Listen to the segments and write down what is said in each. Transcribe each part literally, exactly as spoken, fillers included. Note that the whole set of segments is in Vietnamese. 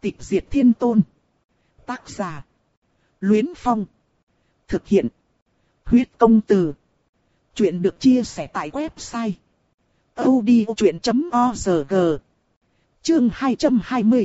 Tịch diệt thiên tôn. Tác giả. Luyến Phong. Thực hiện. Huyết công từ. Chuyện được chia sẻ tại website audiochuyện chấm org. Chương hai trăm hai mươi.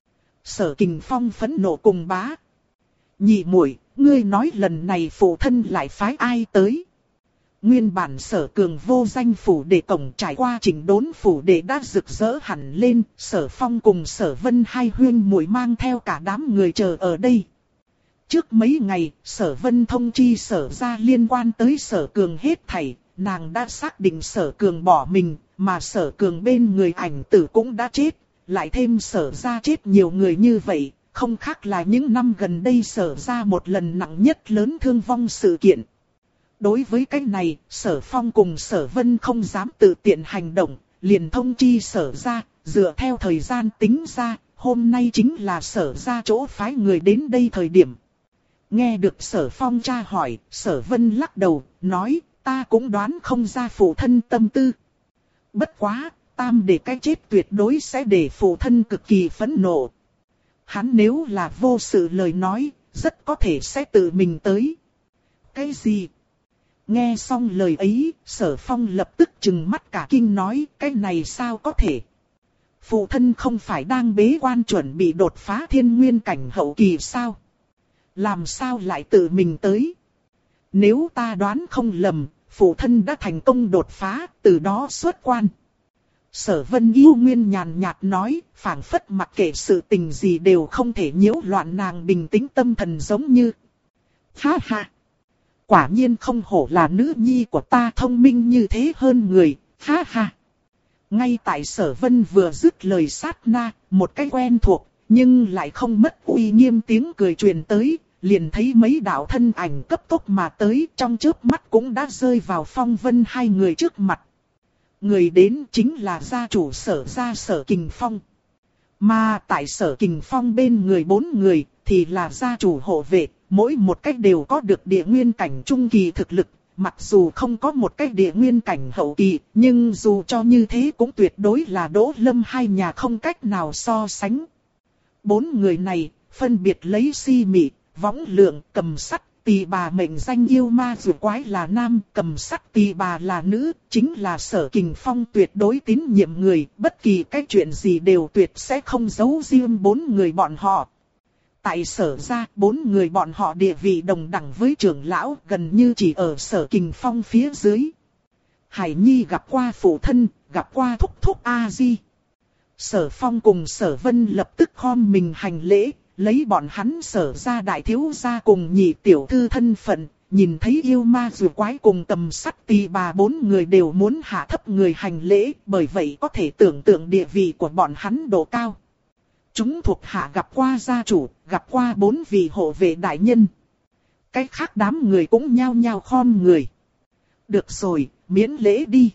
Sở Kình Phong phẫn nộ cùng bá. Nhị muội, ngươi nói lần này phụ thân lại phái ai tới? Nguyên bản Sở Cường vô danh phủ đệ cổng trải qua chỉnh đốn phủ đệ đã rực rỡ hẳn lên, Sở Phong cùng Sở Vân hai huyên muội mang theo cả đám người chờ ở đây. Trước mấy ngày, Sở Vân thông chi Sở gia liên quan tới Sở Cường hết thảy, nàng đã xác định Sở Cường bỏ mình, mà Sở Cường bên người ảnh tử cũng đã chết, lại thêm Sở gia chết nhiều người như vậy, không khác là những năm gần đây Sở gia một lần nặng nhất lớn thương vong sự kiện. Đối với cái này, Sở Phong cùng Sở Vân không dám tự tiện hành động, liền thông chi Sở gia, dựa theo thời gian tính ra, hôm nay chính là Sở gia chỗ phái người đến đây thời điểm. Nghe được Sở Phong tra hỏi, Sở Vân lắc đầu, nói, ta cũng đoán không ra phụ thân tâm tư. Bất quá, tam để cái chết tuyệt đối sẽ để phụ thân cực kỳ phẫn nộ. Hắn nếu là vô sự lời nói, rất có thể sẽ tự mình tới. Cái gì? Nghe xong lời ấy, Sở Phong lập tức trừng mắt cả kinh nói, cái này sao có thể? Phụ thân không phải đang bế quan chuẩn bị đột phá thiên nguyên cảnh hậu kỳ sao? Làm sao lại tự mình tới? Nếu ta đoán không lầm, phụ thân đã thành công đột phá, từ đó xuất quan. Sở Vân yêu nguyên nhàn nhạt nói, phảng phất mặc kệ sự tình gì đều không thể nhiễu loạn nàng bình tĩnh tâm thần giống như. Ha ha! Quả nhiên không hổ là nữ nhi của ta, thông minh như thế hơn người, ha ha! Ngay tại Sở Vân vừa dứt lời sát na, một cái quen thuộc, nhưng lại không mất uy nghiêm tiếng cười truyền tới, liền thấy mấy đạo thân ảnh cấp tốc mà tới, trong chớp mắt cũng đã rơi vào Phong Vân hai người trước mặt. Người đến chính là gia chủ Sở gia Sở Kình Phong. Mà tại Sở Kình Phong bên người bốn người thì là gia chủ hộ vệ, mỗi một cách đều có được địa nguyên cảnh trung kỳ thực lực, mặc dù không có một cách địa nguyên cảnh hậu kỳ, nhưng dù cho như thế cũng tuyệt đối là Đỗ Lâm hai nhà không cách nào so sánh. Bốn người này phân biệt lấy Si Mị, Võng Lượng, Cầm Sắt, Tỳ Bà mệnh danh yêu ma dụ quái là nam, Cầm Sắt Tỳ Bà là nữ, chính là Sở Kình Phong tuyệt đối tín nhiệm người, bất kỳ cái chuyện gì đều tuyệt sẽ không giấu riêng bốn người bọn họ. Tại Sở gia, bốn người bọn họ địa vị đồng đẳng với trưởng lão, gần như chỉ ở Sở Kình Phong phía dưới. Hải Nhi gặp qua phụ thân, gặp qua thúc thúc A Di. Sở Phong cùng Sở Vân lập tức khom mình hành lễ, lấy bọn hắn Sở gia đại thiếu gia cùng nhị tiểu thư thân phận, nhìn thấy yêu ma rùa quái cùng Cầm Sắt Tỳ Bà bốn người đều muốn hạ thấp người hành lễ, bởi vậy có thể tưởng tượng địa vị của bọn hắn độ cao. Chúng thuộc hạ gặp qua gia chủ, gặp qua bốn vị hộ vệ đại nhân. Cách khác đám người cũng nhao nhao khom người. Được rồi, miễn lễ đi.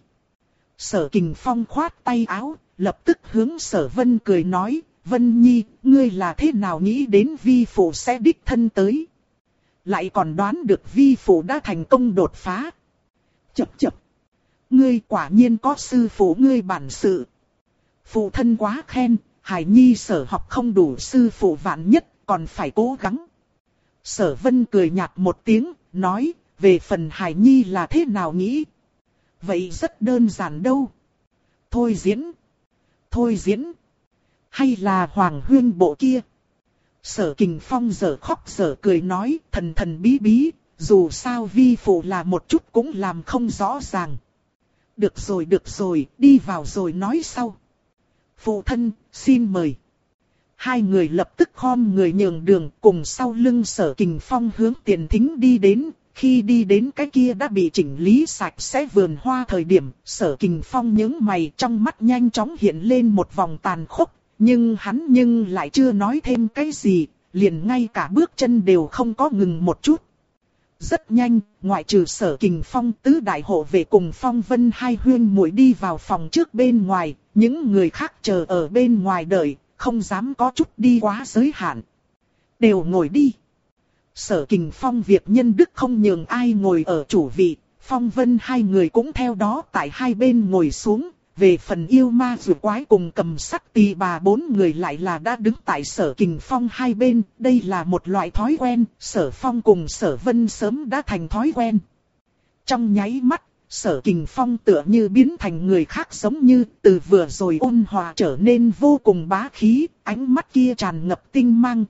Sở Kình Phong khoát tay áo, lập tức hướng Sở Vân cười nói, Vân Nhi, ngươi là thế nào nghĩ đến vi phụ sẽ đích thân tới? Lại còn đoán được vi phụ đã thành công đột phá. Chập chập. Ngươi quả nhiên có sư phụ ngươi bản sự. Phụ thân quá khen. Hải Nhi sở học không đủ, sư phụ vạn nhất, còn phải cố gắng. Sở Vân cười nhạt một tiếng, nói, về phần Hải Nhi là thế nào nghĩ? Vậy rất đơn giản đâu. Thôi diễn. Thôi diễn. Hay là Hoàng Huyên bộ kia? Sở Kình Phong giờ khóc giờ cười nói, thần thần bí bí, dù sao vi phụ là một chút cũng làm không rõ ràng. Được rồi được rồi, đi vào rồi nói sau. Phụ thân, xin mời. Hai người lập tức khom người nhường đường, cùng sau lưng Sở Kình Phong hướng tiền thính đi đến. Khi đi đến cái kia đã bị chỉnh lý sạch sẽ vườn hoa thời điểm, Sở Kình Phong nhướng mày, trong mắt nhanh chóng hiện lên một vòng tàn khốc. Nhưng hắn nhưng lại chưa nói thêm cái gì, liền ngay cả bước chân đều không có ngừng một chút. Rất nhanh, ngoại trừ Sở Kình Phong, tứ đại hộ vệ cùng Phong Vân hai huyên muội đi vào phòng trước bên ngoài, những người khác chờ ở bên ngoài đợi, không dám có chút đi quá giới hạn. Đều ngồi đi. Sở Kình Phong việc nhân đức không nhường ai ngồi ở chủ vị, Phong Vân hai người cũng theo đó tại hai bên ngồi xuống, Về phần yêu ma dù quái cùng cầm sắc tỳ bà bốn người lại là đã đứng tại Sở Kình Phong hai bên, đây là một loại thói quen, Sở Phong cùng Sở Vân sớm đã thành thói quen. Trong nháy mắt, Sở Kình Phong tựa như biến thành người khác, giống như từ vừa rồi ôn hòa trở nên vô cùng bá khí, ánh mắt kia tràn ngập tinh mang.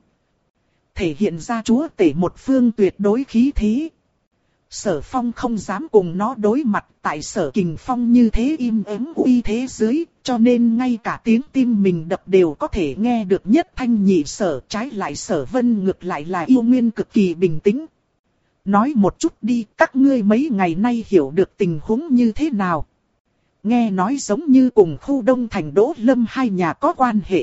Thể hiện ra chúa tể một phương tuyệt đối khí thế. Sở Phong không dám cùng nó đối mặt, tại Sở Kình Phong như thế im ắng uy thế dưới, cho nên ngay cả tiếng tim mình đập đều có thể nghe được nhất thanh nhị sở. Trái lại Sở Vân ngược lại là yêu nguyên cực kỳ bình tĩnh. Nói một chút đi, các ngươi mấy ngày nay hiểu được tình huống như thế nào? Nghe nói giống như cùng khu Đông Thành Đỗ Lâm hai nhà có quan hệ.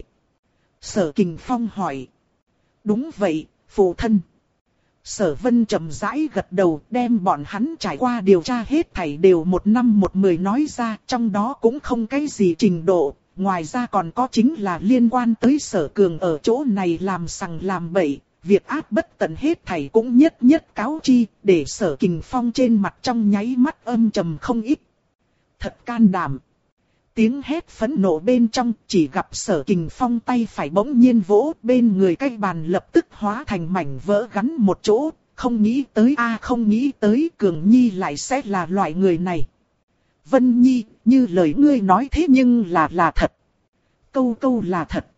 Sở Kình Phong hỏi. Đúng vậy, phụ thân. Sở Vân chậm rãi gật đầu, đem bọn hắn trải qua điều tra hết thảy đều một năm một mười nói ra, trong đó cũng không cái gì trình độ, ngoài ra còn có chính là liên quan tới Sở Cường ở chỗ này làm sằng làm bậy, việc ác bất tận hết thảy cũng nhất nhất cáo chi, để Sở Kình Phong trên mặt trong nháy mắt âm trầm không ít. Thật can đảm. Tiếng hét phẫn nộ bên trong, chỉ gặp Sở Kình Phong tay phải bỗng nhiên vỗ, bên người cái bàn lập tức hóa thành mảnh vỡ gắn một chỗ, không nghĩ tới a không nghĩ tới Cường Nhi lại sẽ là loại người này. Vân Nhi, như lời ngươi nói thế nhưng là là thật. Câu câu là thật.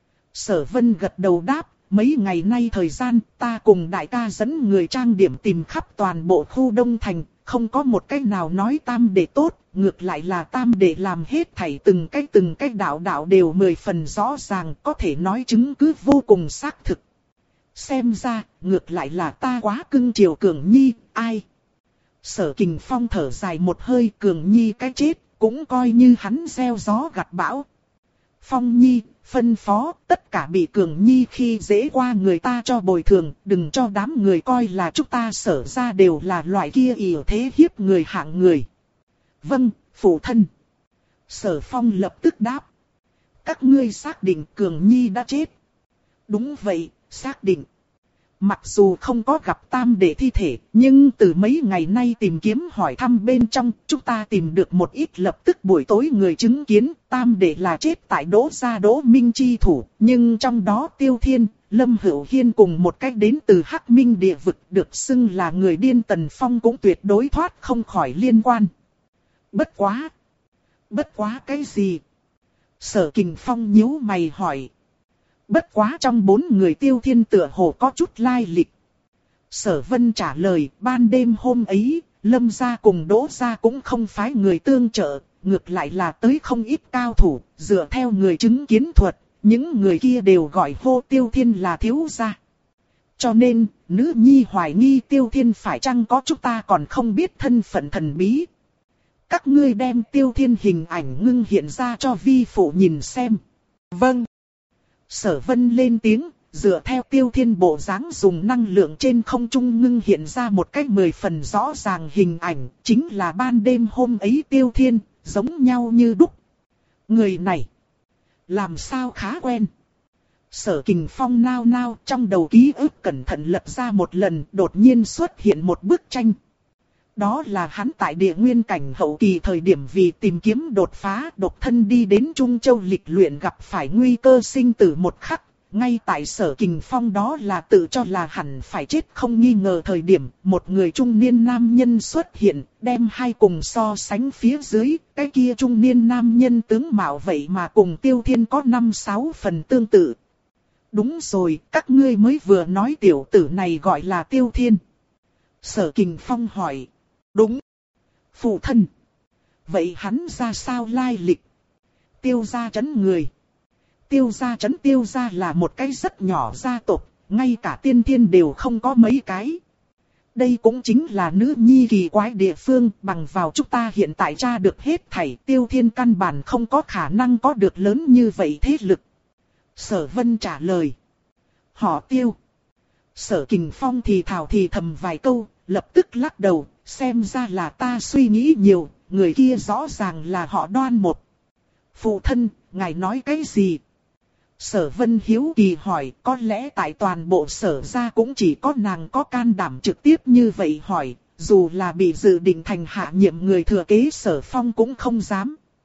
Sở Vân gật đầu đáp, mấy ngày nay thời gian ta cùng đại ca dẫn người trang điểm tìm khắp toàn bộ khu Đông Thành, không có một cách nào nói tam đệ tốt. Ngược lại là tam đệ làm hết thảy từng cách từng cách đạo đạo đều mười phần rõ ràng, có thể nói chứng cứ vô cùng xác thực. Xem ra, ngược lại là ta quá cưng chiều Cường Nhi, ai? Sở Kình Phong thở dài một hơi, Cường Nhi cái chết, cũng coi như hắn gieo gió gặt bão. Phong Nhi, phân phó, tất cả bị Cường Nhi khi dễ qua người ta cho bồi thường, đừng cho đám người coi là chúng ta Sở ra đều là loại kia ỷ thế hiếp người hạng người. Vâng, phụ thân. Sở Phong lập tức đáp. Các ngươi xác định Cường Nhi đã chết. Đúng vậy, xác định. Mặc dù không có gặp tam đệ thi thể, nhưng từ mấy ngày nay tìm kiếm hỏi thăm bên trong, chúng ta tìm được một ít lập tức buổi tối người chứng kiến, tam đệ là chết tại Đỗ gia Đỗ Minh chi thủ, nhưng trong đó Tiêu Thiên, Lâm Hữu Hiên cùng một cách đến từ Hắc Minh địa vực được xưng là người điên Tần Phong cũng tuyệt đối thoát không khỏi liên quan. Bất quá. Bất quá cái gì? Sở Kình Phong nhíu mày hỏi. Bất quá trong bốn người Tiêu Thiên tựa hồ có chút lai lịch. Sở Vân trả lời, ban đêm hôm ấy, Lâm gia cùng Đỗ gia cũng không phái người tương trợ, ngược lại là tới không ít cao thủ, dựa theo người chứng kiến thuật, những người kia đều gọi hô Tiêu Thiên là thiếu gia. Cho nên, nữ nhi hoài nghi Tiêu Thiên phải chăng có chúng ta còn không biết thân phận thần bí. Các ngươi đem Tiêu Thiên hình ảnh ngưng hiện ra cho vi phụ nhìn xem. Vâng. Sở Vân lên tiếng, dựa theo Tiêu Thiên bộ dáng dùng năng lượng trên không trung ngưng hiện ra một cách mười phần rõ ràng hình ảnh, chính là ban đêm hôm ấy Tiêu Thiên, giống nhau như đúc. Người này, làm sao khá quen. Sở Kình Phong nao nao trong đầu ký ức cẩn thận lật ra một lần, đột nhiên xuất hiện một bức tranh. Đó là hắn tại địa nguyên cảnh hậu kỳ thời điểm vì tìm kiếm đột phá độc thân đi đến Trung Châu lịch luyện gặp phải nguy cơ sinh tử một khắc. Ngay tại Sở Kình Phong đó là tự cho là hẳn phải chết không nghi ngờ thời điểm, một người trung niên nam nhân xuất hiện, đem hai cùng so sánh phía dưới, cái kia trung niên nam nhân tướng mạo vậy mà cùng Tiêu Thiên có năm sáu phần tương tự. Đúng rồi, các ngươi mới vừa nói tiểu tử này gọi là Tiêu Thiên. Sở Kình Phong hỏi. Đúng. Phụ thân. Vậy hắn ra sao lai lịch? Tiêu gia trấn người. Tiêu gia trấn Tiêu gia là một cái rất nhỏ gia tộc, ngay cả tiên thiên đều không có mấy cái. Đây cũng chính là nữ nhi kỳ quái địa phương, bằng vào chúng ta hiện tại tra được hết thảy Tiêu Thiên căn bản không có khả năng có được lớn như vậy thế lực. Sở Vân trả lời. Họ Tiêu. Sở Kình Phong thì thào thì thầm vài câu, lập tức lắc đầu, xem ra là ta suy nghĩ nhiều, người kia rõ ràng là họ Đoan một. Phụ thân, ngài nói cái gì? Sở Vân hiếu kỳ hỏi, có lẽ tại toàn bộ Sở gia cũng chỉ có nàng có can đảm trực tiếp như vậy hỏi, dù là bị dự định thành hạ nhiệm người thừa kế Sở Phong cũng không dám.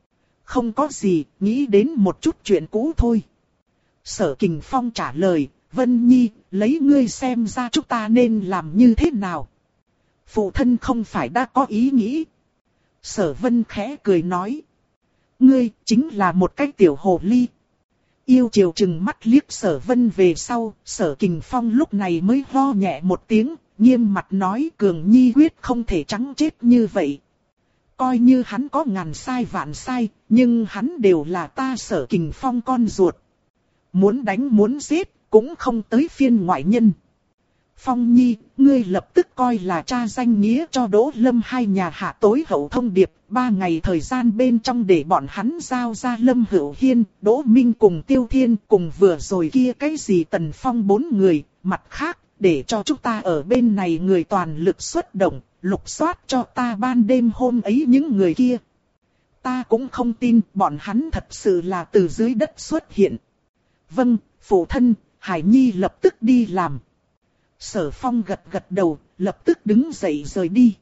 không có gì, nghĩ đến một chút chuyện cũ thôi. Sở Kình Phong trả lời, Vân Nhi, lấy ngươi xem ra chúng ta nên làm như thế nào. Phụ thân không phải đã có ý nghĩ. Sở Vân khẽ cười nói. Ngươi chính là một cái tiểu hồ ly. Yêu chiều chừng mắt liếc Sở Vân về sau, Sở Kình Phong lúc này mới ho nhẹ một tiếng, nghiêm mặt nói Cường Nhi quyết không thể trắng chết như vậy. Coi như hắn có ngàn sai vạn sai, nhưng hắn đều là ta Sở Kình Phong con ruột. Muốn đánh muốn giết, cũng không tới phiên ngoại nhân. Phong Nhi, ngươi lập tức coi là cha danh nghĩa cho Đỗ Lâm hai nhà hạ tối hậu thông điệp, ba ngày thời gian bên trong để bọn hắn giao ra Lâm Hữu Hiên, Đỗ Minh cùng Tiêu Thiên cùng vừa rồi kia cái gì Tần Phong bốn người, mặt khác, để cho chúng ta ở bên này người toàn lực xuất động, lục soát cho ta ban đêm hôm ấy những người kia. Ta cũng không tin bọn hắn thật sự là từ dưới đất xuất hiện. Vâng, phụ thân, Hải Nhi lập tức đi làm. Sở Phong gật gật đầu, lập tức đứng dậy rời đi.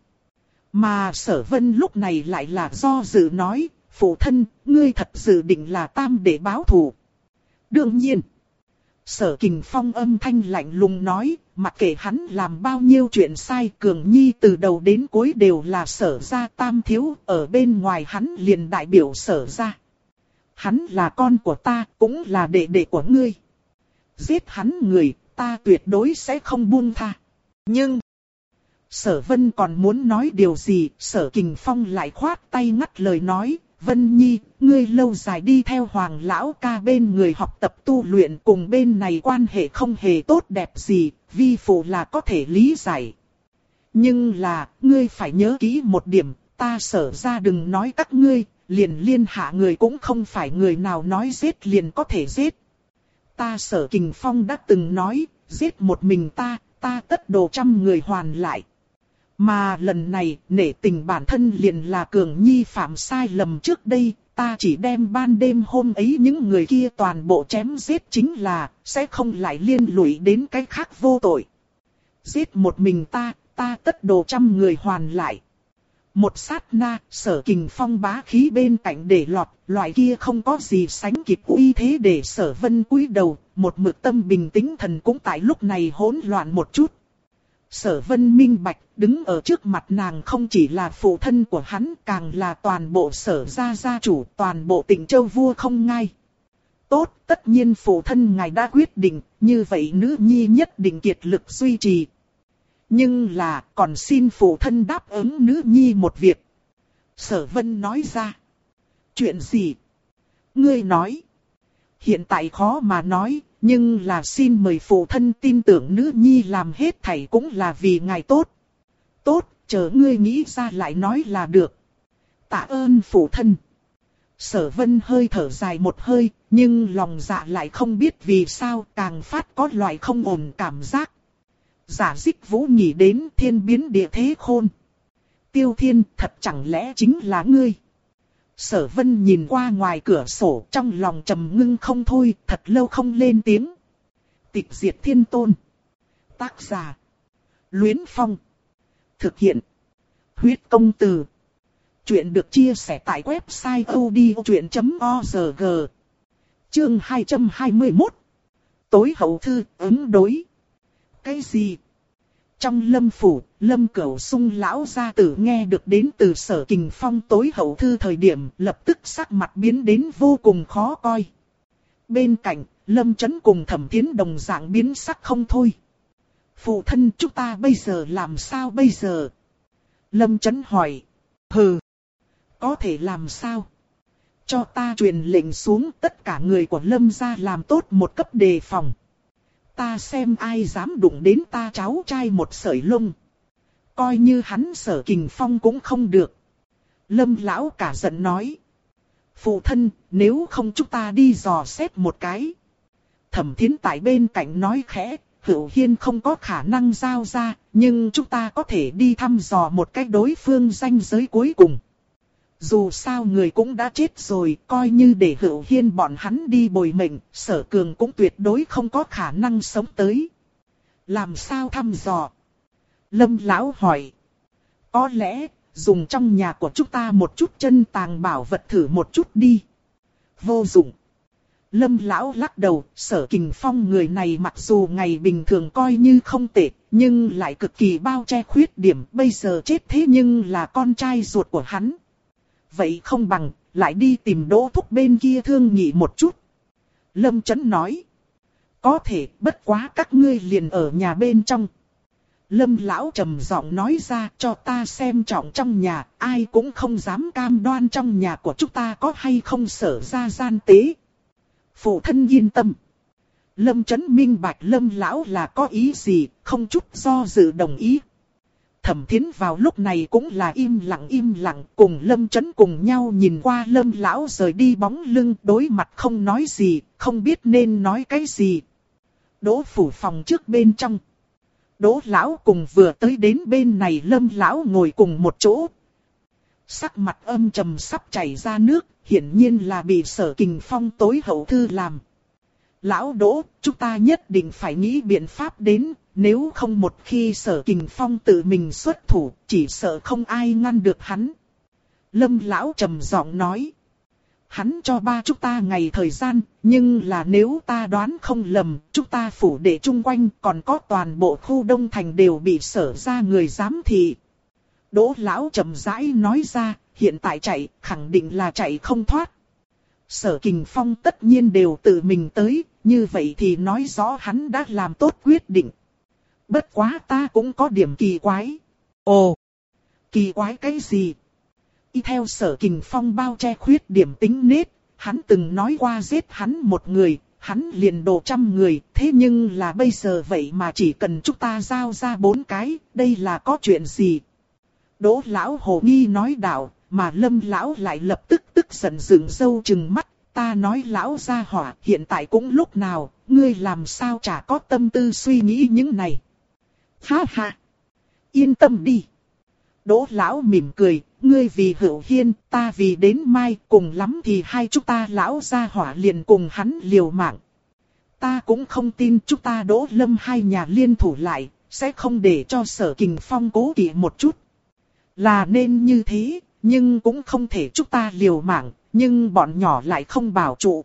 Mà Sở Vân lúc này lại là do dự nói, phụ thân, ngươi thật dự định là tam để báo thù. Đương nhiên. Sở Kình Phong âm thanh lạnh lùng nói, mặc kệ hắn làm bao nhiêu chuyện sai, Cường Nhi từ đầu đến cuối đều là Sở gia tam thiếu, ở bên ngoài hắn liền đại biểu Sở gia. Hắn là con của ta, cũng là đệ đệ của ngươi. Giết hắn người, ta tuyệt đối sẽ không buông tha. Nhưng, Sở Vân còn muốn nói điều gì, Sở Kình Phong lại khoát tay ngắt lời nói, Vân Nhi, ngươi lâu dài đi theo Hoàng lão ca bên người học tập tu luyện, cùng bên này quan hệ không hề tốt đẹp gì, vi phụ là có thể lý giải. Nhưng là, ngươi phải nhớ kỹ một điểm, ta Sở ra đừng nói các ngươi, liền liên hạ người cũng không phải người nào nói giết liền có thể giết. Ta Sở Kình Phong đã từng nói, giết một mình ta, ta tất đồ trăm người hoàn lại. Mà lần này, nể tình bản thân liền là Cường Nhi phạm sai lầm trước đây, ta chỉ đem ban đêm hôm ấy những người kia toàn bộ chém giết chính là, sẽ không lại liên lụy đến cái khác vô tội. Giết một mình ta, ta tất đồ trăm người hoàn lại. Một sát na, Sở Kình Phong bá khí bên cạnh để lọt, loại kia không có gì sánh kịp uy thế để Sở Vân cúi đầu, một mực tâm bình tĩnh thần cũng tại lúc này hỗn loạn một chút. Sở Vân minh bạch, đứng ở trước mặt nàng không chỉ là phụ thân của hắn, càng là toàn bộ Sở gia gia chủ, toàn bộ Tịnh Châu vua không ngai. Tốt, tất nhiên phụ thân ngài đã quyết định, như vậy nữ nhi nhất định kiệt lực duy trì. Nhưng là, còn xin phụ thân đáp ứng nữ nhi một việc. Sở Vân nói ra. Chuyện gì? Ngươi nói. Hiện tại khó mà nói, nhưng là xin mời phụ thân tin tưởng nữ nhi làm hết thảy cũng là vì ngài tốt. Tốt, chờ ngươi nghĩ ra lại nói là được. Tạ ơn phụ thân. Sở Vân hơi thở dài một hơi, nhưng lòng dạ lại không biết vì sao càng phát có loại không ổn cảm giác. Giả Dích Vũ nghĩ đến thiên biến địa thế khôn. Tiêu Thiên thật chẳng lẽ chính là ngươi? Sở Vân nhìn qua ngoài cửa sổ trong lòng trầm ngưng không thôi, thật lâu không lên tiếng. Tịch diệt thiên tôn. Tác giả. Luyến Phong. Thực hiện. Huyết công từ. Chuyện được chia sẻ tại website odchuyện chấm org. Chương hai trăm hai mươi mốt. Tối hậu thư ứng đối. Cái gì? Trong Lâm phủ, Lâm Cửu Sung lão gia tử nghe được đến từ Sở Kình Phong tối hậu thư thời điểm, lập tức sắc mặt biến đến vô cùng khó coi. Bên cạnh, Lâm Chấn cùng Thẩm Thiến đồng dạng biến sắc không thôi. Phụ thân, chúng ta bây giờ làm sao bây giờ? Lâm Chấn hỏi. Hừ, có thể làm sao? Cho ta truyền lệnh xuống, tất cả người của Lâm gia làm tốt một cấp đề phòng. Ta xem ai dám đụng đến ta cháu trai một sợi lông. Coi như hắn Sở Kình Phong cũng không được. Lâm lão cả giận nói. Phụ thân, nếu không chúng ta đi dò xét một cái. Thẩm Thiến tại bên cạnh nói khẽ, Hữu Hiên không có khả năng giao ra, nhưng chúng ta có thể đi thăm dò một cái đối phương ranh giới cuối cùng. Dù sao người cũng đã chết rồi, coi như để Hữu Hiên bọn hắn đi bồi mệnh, Sở Cường cũng tuyệt đối không có khả năng sống tới. Làm sao thăm dò? Lâm lão hỏi. Có lẽ, dùng trong nhà của chúng ta một chút chân tàng bảo vật thử một chút đi. Vô dụng. Lâm lão lắc đầu, Sở Kình Phong người này mặc dù ngày bình thường coi như không tệ, nhưng lại cực kỳ bao che khuyết điểm, bây giờ chết thế nhưng là con trai ruột của hắn. Vậy không bằng, lại đi tìm Đỗ Thúc bên kia thương nghị một chút. Lâm Chấn nói. Có thể, bất quá các ngươi liền ở nhà bên trong. Lâm lão trầm giọng nói ra, cho ta xem trọng trong nhà, ai cũng không dám cam đoan trong nhà của chúng ta có hay không Sở ra gian tế. Phụ thân yên tâm. Lâm Chấn minh bạch Lâm lão là có ý gì, không chút do dự đồng ý. Thẩm Thiến vào lúc này cũng là im lặng im lặng, cùng Lâm Chấn cùng nhau nhìn qua Lâm lão rời đi bóng lưng, đối mặt không nói gì, không biết nên nói cái gì. Đỗ phủ phòng trước bên trong. Đỗ lão cùng vừa tới đến bên này Lâm lão ngồi cùng một chỗ. Sắc mặt âm trầm sắp chảy ra nước, hiển nhiên là bị Sở Kình Phong tối hậu thư làm. Lão Đỗ, chúng ta nhất định phải nghĩ biện pháp đến, nếu không một khi Sở Kình Phong tự mình xuất thủ, chỉ sợ không ai ngăn được hắn. Lâm lão trầm giọng nói. Hắn cho ba chúng ta ngày thời gian, nhưng là nếu ta đoán không lầm, chúng ta phủ đệ chung quanh còn có toàn bộ khu Đông Thành đều bị Sở ra người giám thị. Đỗ lão trầm rãi nói ra, hiện tại chạy, khẳng định là chạy không thoát. Sở Kình Phong tất nhiên đều tự mình tới, như vậy thì nói rõ hắn đã làm tốt quyết định. Bất quá ta cũng có điểm kỳ quái. Ồ, kỳ quái cái gì? Y theo Sở Kình Phong bao che khuyết điểm tính nết, hắn từng nói qua giết hắn một người, hắn liền độ trăm người, thế nhưng là bây giờ vậy mà chỉ cần chúng ta giao ra bốn cái, đây là có chuyện gì? Đỗ lão hồ nghi nói đạo, mà Lâm lão lại lập tức tức giận dựng râu trừng mắt, ta nói lão gia hỏa, hiện tại cũng lúc nào, ngươi làm sao chả có tâm tư suy nghĩ những này. Ha ha, yên tâm đi. Đỗ lão mỉm cười, ngươi vì Hữu Hiên, ta vì đến mai, cùng lắm thì hai chúng ta lão gia hỏa liền cùng hắn liều mạng. Ta cũng không tin chúng ta Đỗ Lâm hai nhà liên thủ lại, sẽ không để cho Sở Kình Phong cố kỵ một chút. Là nên như thế, nhưng cũng không thể chúng ta liều mạng, nhưng bọn nhỏ lại không bảo trụ.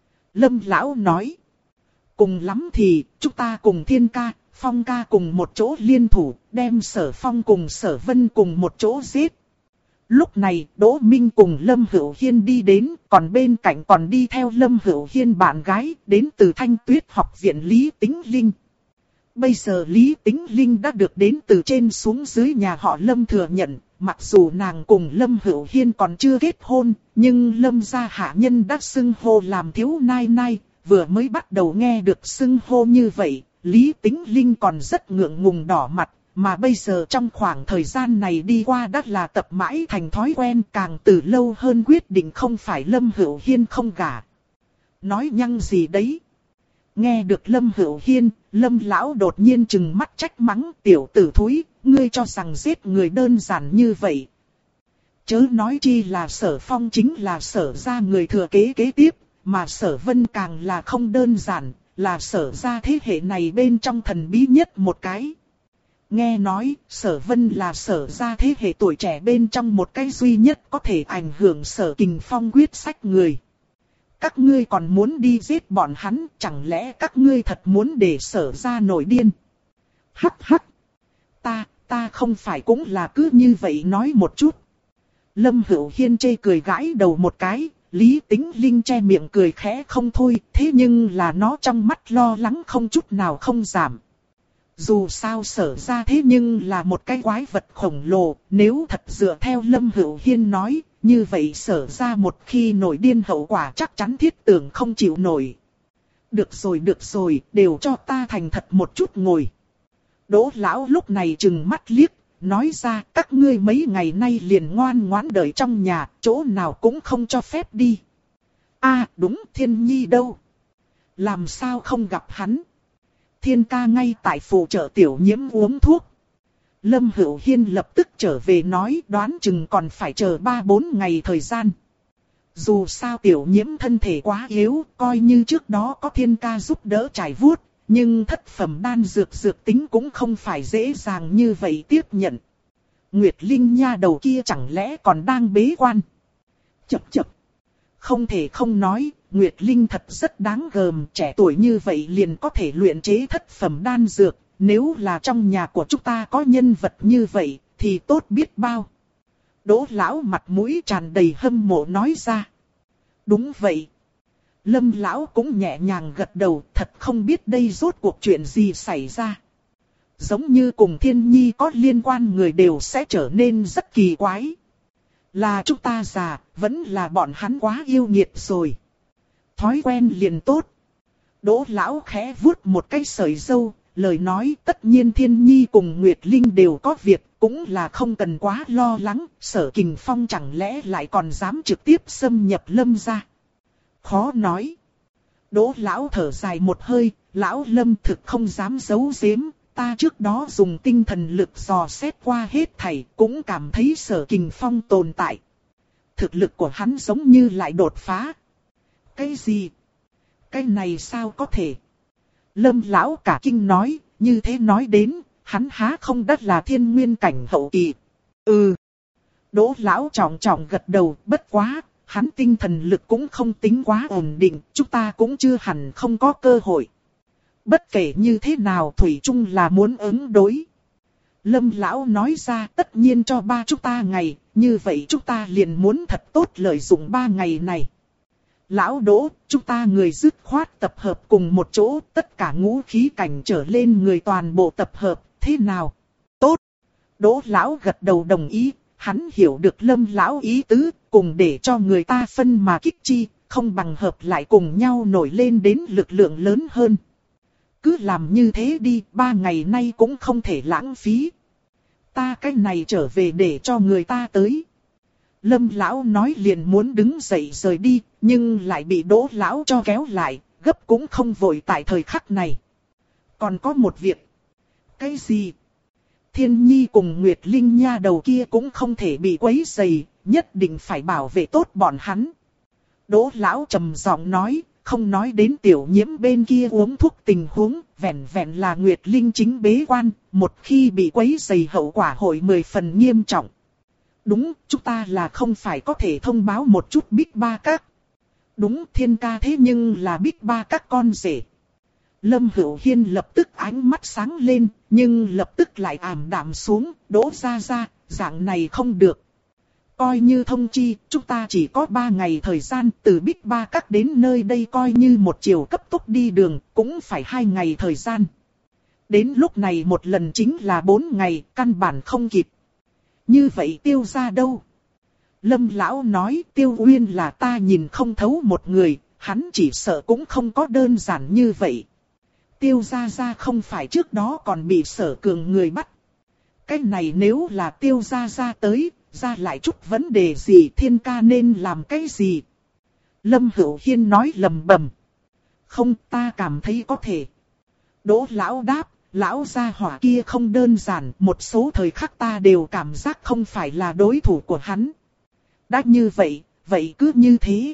Lâm lão nói, cùng lắm thì chúng ta cùng Thiên ca, Phong ca cùng một chỗ liên thủ, đem Sở Phong cùng Sở Vân cùng một chỗ giết. Lúc này Đỗ Minh cùng Lâm Hữu Hiên đi đến, còn bên cạnh còn đi theo Lâm Hữu Hiên bạn gái, đến từ Thanh Tuyết học viện Lý Tĩnh Linh. Bây giờ Lý Tĩnh Linh đã được đến từ trên xuống dưới nhà họ Lâm thừa nhận, mặc dù nàng cùng Lâm Hữu Hiên còn chưa kết hôn, nhưng Lâm gia hạ nhân đã xưng hô làm thiếu nai nai, vừa mới bắt đầu nghe được xưng hô như vậy, Lý Tĩnh Linh còn rất ngượng ngùng đỏ mặt, mà bây giờ trong khoảng thời gian này đi qua đã là tập mãi thành thói quen, càng từ lâu hơn quyết định không phải Lâm Hữu Hiên không gả. Nói nhăng gì đấy? Nghe được Lâm Hữu Hiên, Lâm lão đột nhiên trừng mắt trách mắng, tiểu tử thúi, ngươi cho rằng giết người đơn giản như vậy. Chớ nói chi là Sở Phong chính là Sở gia người thừa kế kế tiếp, mà Sở Vân càng là không đơn giản, là Sở gia thế hệ này bên trong thần bí nhất một cái. Nghe nói, Sở Vân là Sở gia thế hệ tuổi trẻ bên trong một cái duy nhất có thể ảnh hưởng Sở Kình Phong quyết sách người. Các ngươi còn muốn đi giết bọn hắn, chẳng lẽ các ngươi thật muốn để Sở gia nổi điên? Hắc hắc! Ta, ta không phải cũng là cứ như vậy nói một chút. Lâm Hữu Hiên chê cười gãi đầu một cái, Lý Tĩnh Linh che miệng cười khẽ không thôi, thế nhưng là nó trong mắt lo lắng không chút nào không giảm. Dù sao Sở gia thế nhưng là một cái quái vật khổng lồ, nếu thật dựa theo Lâm Hữu Hiên nói, như vậy Sở gia một khi nổi điên hậu quả chắc chắn thiết tưởng không chịu nổi. Được rồi được rồi, đều cho ta thành thật một chút ngồi. Đỗ lão lúc này trừng mắt liếc, nói ra các ngươi mấy ngày nay liền ngoan ngoãn đợi trong nhà, chỗ nào cũng không cho phép đi. A đúng, Thiên Nhi đâu? Làm sao không gặp hắn? Thiên ca ngay tại phụ trợ Tiểu Nhiễm uống thuốc. Lâm Hữu Hiên lập tức trở về nói đoán chừng còn phải chờ ba bốn ngày thời gian. Dù sao Tiểu Nhiễm thân thể quá yếu, coi như trước đó có Thiên ca giúp đỡ trải vuốt, nhưng thất phẩm đan dược dược tính cũng không phải dễ dàng như vậy tiếp nhận. Nguyệt Linh nha đầu kia chẳng lẽ còn đang bế quan? Chập chập. Không thể không nói, Nguyệt Linh thật rất đáng gờm, trẻ tuổi như vậy liền có thể luyện chế thất phẩm đan dược, nếu là trong nhà của chúng ta có nhân vật như vậy, thì tốt biết bao. Đỗ lão mặt mũi tràn đầy hâm mộ nói ra. Đúng vậy. Lâm lão cũng nhẹ nhàng gật đầu, thật không biết đây rốt cuộc chuyện gì xảy ra. Giống như cùng Thiên Nhi có liên quan người đều sẽ trở nên rất kỳ quái. Là chúng ta già, vẫn là bọn hắn quá yêu nghiệt rồi. Thói quen liền tốt. Đỗ lão khẽ vuốt một cái sợi râu, lời nói tất nhiên Thiên Nhi cùng Nguyệt Linh đều có việc, cũng là không cần quá lo lắng, Sở Kình Phong chẳng lẽ lại còn dám trực tiếp xâm nhập Lâm gia. Khó nói. Đỗ lão thở dài một hơi, lão Lâm thực không dám giấu giếm, ta trước đó dùng tinh thần lực dò xét qua hết thảy, cũng cảm thấy Sở Kình Phong tồn tại. Thực lực của hắn giống như lại đột phá. Cái gì? Cái này sao có thể? Lâm lão cả kinh nói, như thế nói đến, hắn há không đắt là thiên nguyên cảnh hậu kỳ. Ừ. Đỗ lão trọng trọng gật đầu, bất quá, hắn tinh thần lực cũng không tính quá ổn định, chúng ta cũng chưa hẳn không có cơ hội. Bất kể như thế nào thủy chung là muốn ứng đối. Lâm lão nói ra tất nhiên cho ba chúng ta ngày, như vậy chúng ta liền muốn thật tốt lợi dụng ba ngày này. Lão Đỗ, chúng ta người dứt khoát tập hợp cùng một chỗ, tất cả ngũ khí cảnh trở lên người toàn bộ tập hợp, thế nào? Tốt. Đỗ lão gật đầu đồng ý, hắn hiểu được Lâm lão ý tứ, cùng để cho người ta phân mà kích chi, không bằng hợp lại cùng nhau nổi lên đến lực lượng lớn hơn. Cứ làm như thế đi, ba ngày nay cũng không thể lãng phí. Ta cái này trở về để cho người ta tới. Lâm lão nói liền muốn đứng dậy rời đi, nhưng lại bị Đỗ lão cho kéo lại, gấp cũng không vội tại thời khắc này. Còn có một việc. Cái gì? Thiên Nhi cùng Nguyệt Linh nha đầu kia cũng không thể bị quấy rầy, nhất định phải bảo vệ tốt bọn hắn. Đỗ lão trầm giọng nói, không nói đến tiểu nhiễm bên kia uống thuốc tình huống, vẹn vẹn là Nguyệt Linh chính bế quan, một khi bị quấy rầy hậu quả hội mười phần nghiêm trọng. Đúng, chúng ta là không phải có thể thông báo một chút Bích Ba Các. Đúng, Thiên ca thế nhưng là Bích Ba Các con rể. Lâm Hữu Hiên lập tức ánh mắt sáng lên, nhưng lập tức lại ảm đạm xuống, Đỗ gia gia, dạng này không được. Coi như thông chi, chúng ta chỉ có ba ngày thời gian, từ Bích Ba Các đến nơi đây coi như một chiều cấp tốc đi đường, cũng phải hai ngày thời gian. Đến lúc này một lần chính là bốn ngày, căn bản không kịp. Như vậy Tiêu gia đâu? Lâm lão nói Tiêu Uyên là ta nhìn không thấu một người, hắn chỉ sợ cũng không có đơn giản như vậy. Tiêu gia gia không phải trước đó còn bị Sở Cường người bắt. Cái này nếu là Tiêu gia gia tới, ra lại chút vấn đề gì, Thiên ca nên làm cái gì? Lâm Hữu Hiên nói lầm bầm. Không, ta cảm thấy có thể. Đỗ lão đáp, lão gia hỏa kia không đơn giản, một số thời khắc ta đều cảm giác không phải là đối thủ của hắn. Đã như vậy, vậy cứ như thế.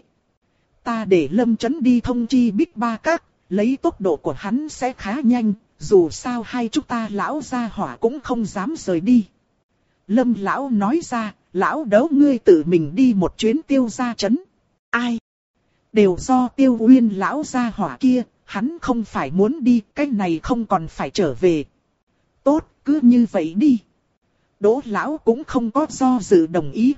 Ta để Lâm Chấn đi thông chi Bích Ba Các, lấy tốc độ của hắn sẽ khá nhanh, dù sao hai chúng ta lão gia hỏa cũng không dám rời đi. Lâm lão nói ra, lão đấu ngươi tự mình đi một chuyến Tiêu gia trấn. Ai? Đều do Tiêu Uyên lão gia hỏa kia, hắn không phải muốn đi, cái này không còn phải trở về. Tốt, cứ như vậy đi. Đỗ lão cũng không có do dự đồng ý.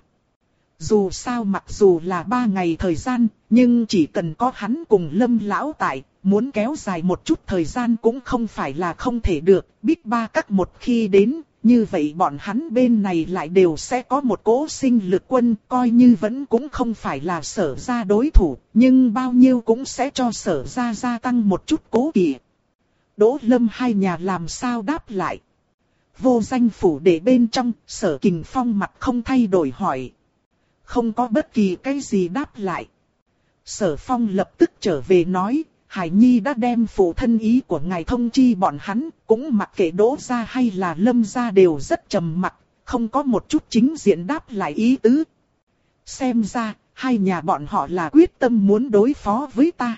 Dù sao mặc dù là ba ngày thời gian, nhưng chỉ cần có hắn cùng Lâm lão tại, muốn kéo dài một chút thời gian cũng không phải là không thể được. Bích Ba Các một khi đến, như vậy bọn hắn bên này lại đều sẽ có một cỗ sinh lực quân, coi như vẫn cũng không phải là Sở gia đối thủ, nhưng bao nhiêu cũng sẽ cho Sở gia gia tăng một chút cố kỵ. Đỗ Lâm hai nhà làm sao đáp lại? Vô Danh phủ để bên trong, Sở Kình Phong mặt không thay đổi hỏi. Không có bất kỳ cái gì đáp lại. Sở Phong lập tức trở về nói, Hải Nhi đã đem phụ thân ý của ngài thông chi bọn hắn, cũng mặc kệ Đỗ gia hay là Lâm gia đều rất trầm mặc, không có một chút chính diện đáp lại ý tứ. Xem ra, hai nhà bọn họ là quyết tâm muốn đối phó với ta.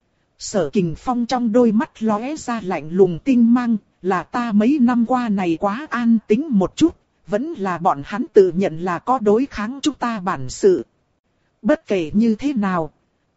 Sở Kình Phong trong đôi mắt lóe ra lạnh lùng tinh mang, là ta mấy năm qua này quá an tĩnh một chút, vẫn là bọn hắn tự nhận là có đối kháng chúng ta bản sự. Bất kể như thế nào,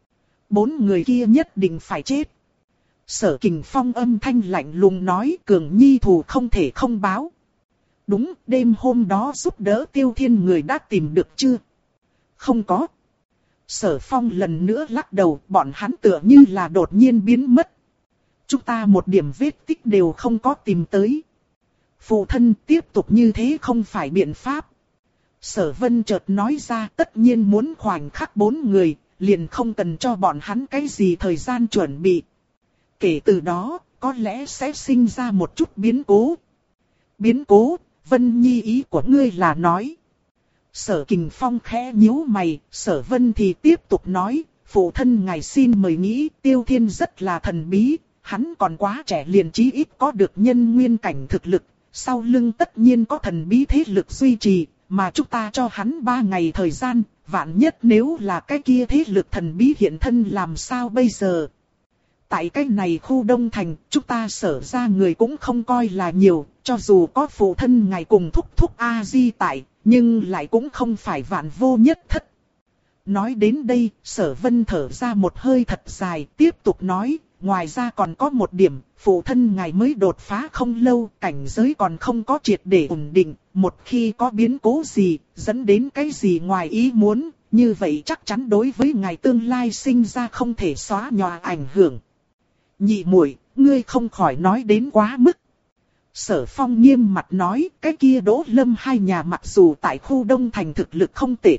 bốn người kia nhất định phải chết. Sở Kình Phong âm thanh lạnh lùng nói, Cường Nhi thù không thể không báo. Đúng, đêm hôm đó giúp đỡ Tiêu Thiên người đã tìm được chưa? Không có. Sở Phong lần nữa lắc đầu, bọn hắn tựa như là đột nhiên biến mất. Chúng ta một điểm vết tích đều không có tìm tới. Phụ thân tiếp tục như thế không phải biện pháp. Sở Vân chợt nói ra, tất nhiên muốn khoảnh khắc bốn người, liền không cần cho bọn hắn cái gì thời gian chuẩn bị. Kể từ đó, có lẽ sẽ sinh ra một chút biến cố. Biến cố, Vân Nhi ý của ngươi là nói. Sở Kình Phong khẽ nhíu mày, Sở Vân thì tiếp tục nói, phụ thân ngài xin mời nghĩ, Tiêu Thiên rất là thần bí, hắn còn quá trẻ liền chí ít có được nhân nguyên cảnh thực lực, sau lưng tất nhiên có thần bí thế lực duy trì, mà chúng ta cho hắn ba ngày thời gian, vạn nhất nếu là cái kia thế lực thần bí hiện thân làm sao bây giờ? Tại cái này khu Đông Thành, chúng ta Sở ra người cũng không coi là nhiều, cho dù có phụ thân ngài cùng thúc thúc A-di tại, nhưng lại cũng không phải vạn vô nhất thất. Nói đến đây, Sở Vân thở ra một hơi thật dài, tiếp tục nói, ngoài ra còn có một điểm, phụ thân ngài mới đột phá không lâu, cảnh giới còn không có triệt để ổn định, một khi có biến cố gì, dẫn đến cái gì ngoài ý muốn, như vậy chắc chắn đối với ngài tương lai sinh ra không thể xóa nhòa ảnh hưởng. Nhị muội, ngươi không khỏi nói đến quá mức. Sở Phong nghiêm mặt nói, cái kia Đỗ Lâm hai nhà mặc dù tại khu Đông Thành thực lực không tệ,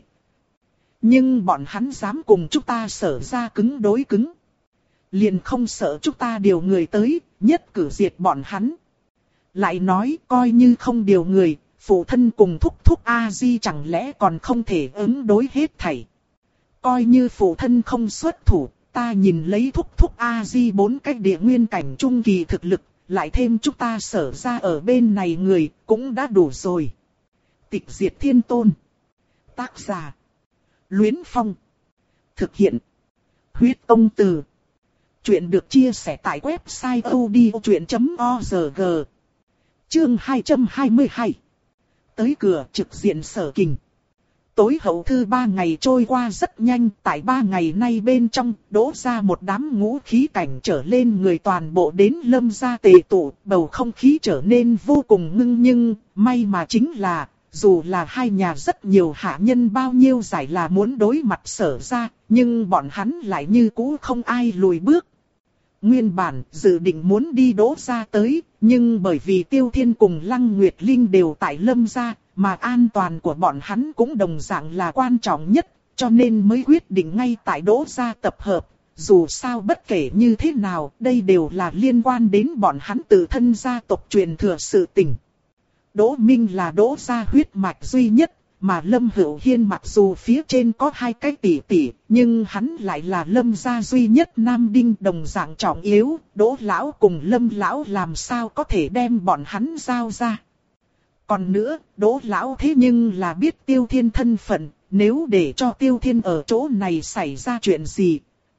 nhưng bọn hắn dám cùng chúng ta Sở ra cứng đối cứng. Liền không sợ chúng ta điều người tới, nhất cử diệt bọn hắn. Lại nói, coi như không điều người, phụ thân cùng thúc thúc A-di chẳng lẽ còn không thể ứng đối hết thảy. Coi như phụ thân không xuất thủ, ta nhìn lấy thúc thúc A-di bốn cái địa nguyên cảnh trung kỳ thực lực, lại thêm chúng ta Sở ra ở bên này người, cũng đã đủ rồi. Tịch diệt thiên tôn. Tác giả. Luyến Phong. Thực hiện. Huyết Công Từ. Chuyện được chia sẻ tại website odchuyện chấm org. Chương hai trăm hai mươi hai. Tới cửa trực diện Sở Kình. Tối hậu thư ba ngày trôi qua rất nhanh, tại ba ngày nay bên trong, đỗ ra một đám ngũ khí cảnh trở lên người toàn bộ đến Lâm gia tề tụ, bầu không khí trở nên vô cùng ngưng, nhưng may mà chính là, dù là hai nhà rất nhiều hạ nhân bao nhiêu giải là muốn đối mặt Sở ra, nhưng bọn hắn lại như cũ không ai lùi bước. Nguyên bản dự định muốn đi đỗ ra tới, nhưng bởi vì Tiêu Thiên cùng Lăng Nguyệt Linh đều tại Lâm gia, mà an toàn của bọn hắn cũng đồng dạng là quan trọng nhất, cho nên mới quyết định ngay tại đỗ gia tập hợp. Dù sao bất kể như thế nào, đây đều là liên quan đến bọn hắn tự thân gia tộc truyền thừa sự tình. Đỗ Minh là đỗ gia huyết mạch duy nhất, mà Lâm Hữu Hiên mặc dù phía trên có hai cái tỷ tỷ, nhưng hắn lại là Lâm gia duy nhất nam đinh đồng dạng trọng yếu, Đỗ lão cùng Lâm lão làm sao có thể đem bọn hắn giao ra. Còn nữa, Đỗ lão thế nhưng là biết Tiêu Thiên thân phận, nếu để cho Tiêu Thiên ở chỗ này xảy ra chuyện gì,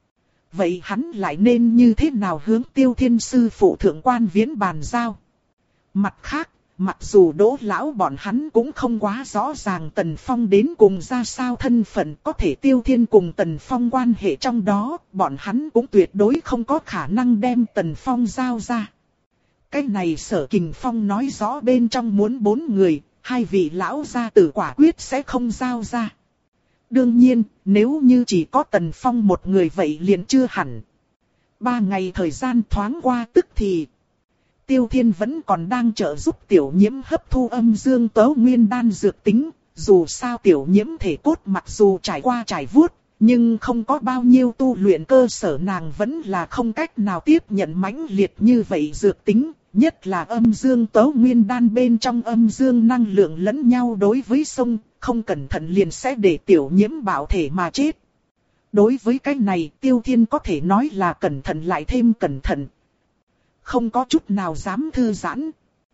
vậy hắn lại nên như thế nào hướng Tiêu Thiên sư phụ thượng quan Viễn bàn giao. Mặt khác, mặc dù Đỗ lão bọn hắn cũng không quá rõ ràng Tần Phong đến cùng ra sao thân phận, có thể Tiêu Thiên cùng Tần Phong quan hệ trong đó, bọn hắn cũng tuyệt đối không có khả năng đem Tần Phong giao ra. Cái này Sở Kình Phong nói rõ bên trong muốn bốn người, hai vị lão gia tử quả quyết sẽ không giao ra. Đương nhiên, nếu như chỉ có Tần Phong một người vậy liền chưa hẳn. Ba ngày thời gian thoáng qua tức thì Tiêu Thiên vẫn còn đang trợ giúp Tiểu Nhiễm hấp thu âm dương tấu nguyên đan dược tính, dù sao Tiểu Nhiễm thể cốt mặc dù trải qua trải vuốt, nhưng không có bao nhiêu tu luyện cơ sở, nàng vẫn là không cách nào tiếp nhận mãnh liệt như vậy dược tính, nhất là âm dương tấu nguyên đan bên trong âm dương năng lượng lẫn nhau đối với sông, không cẩn thận liền sẽ để Tiểu Nhiễm bạo thể mà chết. Đối với cái này Tiêu Thiên có thể nói là cẩn thận lại thêm cẩn thận, không có chút nào dám thư giãn.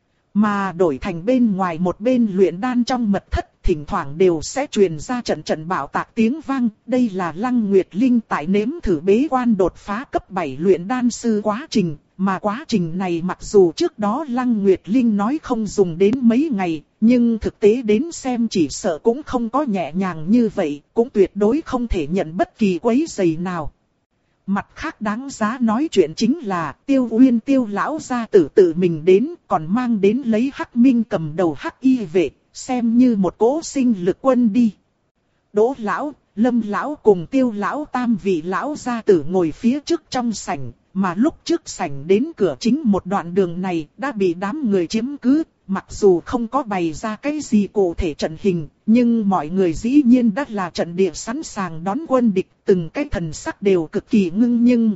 Mà đổi thành bên ngoài một bên luyện đan trong mật thất, thỉnh thoảng đều sẽ truyền ra trận trận bạo tạc tiếng vang. Đây là Lăng Nguyệt Linh tại nếm thử bế quan đột phá cấp bảy luyện đan sư quá trình, Mà quá trình này mặc dù trước đó Lăng Nguyệt Linh nói không dùng đến mấy ngày, nhưng thực tế đến xem chỉ sợ cũng không có nhẹ nhàng như vậy, cũng tuyệt đối không thể nhận bất kỳ quấy rầy nào. Mặt khác đáng giá nói chuyện chính là Tiêu Uyên Tiêu lão gia tử tự mình đến, còn mang đến lấy Hắc Minh cầm đầu Hắc Y vệ, xem như một cỗ sinh lực quân đi. Đỗ lão, Lâm lão cùng Tiêu lão tam vị lão gia tử ngồi phía trước trong sảnh, mà lúc trước sảnh đến cửa chính một đoạn đường này đã bị đám người chiếm cứ. Mặc dù không có bày ra cái gì cụ thể trận hình, nhưng mọi người dĩ nhiên đã là trận địa sẵn sàng đón quân địch, từng cái thần sắc đều cực kỳ ngưng nhưng.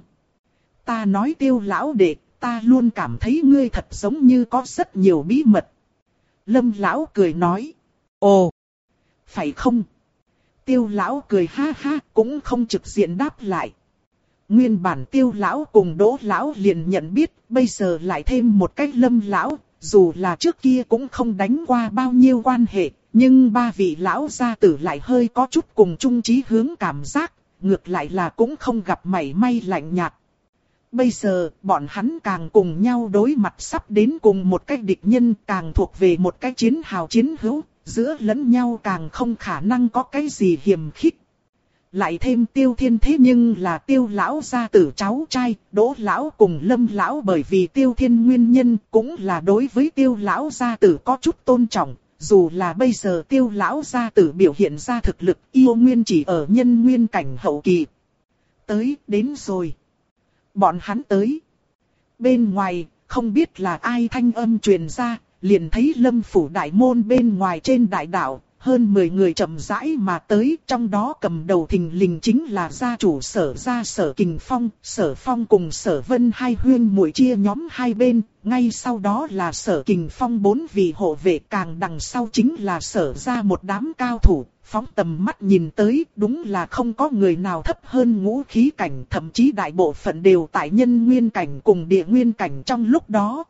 Ta nói Tiêu lão đệ, ta luôn cảm thấy ngươi thật giống như có rất nhiều bí mật. Lâm lão cười nói, ồ, phải không? Tiêu lão cười ha ha, cũng không trực diện đáp lại. Nguyên bản Tiêu lão cùng Đỗ lão liền nhận biết, bây giờ lại thêm một cách Lâm lão. Dù là trước kia cũng không đánh qua bao nhiêu quan hệ, nhưng ba vị lão gia tử lại hơi có chút cùng chung chí hướng cảm giác, ngược lại là cũng không gặp mảy may lạnh nhạt. Bây giờ, bọn hắn càng cùng nhau đối mặt sắp đến cùng một cái địch nhân, càng thuộc về một cái chiến hào chiến hữu, giữa lẫn nhau càng không khả năng có cái gì hiềm khích. Lại thêm Tiêu Thiên thế nhưng là Tiêu lão gia tử cháu trai, Đỗ lão cùng Lâm lão bởi vì Tiêu Thiên nguyên nhân cũng là đối với Tiêu lão gia tử có chút tôn trọng, dù là bây giờ Tiêu lão gia tử biểu hiện ra thực lực yêu nguyên chỉ ở nhân nguyên cảnh hậu kỳ. Tới, đến rồi. Bọn hắn tới. Bên ngoài, không biết là ai thanh âm truyền ra, liền thấy Lâm phủ đại môn bên ngoài trên đại đạo. Hơn mười người chậm rãi mà tới, trong đó cầm đầu thình lình chính là gia chủ Sở gia Sở Kình Phong, Sở Phong cùng Sở Vân hai huyên muội chia nhóm hai bên, ngay sau đó là Sở Kình Phong bốn vị hộ vệ, càng đằng sau chính là Sở gia một đám cao thủ, phóng tầm mắt nhìn tới, đúng là không có người nào thấp hơn ngũ khí cảnh, thậm chí đại bộ phận đều tại nhân nguyên cảnh cùng địa nguyên cảnh trong lúc đó.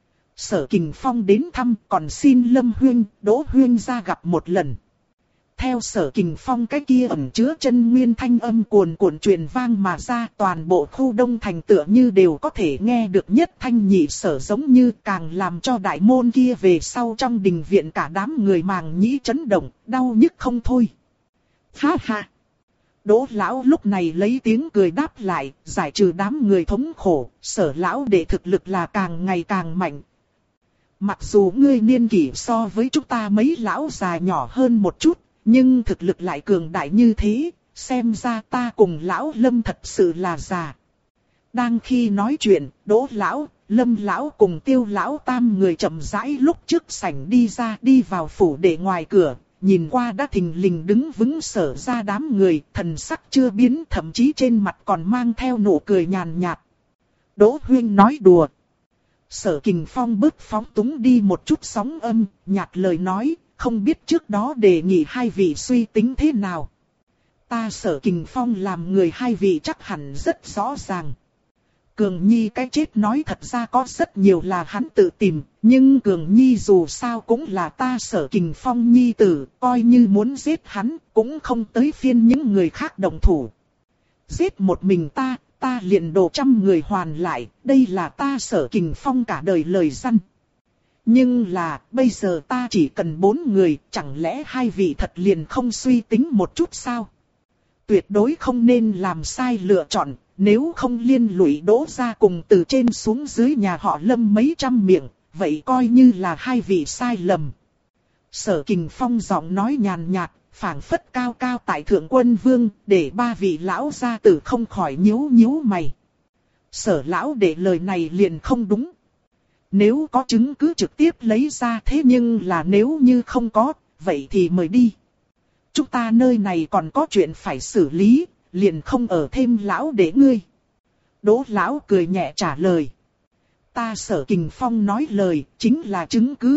Sở Kình Phong đến thăm, còn xin Lâm huynh, Đỗ huynh ra gặp một lần. Theo Sở Kình Phong cái kia ẩn chứa chân nguyên thanh âm cuồn cuộn truyền vang mà ra, toàn bộ khu đông thành tựa như đều có thể nghe được nhất thanh nhị sở, giống như càng làm cho đại môn kia về sau trong đình viện cả đám người màng nhĩ chấn động, đau nhức không thôi. Ha ha! Đỗ lão lúc này lấy tiếng cười đáp lại, giải trừ đám người thống khổ, Sở lão đệ thực lực là càng ngày càng mạnh. Mặc dù ngươi niên kỷ so với chúng ta mấy lão già nhỏ hơn một chút, nhưng thực lực lại cường đại như thế, xem ra ta cùng lão Lâm thật sự là già. Đang khi nói chuyện, Đỗ lão, Lâm lão cùng Tiêu lão tam người chậm rãi lúc trước sảnh đi ra, đi vào phủ để ngoài cửa, nhìn qua đã thình lình đứng vững Sở ra đám người, thần sắc chưa biến, thậm chí trên mặt còn mang theo nụ cười nhàn nhạt. Đỗ huynh nói đùa. Sở Kình Phong bước phóng túng đi một chút sóng âm, nhạt lời nói, không biết trước đó đề nghị hai vị suy tính thế nào. Ta Sở Kình Phong làm người hai vị chắc hẳn rất rõ ràng. Cường Nhi cái chết nói thật ra có rất nhiều là hắn tự tìm, nhưng Cường Nhi dù sao cũng là ta Sở Kình Phong nhi tử, coi như muốn giết hắn, cũng không tới phiên những người khác động thủ. Giết một mình ta, ta liền đổ trăm người hoàn lại, đây là ta Sở Kình Phong cả đời lời răn. Nhưng là, bây giờ ta chỉ cần bốn người, chẳng lẽ hai vị thật liền không suy tính một chút sao? Tuyệt đối không nên làm sai lựa chọn, nếu không liên lụy Đỗ gia cùng từ trên xuống dưới nhà họ Lâm mấy trăm miệng, vậy coi như là hai vị sai lầm. Sở Kình Phong giọng nói nhàn nhạt, phảng phất cao cao tại thượng quân vương, để ba vị lão gia tử không khỏi nhíu nhíu mày. Sở lão để lời này liền không đúng. Nếu có chứng cứ trực tiếp lấy ra, thế nhưng là nếu như không có, vậy thì mời đi. Chúng ta nơi này còn có chuyện phải xử lý, liền không ở thêm lão để ngươi. Đỗ lão cười nhẹ trả lời. Ta Sở Kình Phong nói lời, chính là chứng cứ.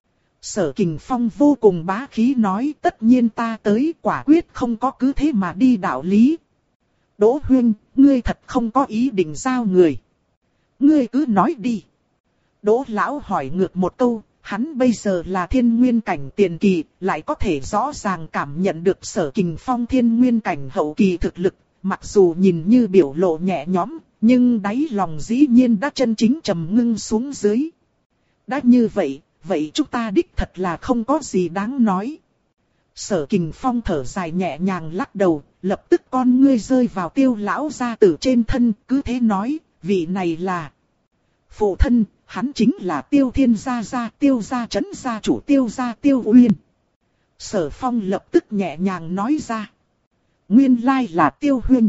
Sở Kình Phong vô cùng bá khí nói, tất nhiên ta tới, quả quyết không có cứ thế mà đi đạo lý. Đỗ huynh, ngươi thật không có ý định giao người. Ngươi cứ nói đi. Đỗ lão hỏi ngược một câu, hắn bây giờ là thiên nguyên cảnh tiền kỳ, lại có thể rõ ràng cảm nhận được Sở Kình Phong thiên nguyên cảnh hậu kỳ thực lực, mặc dù nhìn như biểu lộ nhẹ nhõm, Nhưng đáy lòng dĩ nhiên đã chân chính trầm ngưng xuống dưới. Đã như vậy, vậy chúng ta đích thật là không có gì đáng nói. Sở Kình Phong thở dài nhẹ nhàng lắc đầu, lập tức con ngươi rơi vào Tiêu lão gia tử trên thân, cứ thế nói, vị này là phụ thân, hắn chính là Tiêu Thiên gia gia, Tiêu gia trấn gia chủ, Tiêu gia Tiêu Uyên. Sở Phong lập tức nhẹ nhàng nói ra, nguyên lai là Tiêu huynh.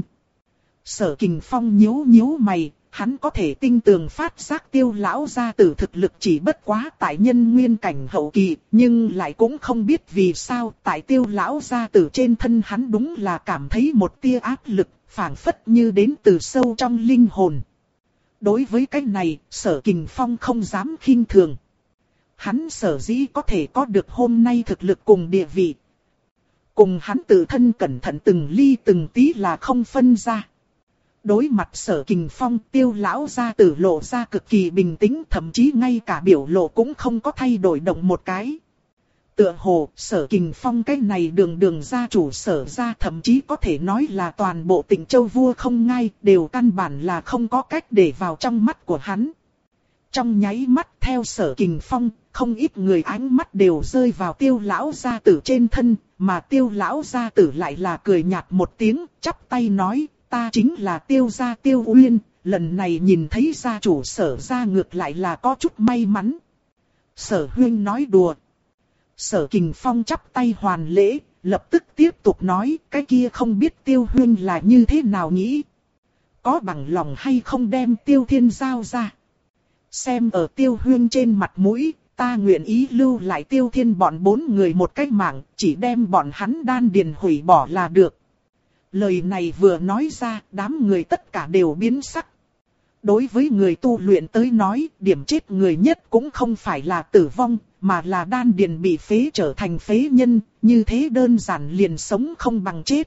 Sở Kình Phong nhíu nhíu mày, hắn có thể tinh tường phát giác Tiêu lão gia tử thực lực chỉ bất quá tại nhân nguyên cảnh hậu kỳ, nhưng lại cũng không biết vì sao tại Tiêu lão gia tử trên thân hắn đúng là cảm thấy một tia áp lực, phảng phất như đến từ sâu trong linh hồn. Đối với cái này, Sở Kình Phong không dám khinh thường. Hắn sở dĩ có thể có được hôm nay thực lực cùng địa vị, cùng hắn tự thân cẩn thận từng ly từng tí là không phân ra. Đối mặt Sở Kình Phong, Tiêu lão gia tử lộ ra cực kỳ bình tĩnh, thậm chí ngay cả biểu lộ cũng không có thay đổi động một cái. Tựa hồ, Sở Kình Phong cái này đường đường gia chủ Sở gia, thậm chí có thể nói là toàn bộ Tịnh Châu vua không ngai, đều căn bản là không có cách để vào trong mắt của hắn. Trong nháy mắt theo Sở Kình Phong, không ít người ánh mắt đều rơi vào Tiêu lão gia tử trên thân, mà Tiêu lão gia tử lại là cười nhạt một tiếng, chắp tay nói, ta chính là Tiêu gia Tiêu Uyên, lần này nhìn thấy gia chủ Sở gia ngược lại là có chút may mắn. Sở huynh nói đùa. Sở Kình Phong chắp tay hoàn lễ, lập tức tiếp tục nói, cái kia không biết Tiêu huynh là như thế nào nghĩ. Có bằng lòng hay không đem Tiêu Thiên giao ra. Xem ở Tiêu huynh trên mặt mũi, ta nguyện ý lưu lại Tiêu Thiên bọn bốn người một cách mạng, chỉ đem bọn hắn đan điền hủy bỏ là được. Lời này vừa nói ra, đám người tất cả đều biến sắc. Đối với người tu luyện tới nói, điểm chết người nhất cũng không phải là tử vong, mà là đan điền bị phế trở thành phế nhân, như thế đơn giản liền sống không bằng chết.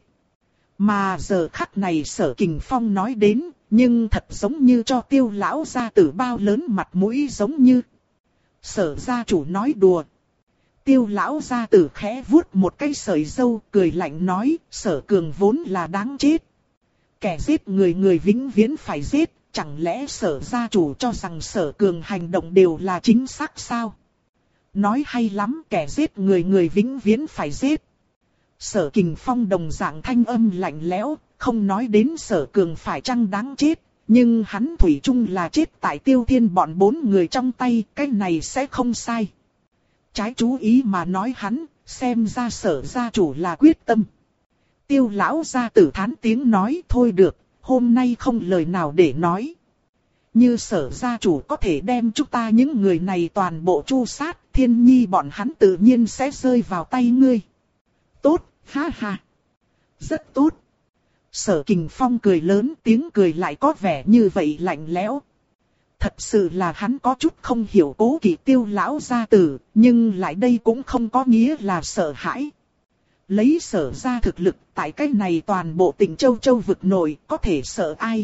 Mà giờ khắc này Sở Kình Phong nói đến, nhưng thật giống như cho Tiêu lão gia tử bao lớn mặt mũi giống như. Sở gia chủ nói đùa. Tiêu lão gia tử khẽ vuốt một cái sợi râu, cười lạnh nói, Sở Cường vốn là đáng chết. Kẻ giết người người vĩnh viễn phải giết, chẳng lẽ Sở gia chủ cho rằng Sở Cường hành động đều là chính xác sao? Nói hay lắm, kẻ giết người người vĩnh viễn phải giết. Sở Kình Phong đồng dạng thanh âm lạnh lẽo, không nói đến Sở Cường phải chăng đáng chết, nhưng hắn thủy chung là chết tại Tiêu Thiên bọn bốn người trong tay, cái này sẽ không sai. Trái chú ý mà nói hắn, xem ra Sở gia chủ là quyết tâm. Tiêu lão gia tử thán tiếng nói, thôi được, hôm nay không lời nào để nói. Như Sở gia chủ có thể đem chúng ta những người này toàn bộ tru sát, Thiên Nhi bọn hắn tự nhiên sẽ rơi vào tay ngươi. Tốt, ha ha. Rất tốt. Sở Kình Phong cười lớn, tiếng cười lại có vẻ như vậy lạnh lẽo. Thật sự là hắn có chút không hiểu cố kỵ Tiêu lão gia tử, nhưng lại đây cũng không có nghĩa là sợ hãi. Lấy Sở gia thực lực, tại cái này toàn bộ Tịnh Châu Châu vực nội, có thể sợ ai?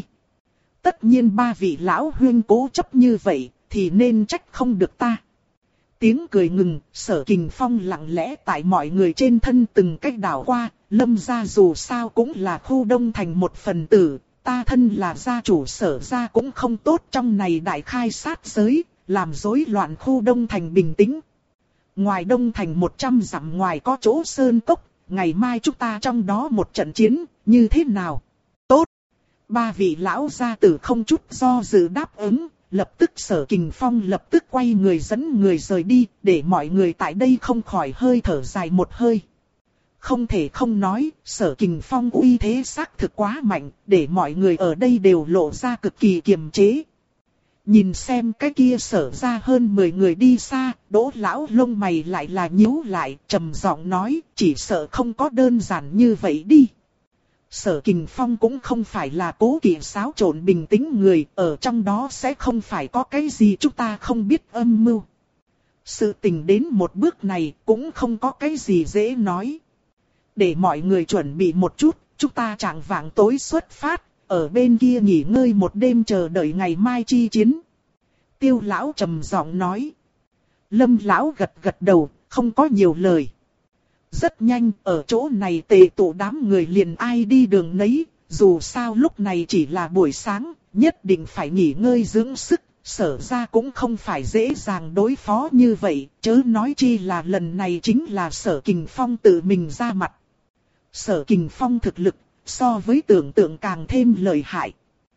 Tất nhiên ba vị lão huynh cố chấp như vậy, thì nên trách không được ta. Tiếng cười ngừng, Sở Kình Phong lặng lẽ tại mọi người trên thân từng cách đảo qua, Lâm gia dù sao cũng là khu đông thành một phần tử, ta thân là gia chủ Sở gia cũng không tốt trong này đại khai sát giới, làm rối loạn khu đông thành bình tĩnh. Ngoài đông thành một trăm dặm ngoài có chỗ sơn cốc, ngày mai chúng ta trong đó một trận chiến, như thế nào? Tốt! Ba vị lão gia tử không chút do dự đáp ứng. Lập tức Sở Kình Phong lập tức quay người dẫn người rời đi, để mọi người tại đây không khỏi hơi thở dài một hơi. Không thể không nói, Sở Kình Phong uy thế xác thực quá mạnh, để mọi người ở đây đều lộ ra cực kỳ kiềm chế. Nhìn xem cái kia Sở ra hơn mười người đi xa, Đỗ lão lông mày lại là nhíu lại, trầm giọng nói, chỉ sợ không có đơn giản như vậy đi. Sở Kình Phong cũng không phải là cố kỵ xáo trộn bình tĩnh người, ở trong đó sẽ không phải có cái gì chúng ta không biết âm mưu. Sự tình đến một bước này cũng không có cái gì dễ nói. Để mọi người chuẩn bị một chút, chúng ta chạng vạng tối xuất phát, ở bên kia nghỉ ngơi một đêm chờ đợi ngày mai chi chiến. Tiêu lão trầm giọng nói. Lâm lão gật gật đầu, không có nhiều lời. Rất nhanh, ở chỗ này tề tụ đám người liền ai đi đường nấy, dù sao lúc này chỉ là buổi sáng, nhất định phải nghỉ ngơi dưỡng sức, Sở ra cũng không phải dễ dàng đối phó như vậy, chớ nói chi là lần này chính là Sở Kình Phong tự mình ra mặt. Sở Kình Phong thực lực, so với tưởng tượng càng thêm lợi hại.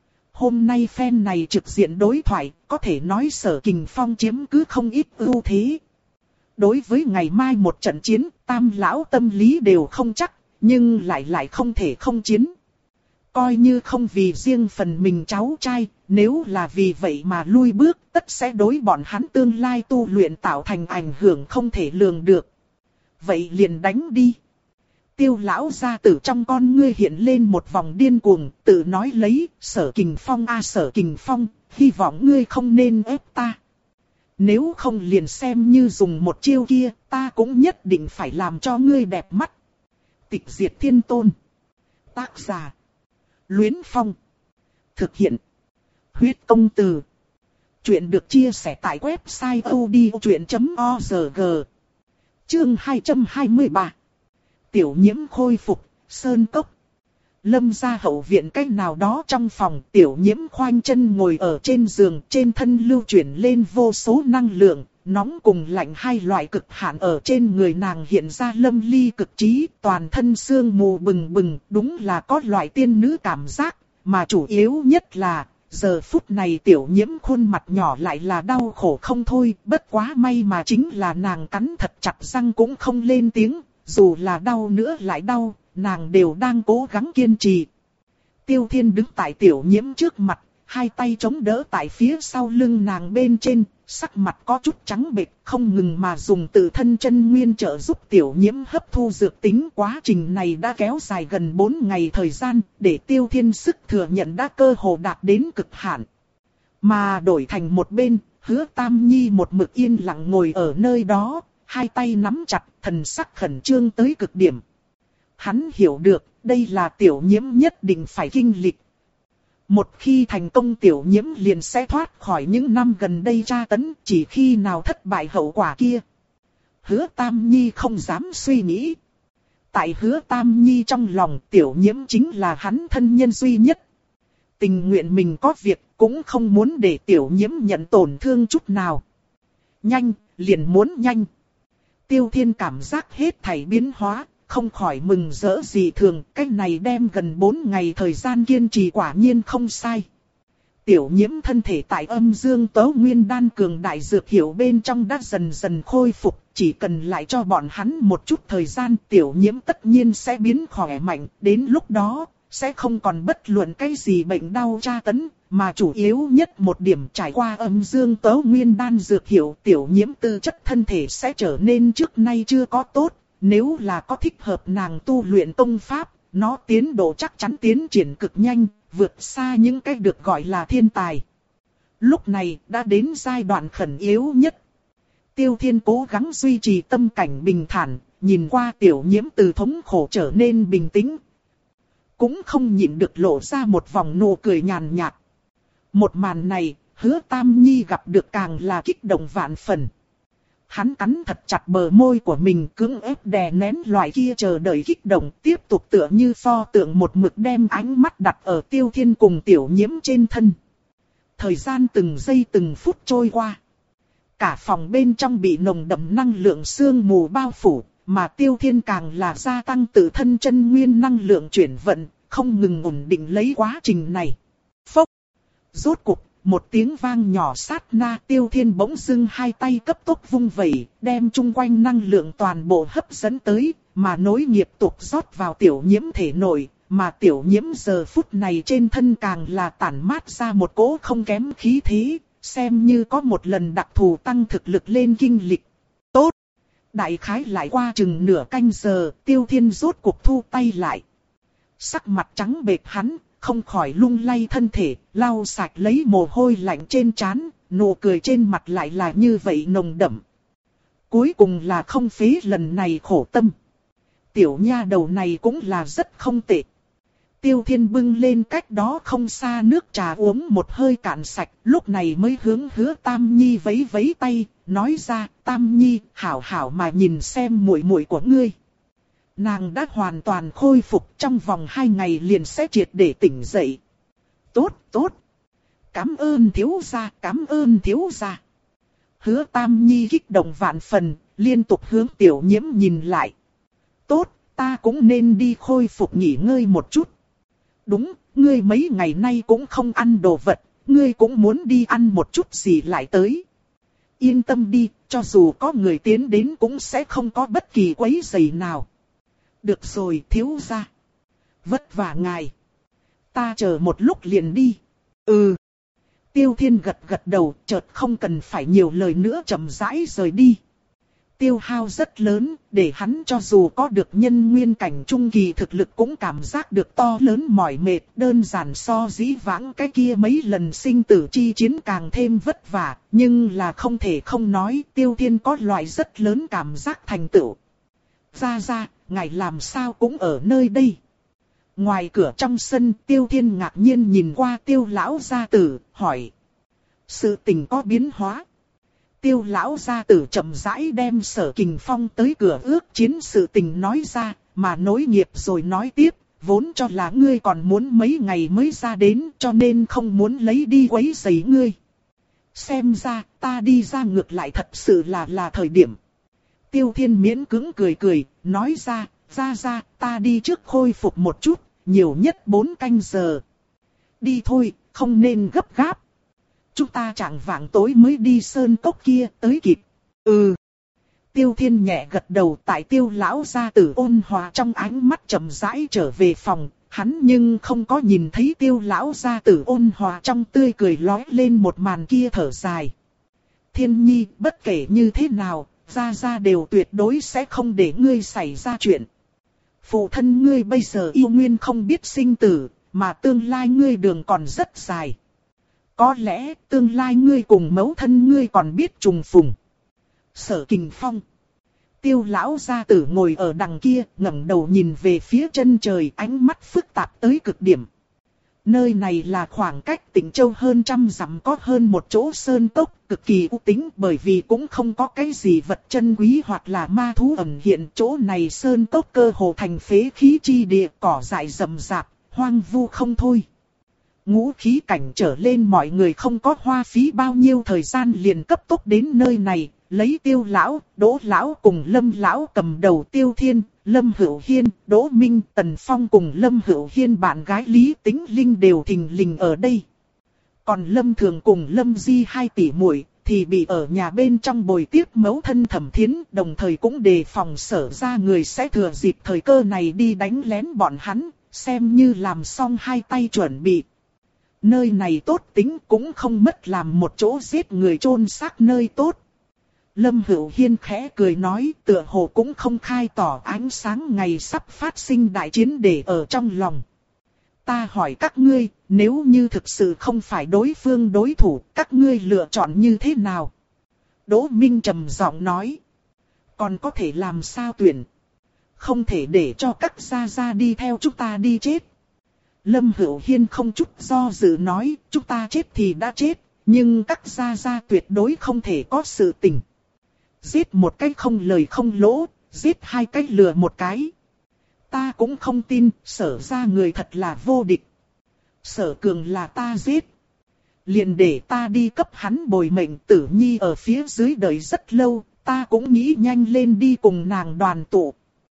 Hôm nay phen này trực diện đối thoại, có thể nói Sở Kình Phong chiếm cứ không ít ưu thế. Đối với ngày mai một trận chiến, tam lão tâm lý đều không chắc, nhưng lại lại không thể không chiến. Coi như không vì riêng phần mình cháu trai, nếu là vì vậy mà lui bước, tất sẽ đối bọn hắn tương lai tu luyện tạo thành ảnh hưởng không thể lường được. Vậy liền đánh đi. Tiêu lão gia tử trong con ngươi hiện lên một vòng điên cuồng, tự nói lấy, Sở Kình Phong a Sở Kình Phong, hy vọng ngươi không nên ép ta. Nếu không liền xem như dùng một chiêu kia, ta cũng nhất định phải làm cho ngươi đẹp mắt. Tịch diệt thiên tôn. Tác giả. Luyến Phong. Thực hiện. Huyết công từ. Chuyện được chia sẻ tại website odchuyện chấm org. Chương hai trăm hai mươi ba. Tiểu Nhiễm khôi phục, sơn cốc. Lâm gia hậu viện cách nào đó trong phòng, Tiểu Nhiễm khoanh chân ngồi ở trên giường, trên thân lưu chuyển lên vô số năng lượng, nóng cùng lạnh hai loại cực hạn ở trên người nàng hiện ra lâm ly cực trí, toàn thân sương mù bừng bừng, đúng là có loại tiên nữ cảm giác, mà chủ yếu nhất là, giờ phút này Tiểu Nhiễm khuôn mặt nhỏ lại là đau khổ không thôi, bất quá may mà chính là nàng cắn thật chặt răng cũng không lên tiếng, dù là đau nữa lại đau, nàng đều đang cố gắng kiên trì. Tiêu Thiên đứng tại Tiểu Nhiễm trước mặt, hai tay chống đỡ tại phía sau lưng nàng bên trên, sắc mặt có chút trắng bệch, không ngừng mà dùng tự thân chân nguyên trợ giúp Tiểu Nhiễm hấp thu dược tính. Quá trình này đã kéo dài gần bốn ngày thời gian, để Tiêu Thiên sức thừa nhận đã cơ hồ đạt đến cực hạn. Mà đổi thành một bên, Hứa Tam Nhi một mực yên lặng ngồi ở nơi đó, hai tay nắm chặt, thần sắc khẩn trương tới cực điểm. Hắn hiểu được, đây là Tiểu Nhiễm nhất định phải kinh lịch. Một khi thành công Tiểu Nhiễm liền sẽ thoát khỏi những năm gần đây tra tấn, chỉ khi nào thất bại hậu quả kia. Hứa Tam Nhi không dám suy nghĩ. Tại Hứa Tam Nhi trong lòng Tiểu Nhiễm chính là hắn thân nhân duy nhất. Tình nguyện mình có việc cũng không muốn để Tiểu Nhiễm nhận tổn thương chút nào. Nhanh, liền muốn nhanh. Tiêu Thiên cảm giác hết thảy biến hóa, không khỏi mừng rỡ gì thường, cách này đem gần bốn ngày thời gian kiên trì quả nhiên không sai. Tiểu Nhiễm thân thể tại âm dương tấu nguyên đan cường đại dược hiệu bên trong đã dần dần khôi phục, chỉ cần lại cho bọn hắn một chút thời gian Tiểu Nhiễm tất nhiên sẽ biến khỏe mạnh, đến lúc đó sẽ không còn bất luận cái gì bệnh đau tra tấn, mà chủ yếu nhất một điểm trải qua âm dương tấu nguyên đan dược hiệu Tiểu Nhiễm tư chất thân thể sẽ trở nên trước nay chưa có tốt. Nếu là có thích hợp nàng tu luyện công pháp, nó tiến độ chắc chắn tiến triển cực nhanh, vượt xa những cái được gọi là thiên tài. Lúc này đã đến giai đoạn khẩn yếu nhất. Tiêu Thiên cố gắng duy trì tâm cảnh bình thản, nhìn qua Tiểu Nhiễm từ thống khổ trở nên bình tĩnh. Cũng không nhịn được lộ ra một vòng nụ cười nhàn nhạt. Một màn này, Hứa Tam Nhi gặp được càng là kích động vạn phần. Hắn cắn thật chặt bờ môi của mình, cưỡng ép đè nén loại kia chờ đợi kích động, tiếp tục tựa như pho tượng một mực đem ánh mắt đặt ở Tiêu Thiên cùng Tiểu Nhiễm trên thân. Thời gian từng giây từng phút trôi qua. Cả phòng bên trong bị nồng đậm năng lượng sương mù bao phủ, mà Tiêu Thiên càng là gia tăng tự thân chân nguyên năng lượng chuyển vận, không ngừng ổn định lấy quá trình này. Phốc! Rốt cục, một tiếng vang nhỏ sát na, Tiêu Thiên bỗng dưng hai tay cấp tốc vung vẩy, đem chung quanh năng lượng toàn bộ hấp dẫn tới, mà nối nghiệp tục rót vào Tiểu Nhiễm thể nội, mà Tiểu Nhiễm giờ phút này trên thân càng là tản mát ra một cỗ không kém khí thế, xem như có một lần đặc thù tăng thực lực lên kinh lịch. Tốt! Đại khái lại qua chừng nửa canh giờ, Tiêu Thiên rốt cuộc thu tay lại. Sắc mặt trắng bệch hắn, không khỏi lung lay thân thể, lau sạch lấy mồ hôi lạnh trên trán, nụ cười trên mặt lại là như vậy nồng đậm. Cuối cùng là không phí lần này khổ tâm. Tiểu nha đầu này cũng là rất không tệ. Tiêu Thiên bưng lên cách đó không xa nước trà uống một hơi cạn sạch, lúc này mới hướng Hứa Tam Nhi vẫy vẫy tay, nói ra, Tam Nhi, hảo hảo mà nhìn xem muội muội của ngươi. Nàng đã hoàn toàn khôi phục, trong vòng hai ngày liền sẽ triệt để tỉnh dậy. Tốt, tốt. Cảm ơn thiếu gia, cảm ơn thiếu gia. Hứa Tam Nhi kích động vạn phần, liên tục hướng Tiểu Nhiễm nhìn lại. Tốt, ta cũng nên đi khôi phục nghỉ ngơi một chút. Đúng, ngươi mấy ngày nay cũng không ăn đồ vật, ngươi cũng muốn đi ăn một chút gì lại tới. Yên tâm đi, cho dù có người tiến đến cũng sẽ không có bất kỳ quấy rầy nào. Được rồi, thiếu gia. Vất vả ngài. Ta chờ một lúc liền đi. Ừ. Tiêu Thiên gật gật đầu, chợt không cần phải nhiều lời nữa chậm rãi rời đi. Tiêu hao rất lớn, để hắn cho dù có được nhân nguyên cảnh trung kỳ thực lực cũng cảm giác được to lớn mỏi mệt, đơn giản so dĩ vãng cái kia mấy lần sinh tử chi chiến càng thêm vất vả, nhưng là không thể không nói Tiêu Thiên có loại rất lớn cảm giác thành tựu. Ra ra, ngài làm sao cũng ở nơi đây. Ngoài cửa trong sân, Tiêu Thiên ngạc nhiên nhìn qua Tiêu lão gia tử, hỏi. Sự tình có biến hóa. Tiêu lão gia tử chậm rãi đem Sở Kình Phong tới cửa ước chiến sự tình nói ra, mà nối nghiệp rồi nói tiếp, vốn cho là ngươi còn muốn mấy ngày mới ra đến cho nên không muốn lấy đi quấy rầy ngươi. Xem ra, ta đi ra ngược lại thật sự là là thời điểm. Tiêu Thiên miễn cưỡng cười cười, nói ra, ra ra, ta đi trước khôi phục một chút, nhiều nhất bốn canh giờ. Đi thôi, không nên gấp gáp. Chúng ta chẳng vạng tối mới đi sơn cốc kia, tới kịp. Ừ. Tiêu Thiên nhẹ gật đầu, tại Tiêu lão gia tử ôn hòa trong ánh mắt chậm rãi trở về phòng, hắn nhưng không có nhìn thấy Tiêu lão gia tử ôn hòa trong tươi cười lóe lên một màn kia thở dài. Thiên Nhi, bất kể như thế nào, gia gia đều tuyệt đối sẽ không để ngươi xảy ra chuyện. Phụ thân ngươi bây giờ yêu nguyên không biết sinh tử, mà tương lai ngươi đường còn rất dài. Có lẽ tương lai ngươi cùng mẫu thân ngươi còn biết trùng phùng. Sở Kình Phong. Tiêu lão gia tử ngồi ở đằng kia, ngẩng đầu nhìn về phía chân trời, ánh mắt phức tạp tới cực điểm. Nơi này là khoảng cách Tịnh Châu hơn trăm dặm có hơn một chỗ sơn cốc, cực kỳ u tĩnh bởi vì cũng không có cái gì vật chân quý hoặc là ma thú ẩn hiện. Chỗ này sơn cốc cơ hồ thành phế khí chi địa, cỏ dại rậm rạp, hoang vu không thôi. Ngũ khí cảnh trở lên mọi người không có hoa phí bao nhiêu thời gian liền cấp tốc đến nơi này, lấy Tiêu lão, Đỗ lão cùng Lâm lão cầm đầu. Tiêu Thiên, Lâm Hữu Hiên, Đỗ Minh, Tần Phong cùng Lâm Hữu Hiên bạn gái Lý Tĩnh Linh đều thình lình ở đây. Còn Lâm Thường cùng Lâm Di hai tỷ muội thì bị ở nhà bên trong bồi tiếp mẫu thân Thẩm Thiến, đồng thời cũng đề phòng Sở ra người sẽ thừa dịp thời cơ này đi đánh lén bọn hắn, xem như làm xong hai tay chuẩn bị. Nơi này tốt tính cũng không mất làm một chỗ giết người chôn xác nơi tốt. Lâm Hữu Hiên khẽ cười nói, tựa hồ cũng không khai tỏ ánh sáng ngày sắp phát sinh đại chiến để ở trong lòng. Ta hỏi các ngươi, nếu như thực sự không phải đối phương đối thủ, các ngươi lựa chọn như thế nào? Đỗ Minh trầm giọng nói. Còn có thể làm sao tuyển? Không thể để cho các gia gia đi theo chúng ta đi chết. Lâm Hữu Hiên không chút do dự nói, chúng ta chết thì đã chết, nhưng các gia gia tuyệt đối không thể có sự tình. Giết một cái không lời không lỗ, giết hai cái lừa một cái. Ta cũng không tin, Sở ra người thật là vô địch. Sở Cường là ta giết. Liền để ta đi cấp hắn bồi mệnh. Tử Nhi ở phía dưới đợi rất lâu, ta cũng nghĩ nhanh lên đi cùng nàng đoàn tụ.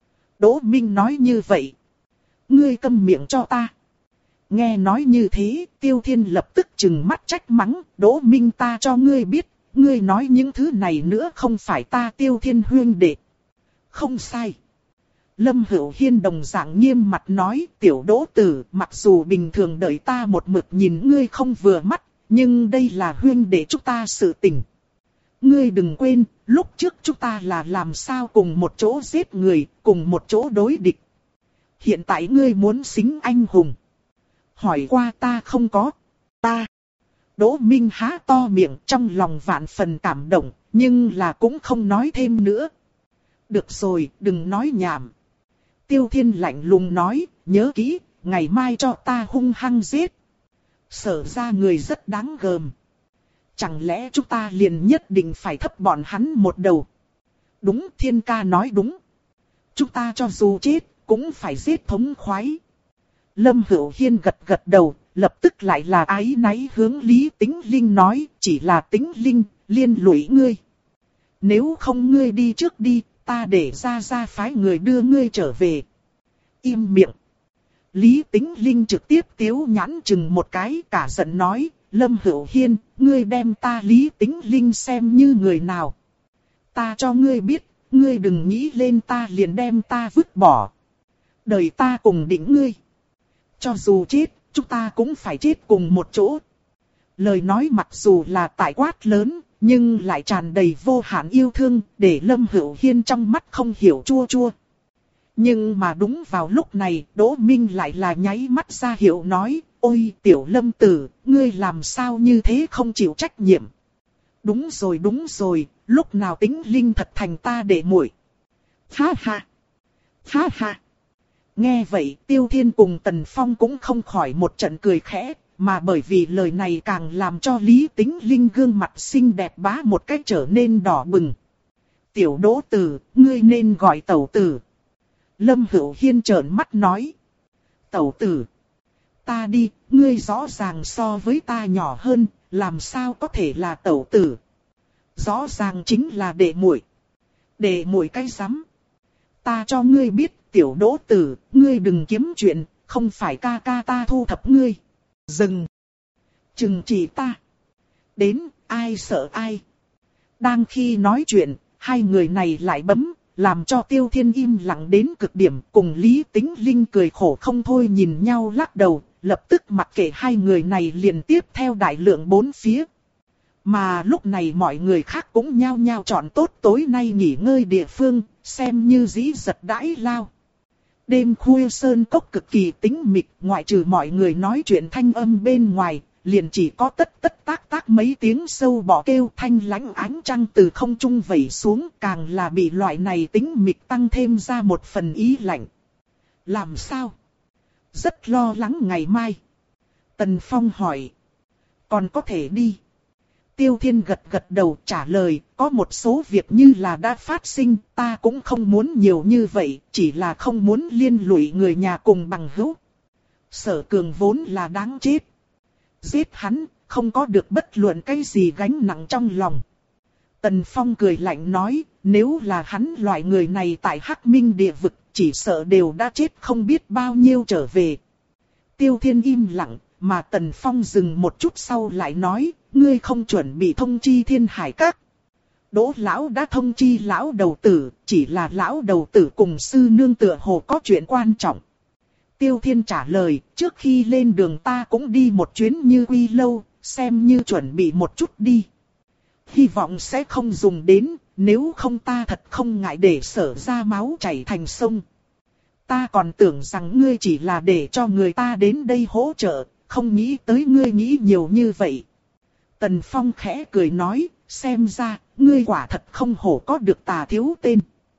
Đỗ Minh nói như vậy. Ngươi câm miệng cho ta. Nghe nói như thế, Tiêu Thiên lập tức trừng mắt trách mắng, Đỗ Minh ta cho ngươi biết, ngươi nói những thứ này nữa không phải ta Tiêu Thiên huyên đệ. Không sai. Lâm Hữu Hiên đồng dạng nghiêm mặt nói, tiểu Đỗ tử, mặc dù bình thường đợi ta một mực nhìn ngươi không vừa mắt, nhưng đây là huyên đệ chúng ta sự tình. Ngươi đừng quên, lúc trước chúng ta là làm sao cùng một chỗ giết người, cùng một chỗ đối địch. Hiện tại ngươi muốn xính anh hùng. Hỏi qua ta không có. Ta. Đỗ Minh há to miệng trong lòng vạn phần cảm động, nhưng là cũng không nói thêm nữa. Được rồi, đừng nói nhảm. Tiêu Thiên lạnh lùng nói, nhớ kỹ, ngày mai cho ta hung hăng giết. Sở ra người rất đáng gờm. Chẳng lẽ chúng ta liền nhất định phải thấp bọn hắn một đầu? Đúng, Thiên ca nói đúng. Chúng ta cho dù chết, cũng phải giết thống khoái. Lâm Hữu Hiên gật gật đầu, lập tức lại là áy náy hướng Lý Tĩnh Linh nói, chỉ là Tĩnh Linh, liên lụy ngươi. Nếu không ngươi đi trước đi, ta để ra ra phái người đưa ngươi trở về. Im miệng. Lý Tĩnh Linh trực tiếp tiếu nhãn chừng một cái, cả giận nói, Lâm Hữu Hiên, ngươi đem ta Lý Tĩnh Linh xem như người nào. Ta cho ngươi biết, ngươi đừng nghĩ lên ta liền đem ta vứt bỏ. Đời ta cùng định ngươi. Cho dù chết, chúng ta cũng phải chết cùng một chỗ. Lời nói mặc dù là tại quát lớn, nhưng lại tràn đầy vô hạn yêu thương, để Lâm Hữu Hiên trong mắt không hiểu chua chua. Nhưng mà đúng vào lúc này, Đỗ Minh lại là nháy mắt ra hiệu nói, ôi tiểu Lâm tử, ngươi làm sao như thế không chịu trách nhiệm. Đúng rồi đúng rồi, lúc nào Tĩnh Linh thật thành ta để muội. Ha ha, ha ha. Nghe vậy Tiêu Thiên cùng Tần Phong cũng không khỏi một trận cười khẽ, mà bởi vì lời này càng làm cho Lý Tĩnh Linh gương mặt xinh đẹp bá một cách trở nên đỏ bừng. Tiểu Đỗ tử, ngươi nên gọi tẩu tử. Lâm Hữu Hiên trợn mắt nói. Tẩu tử. Ta đi, ngươi rõ ràng so với ta nhỏ hơn, làm sao có thể là tẩu tử. Rõ ràng chính là đệ muội. Đệ muội cái rắm. Ta cho ngươi biết, tiểu Đỗ tử, ngươi đừng kiếm chuyện, không phải ca ca ta thu thập ngươi. Dừng. Chừng chỉ ta. Đến, ai sợ ai. Đang khi nói chuyện, hai người này lại bấm, làm cho Tiêu Thiên im lặng đến cực điểm, cùng Lý Tĩnh Linh cười khổ không thôi nhìn nhau lắc đầu, lập tức mặc kệ hai người này liền tiếp theo đại lượng bốn phía. Mà lúc này mọi người khác cũng nhao nhao chọn tốt tối nay nghỉ ngơi địa phương, xem như dĩ giật đãi lao. Đêm khuya sơn cốc cực kỳ tĩnh mịch, ngoại trừ mọi người nói chuyện thanh âm bên ngoài, liền chỉ có tất tất tác tác mấy tiếng sâu bọ kêu, thanh lãnh ánh trăng từ không trung vẩy xuống, càng là bị loại này tĩnh mịch tăng thêm ra một phần ý lạnh. Làm sao? Rất lo lắng ngày mai. Tần Phong hỏi. Còn có thể đi. Tiêu Thiên gật gật đầu trả lời, có một số việc như là đã phát sinh, ta cũng không muốn nhiều như vậy, chỉ là không muốn liên lụy người nhà cùng bằng hữu. Sở Cường vốn là đáng chết. Giết hắn, không có được bất luận cái gì gánh nặng trong lòng. Tần Phong cười lạnh nói, nếu là hắn loại người này tại Hắc Minh địa vực, chỉ sợ đều đã chết không biết bao nhiêu trở về. Tiêu Thiên im lặng, mà Tần Phong dừng một chút sau lại nói, ngươi không chuẩn bị thông chi Thiên Hải Các. Đỗ lão đã thông chi lão đầu tử, chỉ là lão đầu tử cùng sư nương tựa hồ có chuyện quan trọng. Tiêu Thiên trả lời, trước khi lên đường ta cũng đi một chuyến Như Quy lâu, xem như chuẩn bị một chút đi. Hy vọng sẽ không dùng đến, nếu không ta thật không ngại để Sở ra máu chảy thành sông. Ta còn tưởng rằng ngươi chỉ là để cho người ta đến đây hỗ trợ, không nghĩ tới ngươi nghĩ nhiều như vậy. Tần Phong khẽ cười nói, xem ra, ngươi quả thật không hổ có được Tà thiếu tên.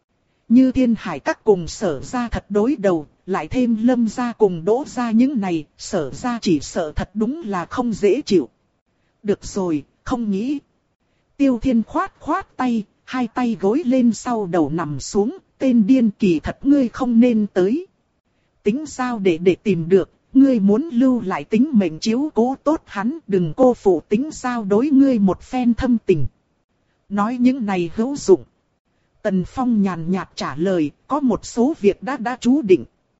Như Thiên Hải Các cùng Sở ra thật đối đầu, lại thêm Lâm ra cùng Đỗ ra những này, Sở ra chỉ sợ thật đúng là không dễ chịu. Được rồi, không nghĩ. Tiêu Thiên khoát khoát tay, hai tay gối lên sau đầu nằm xuống, tên điên kỳ thật ngươi không nên tới. Tính sao để để tìm được, ngươi muốn lưu lại tính mệnh chiếu cố tốt hắn, đừng cô phụ tính sao đối ngươi một phen thâm tình. Nói những này hữu dụng. Tần Phong nhàn nhạt trả lời, có một số việc đã đã chú định.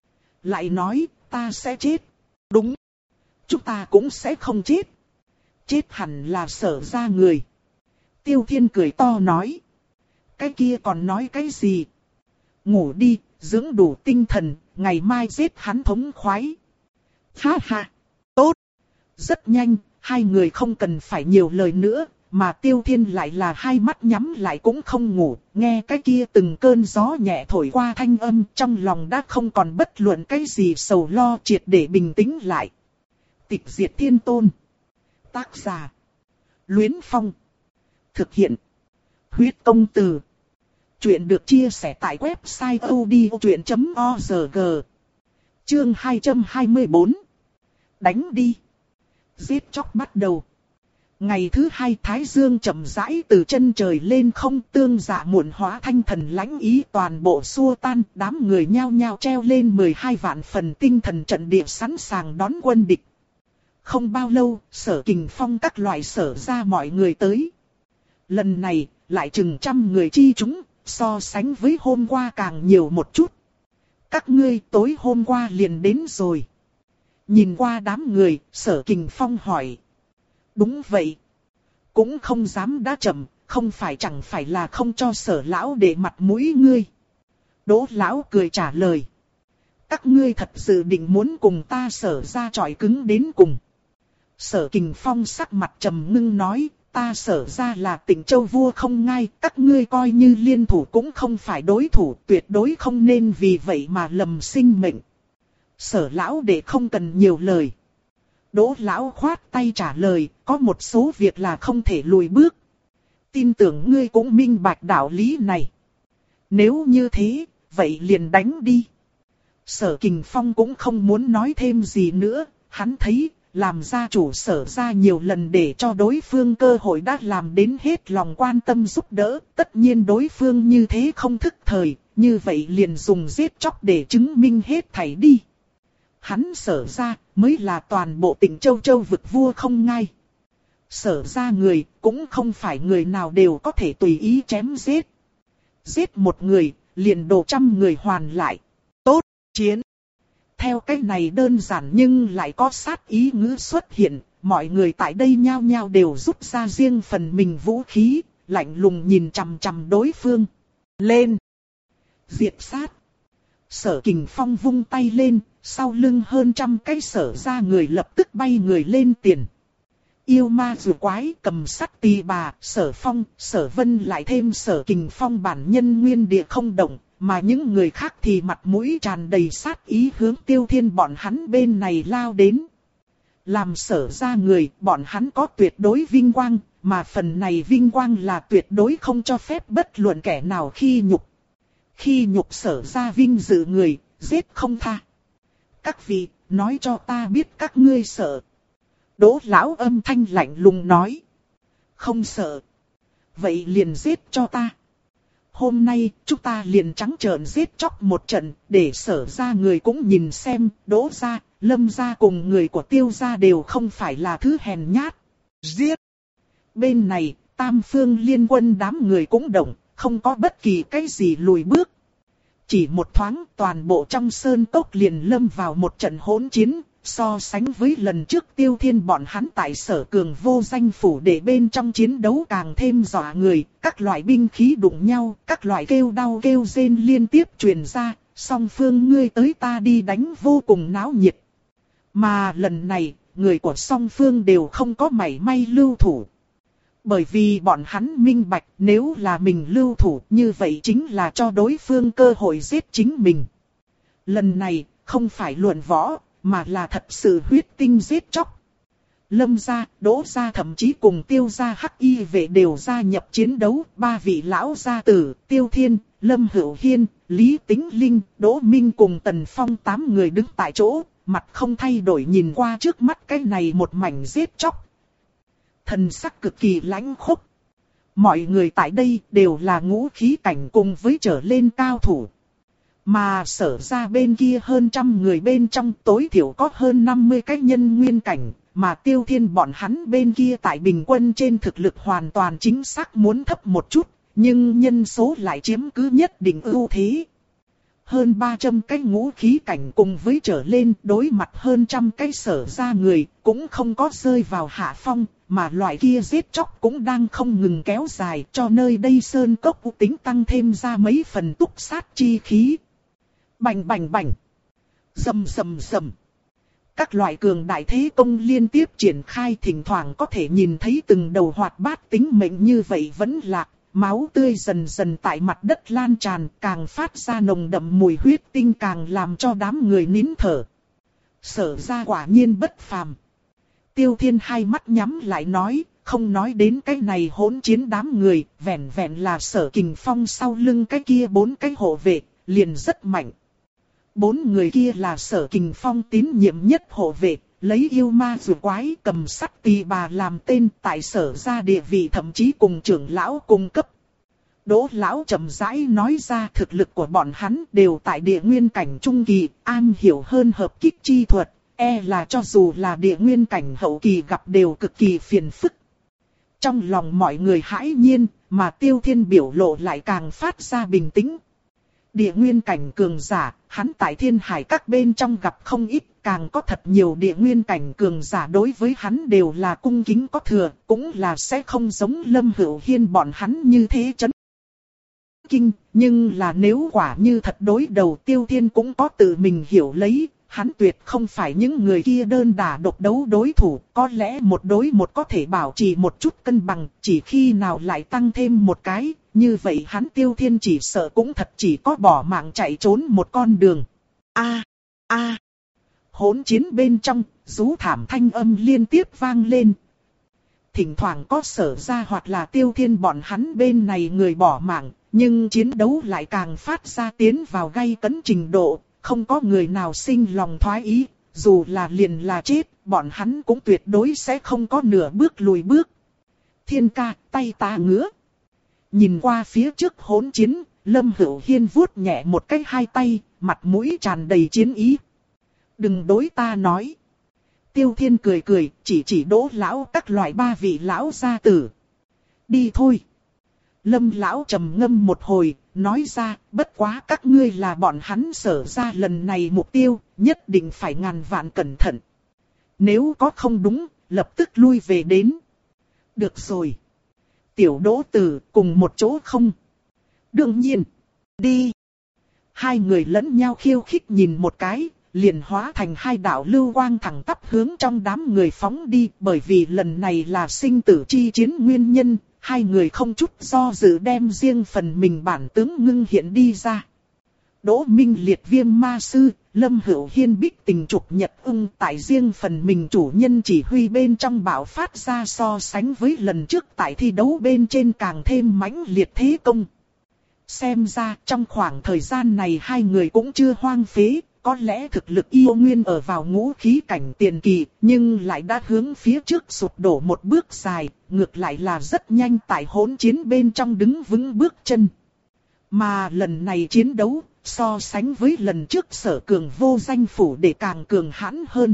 Lại nói, ta sẽ chết. Đúng. Chúng ta cũng sẽ không chết. Chết hẳn là Sở ra người. Tiêu Thiên cười to nói. Cái kia còn nói cái gì? Ngủ đi, dưỡng đủ tinh thần, ngày mai giết hắn thống khoái. Ha ha, tốt. Rất nhanh, hai người không cần phải nhiều lời nữa, mà Tiêu Thiên lại là hai mắt nhắm lại cũng không ngủ, nghe cái kia từng cơn gió nhẹ thổi qua thanh âm, trong lòng đã không còn bất luận cái gì sầu lo, triệt để bình tĩnh lại. Tịch diệt thiên tôn. Tác giả. Luyến Phong. Thực hiện. Huyết công từ. Chuyện được chia sẻ tại website odchuyện chấm org. Chương hai trăm hai mươi bốn. Đánh đi. Giết chóc bắt đầu. Ngày thứ hai Thái Dương chậm rãi từ chân trời lên không, tương dạ muộn hóa thanh thần lãnh ý toàn bộ xua tan, đám người nhao nhao treo lên mười hai vạn phần tinh thần trận địa sẵn sàng đón quân địch. Không bao lâu, Sở Kình Phong các loại Sở ra mọi người tới. Lần này, lại chừng trăm người chi chúng, so sánh với hôm qua càng nhiều một chút. Các ngươi tối hôm qua liền đến rồi. Nhìn qua đám người, Sở Kình Phong hỏi. Đúng vậy. Cũng không dám đã chậm, không phải chẳng phải là không cho Sở lão để mặt mũi ngươi. Đỗ lão cười trả lời. Các ngươi thật sự định muốn cùng ta Sở ra chọi cứng đến cùng. Sở Kình Phong sắc mặt trầm ngưng nói, ta Sở ra là Tịnh Châu vua không ngai, các ngươi coi như liên thủ cũng không phải đối thủ, tuyệt đối không nên vì vậy mà lầm sinh mệnh. Sở lão đệ không cần nhiều lời. Đỗ lão khoát tay trả lời, có một số việc là không thể lùi bước. Tin tưởng ngươi cũng minh bạch đạo lý này. Nếu như thế, vậy liền đánh đi. Sở Kình Phong cũng không muốn nói thêm gì nữa, hắn thấy, làm gia chủ Sở ra nhiều lần để cho đối phương cơ hội đã làm đến hết lòng quan tâm giúp đỡ, tất nhiên đối phương như thế không thức thời, như vậy liền dùng giết chóc để chứng minh hết thảy đi. Hắn Sở ra mới là toàn bộ Tịnh Châu Châu vực vua không ngai. Sở ra người cũng không phải người nào đều có thể tùy ý chém giết. Giết một người, liền đổ trăm người hoàn lại. Tốt, chiến. Theo cách này đơn giản nhưng lại có sát ý ngữ xuất hiện, mọi người tại đây nhao nhao đều rút ra riêng phần mình vũ khí, lạnh lùng nhìn chằm chằm đối phương. Lên! Diệt sát! Sở Kình Phong vung tay lên, sau lưng hơn trăm cái Sở ra người lập tức bay người lên tiền. Yêu ma rùa quái cầm sắt tì bà, Sở Phong, Sở Vân lại thêm Sở Kình Phong bản nhân nguyên địa không động, mà những người khác thì mặt mũi tràn đầy sát ý hướng Tiêu Thiên bọn hắn bên này lao đến. Làm Sở ra người, bọn hắn có tuyệt đối vinh quang, mà phần này vinh quang là tuyệt đối không cho phép bất luận kẻ nào khi nhục. Khi nhục Sở ra vinh dự người, giết không tha. Các vị, nói cho ta biết các ngươi sợ. Đỗ lão âm thanh lạnh lùng nói. Không sợ. Vậy liền giết cho ta. Hôm nay, chúng ta liền trắng trợn giết chóc một trận, để Sở ra người cũng nhìn xem, Đỗ ra, Lâm ra cùng người của Tiêu ra đều không phải là thứ hèn nhát. Giết! Bên này, Tam Phương liên quân đám người cũng động, không có bất kỳ cái gì lùi bước. Chỉ một thoáng, toàn bộ trong sơn cốc liền lâm vào một trận hỗn chiến. So sánh với lần trước Tiêu Thiên bọn hắn tại Sở Cường vô danh phủ để bên trong chiến đấu càng thêm dọa người, các loại binh khí đụng nhau, các loại kêu đau kêu rên liên tiếp truyền ra, song phương ngươi tới ta đi đánh vô cùng náo nhiệt. Mà lần này, người của song phương đều không có mảy may lưu thủ. Bởi vì bọn hắn minh bạch nếu là mình lưu thủ như vậy chính là cho đối phương cơ hội giết chính mình. Lần này, không phải luận võ, mà là thật sự huyết tinh giết chóc. Lâm gia, Đỗ gia thậm chí cùng Tiêu gia hắc y vệ đều gia nhập chiến đấu. Ba vị lão gia tử, Tiêu Thiên, Lâm Hữu Hiên, Lý Tính Linh, Đỗ Minh cùng Tần Phong tám người đứng tại chỗ, mặt không thay đổi nhìn qua trước mắt cái này một mảnh giết chóc. Thần sắc cực kỳ lãnh khốc. Mọi người tại đây đều là ngũ khí cảnh cùng với trở lên cao thủ. Mà Sở ra bên kia hơn trăm người bên trong tối thiểu có hơn năm mươi cái nhân nguyên cảnh, mà Tiêu Thiên bọn hắn bên kia tại bình quân trên thực lực hoàn toàn chính xác muốn thấp một chút, nhưng nhân số lại chiếm cứ nhất định ưu thế. Hơn ba trăm cái ngũ khí cảnh cùng với trở lên đối mặt hơn trăm cái Sở ra người cũng không có rơi vào hạ phong, mà loại kia giết chóc cũng đang không ngừng kéo dài cho nơi đây sơn cốc tính tăng thêm ra mấy phần túc sát chi khí. Bành bành bành. Rầm rầm rầm. Các loại cường đại thế công liên tiếp triển khai, thỉnh thoảng có thể nhìn thấy từng đầu hoạt bát tính mệnh như vậy vẫn lạc, máu tươi dần dần tại mặt đất lan tràn, càng phát ra nồng đậm mùi huyết tinh, càng làm cho đám người nín thở. Sở ra quả nhiên bất phàm. Tiêu Thiên hai mắt nhắm lại nói, không nói đến cái này hỗn chiến đám người, vẹn vẹn là Sở Kình Phong sau lưng cái kia bốn cái hộ vệ, liền rất mạnh. Bốn người kia là Sở Kình Phong tín nhiệm nhất hộ vệ, lấy yêu ma rùa quái cầm sắt tì bà làm tên, tại Sở ra địa vị thậm chí cùng trưởng lão cung cấp. Đỗ lão chậm rãi nói ra thực lực của bọn hắn đều tại địa nguyên cảnh trung kỳ, an hiểu hơn hợp kích chi thuật, e là cho dù là địa nguyên cảnh hậu kỳ gặp đều cực kỳ phiền phức. Trong lòng mọi người hãi nhiên, mà Tiêu Thiên biểu lộ lại càng phát ra bình tĩnh. Địa nguyên cảnh cường giả, hắn tại thiên hải các bên trong gặp không ít, càng có thật nhiều địa nguyên cảnh cường giả đối với hắn đều là cung kính có thừa, cũng là sẽ không giống Lâm Hữu Hiên bọn hắn như thế chấn kinh. Nhưng là nếu quả như thật đối đầu, Tiêu Thiên cũng có tự mình hiểu lấy, hắn tuyệt không phải những người kia đơn đả độc đấu đối thủ, có lẽ một đối một có thể bảo trì một chút cân bằng, chỉ khi nào lại tăng thêm một cái, như vậy hắn Tiêu Thiên chỉ sợ cũng thật chỉ có bỏ mạng chạy trốn một con đường. A a hỗn chiến bên trong, rú thảm thanh âm liên tiếp vang lên. Thỉnh thoảng có Sở Ra hoặc là Tiêu Thiên bọn hắn bên này người bỏ mạng, nhưng chiến đấu lại càng phát ra tiến vào gay cấn trình độ, không có người nào sinh lòng thoái ý, dù là liền là chết, bọn hắn cũng tuyệt đối sẽ không có nửa bước lùi bước. Thiên ca, tay ta ngứa. Nhìn qua phía trước hỗn chiến, Lâm Hữu Hiên vuốt nhẹ một cái hai tay, mặt mũi tràn đầy chiến ý. Đừng đối ta nói. Tiêu Thiên cười cười, chỉ chỉ Đỗ lão các loại ba vị lão gia tử. Đi thôi. Lâm lão trầm ngâm một hồi, nói ra, bất quá các ngươi là bọn hắn Sở Ra lần này mục tiêu, nhất định phải ngàn vạn cẩn thận. Nếu có không đúng, lập tức lui về đến. Được rồi. Tiểu Đỗ Tử cùng một chỗ không? Đương nhiên. Đi. Hai người lẫn nhau khiêu khích nhìn một cái, liền hóa thành hai đạo lưu quang thẳng tắp hướng trong đám người phóng đi, bởi vì lần này là sinh tử chi chiến nguyên nhân, hai người không chút do dự đem riêng phần mình bản tướng ngưng hiện đi ra. Đỗ Minh Liệt Viêm Ma Sư, Lâm Hữu Hiên Bích Tình Trục Nhật Ưng tại riêng phần mình chủ nhân chỉ huy bên trong bạo phát ra so sánh với lần trước tại thi đấu bên trên càng thêm mãnh liệt thế công. Xem ra trong khoảng thời gian này hai người cũng chưa hoang phế, có lẽ thực lực yêu nguyên ở vào ngũ khí cảnh tiền kỳ, nhưng lại đã hướng phía trước sụp đổ một bước dài, ngược lại là rất nhanh tại hỗn chiến bên trong đứng vững bước chân. Mà lần này chiến đấu, so sánh với lần trước Sở Cường vô danh phủ để càng cường hãn hơn.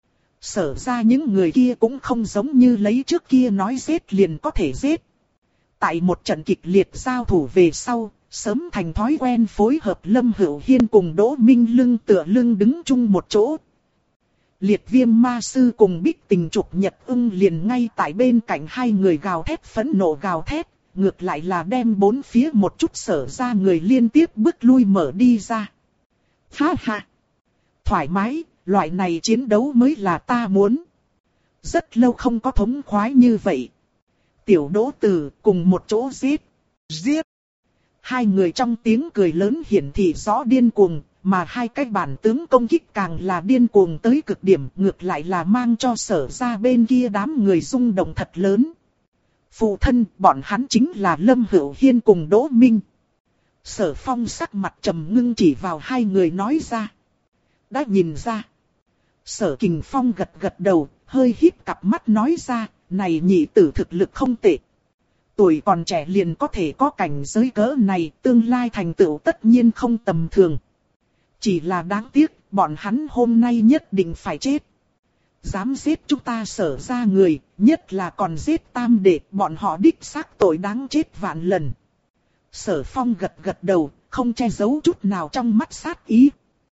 Sở Ra những người kia cũng không giống như lấy trước kia nói giết liền có thể giết. Tại một trận kịch liệt giao thủ về sau, sớm thành thói quen phối hợp Lâm Hữu Hiên cùng Đỗ Minh lưng tựa lưng đứng chung một chỗ. Liệt Viêm Ma Sư cùng Bích Tình Trục Nhật Ưng liền ngay tại bên cạnh hai người gào thét phẫn nộ gào thét, ngược lại là đem bốn phía một chút Sở Ra người liên tiếp bước lui mở đi ra. Ha ha! Thoải mái, loại này chiến đấu mới là ta muốn. Rất lâu không có thống khoái như vậy. Tiểu Đỗ Tử cùng một chỗ giết. Giết! Hai người trong tiếng cười lớn hiển thị rõ điên cuồng, mà hai cái bản tướng công kích càng là điên cuồng tới cực điểm, ngược lại là mang cho Sở Ra bên kia đám người rung động thật lớn. Phụ thân, bọn hắn chính là Lâm Hữu Hiên cùng Đỗ Minh. Sở Phong sắc mặt trầm ngưng chỉ vào hai người nói ra. Đã nhìn ra. Sở Kình Phong gật gật đầu, hơi híp cặp mắt nói ra, này nhị tử thực lực không tệ. Tuổi còn trẻ liền có thể có cảnh giới cỡ này, tương lai thành tựu tất nhiên không tầm thường. Chỉ là đáng tiếc, bọn hắn hôm nay nhất định phải chết. Dám giết chúng ta Sở Ra người, nhất là còn giết tam đệ, bọn họ đích xác tội đáng chết vạn lần. Sở Phong gật gật đầu, không che giấu chút nào trong mắt sát ý.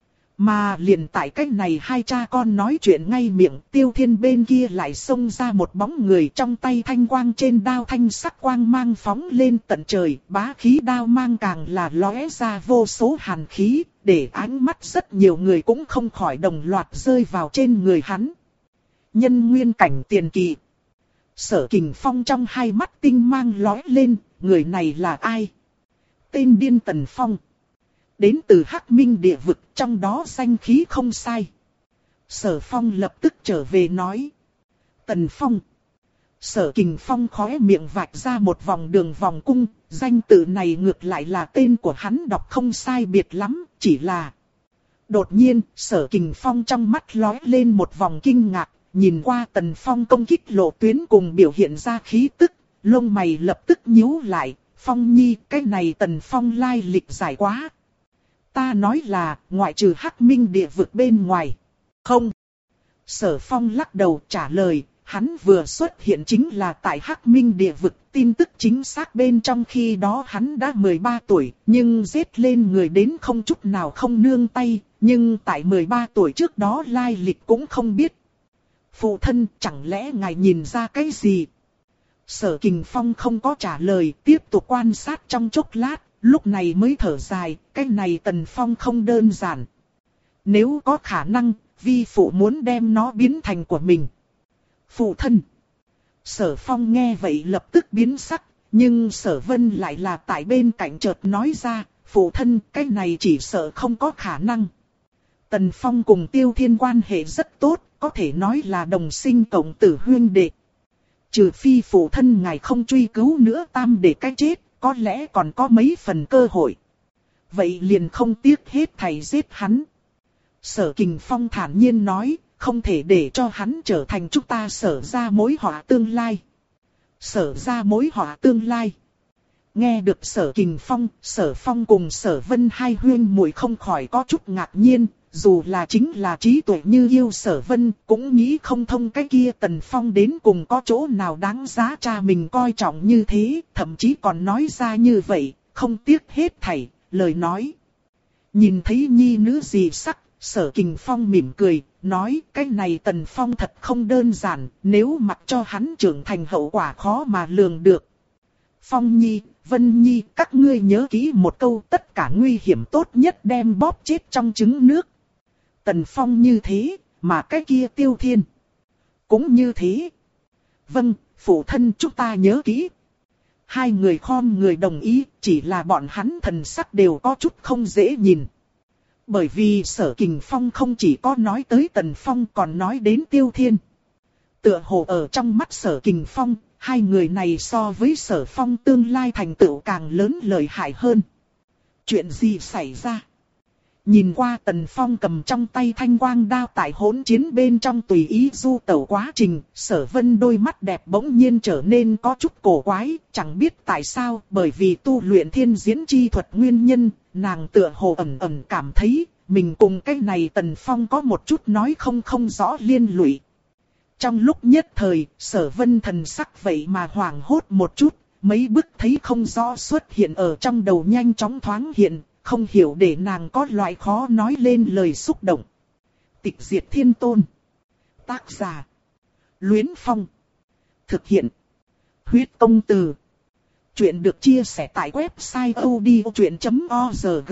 Mà liền tại cách này hai cha con nói chuyện ngay miệng, Tiêu Thiên bên kia lại xông ra một bóng người, trong tay thanh quang trên đao thanh sắc quang mang phóng lên tận trời, bá khí đao mang càng là lóe ra vô số hàn khí, để ánh mắt rất nhiều người cũng không khỏi đồng loạt rơi vào trên người hắn. Nhân nguyên cảnh tiền kỳ. Sở Kình Phong trong hai mắt tinh mang lóe lên, người này là ai? Tên điên Tần Phong. Đến từ Hắc Minh địa vực, trong đó danh khí không sai. Sở Phong lập tức trở về nói. Tần Phong. Sở Kình Phong khóe miệng vạch ra một vòng đường vòng cung, danh tự này ngược lại là tên của hắn đọc không sai biệt lắm, chỉ là... Đột nhiên, Sở Kình Phong trong mắt lóe lên một vòng kinh ngạc, nhìn qua Tần Phong công kích lộ tuyến cùng biểu hiện ra khí tức, lông mày lập tức nhíu lại, Phong Nhi, cái này Tần Phong lai lịch dài quá. Ta nói là, ngoại trừ Hắc Minh địa vực bên ngoài. Không. Sở Phong lắc đầu trả lời, hắn vừa xuất hiện chính là tại Hắc Minh địa vực, tin tức chính xác bên trong khi đó hắn đã mười ba tuổi, nhưng giết lên người đến không chút nào không nương tay, nhưng tại mười ba tuổi trước đó lai lịch cũng không biết. Phụ thân, chẳng lẽ ngài nhìn ra cái gì? Sở Kình Phong không có trả lời, tiếp tục quan sát trong chốc lát, lúc này mới thở dài, cái này Tần Phong không đơn giản. Nếu có khả năng, vi phụ muốn đem nó biến thành của mình. Phụ thân. Sở Phong nghe vậy lập tức biến sắc, nhưng Sở Vân lại là tại bên cạnh chợt nói ra, phụ thân, cái này chỉ sợ không có khả năng. Tần Phong cùng Tiêu Thiên quan hệ rất tốt, có thể nói là đồng sinh cộng tử huynh đệ. Trừ phi phụ thân ngài không truy cứu nữa tam để cái chết, có lẽ còn có mấy phần cơ hội. Vậy liền không tiếc hết thảy giết hắn. Sở Kình Phong thản nhiên nói, không thể để cho hắn trở thành chúng ta Sở ra mối họa tương lai. Sở ra mối họa tương lai. Nghe được Sở Kình Phong, Sở Phong cùng Sở Vân hai huynh muội không khỏi có chút ngạc nhiên, dù là chính là trí tuệ như yêu Sở Vân, cũng nghĩ không thông cái kia Tần Phong đến cùng có chỗ nào đáng giá cha mình coi trọng như thế, thậm chí còn nói ra như vậy, không tiếc hết thảy, lời nói. Nhìn thấy nhi nữ gì sắc, Sở Kình Phong mỉm cười, nói cái này Tần Phong thật không đơn giản, nếu mặc cho hắn trưởng thành hậu quả khó mà lường được. Phong Nhi, Vân Nhi, các ngươi nhớ kỹ một câu, tất cả nguy hiểm tốt nhất đem bóp chết trong trứng nước. Tần Phong như thế, mà cái kia Tiêu Thiên cũng như thế. Vâng, phụ thân chúng ta nhớ kỹ. Hai người khom người đồng ý, chỉ là bọn hắn thần sắc đều có chút không dễ nhìn. Bởi vì Sở Kình Phong không chỉ có nói tới Tần Phong còn nói đến Tiêu Thiên. Tựa hồ ở trong mắt Sở Kình Phong, hai người này so với Sở Phong tương lai thành tựu càng lớn lợi hại hơn. Chuyện gì xảy ra? Nhìn qua Tần Phong cầm trong tay thanh quang đao tại hỗn chiến bên trong tùy ý du tẩu quá trình, Sở Vân đôi mắt đẹp bỗng nhiên trở nên có chút cổ quái, chẳng biết tại sao, bởi vì tu luyện thiên diễn chi thuật nguyên nhân, nàng tựa hồ ẩn ẩn cảm thấy, mình cùng cái này Tần Phong có một chút nói không không rõ liên lụy. Trong lúc nhất thời, Sở Vân thần sắc vậy mà hoảng hốt một chút, mấy bức thấy không rõ xuất hiện ở trong đầu nhanh chóng thoáng hiện. Không hiểu để nàng có loại khó nói lên lời xúc động. Tịch Diệt Thiên Tôn. Tác giả. Luyến Phong. Thực hiện. Huyết Công Từ. Chuyện được chia sẻ tại website odchuyện chấm org.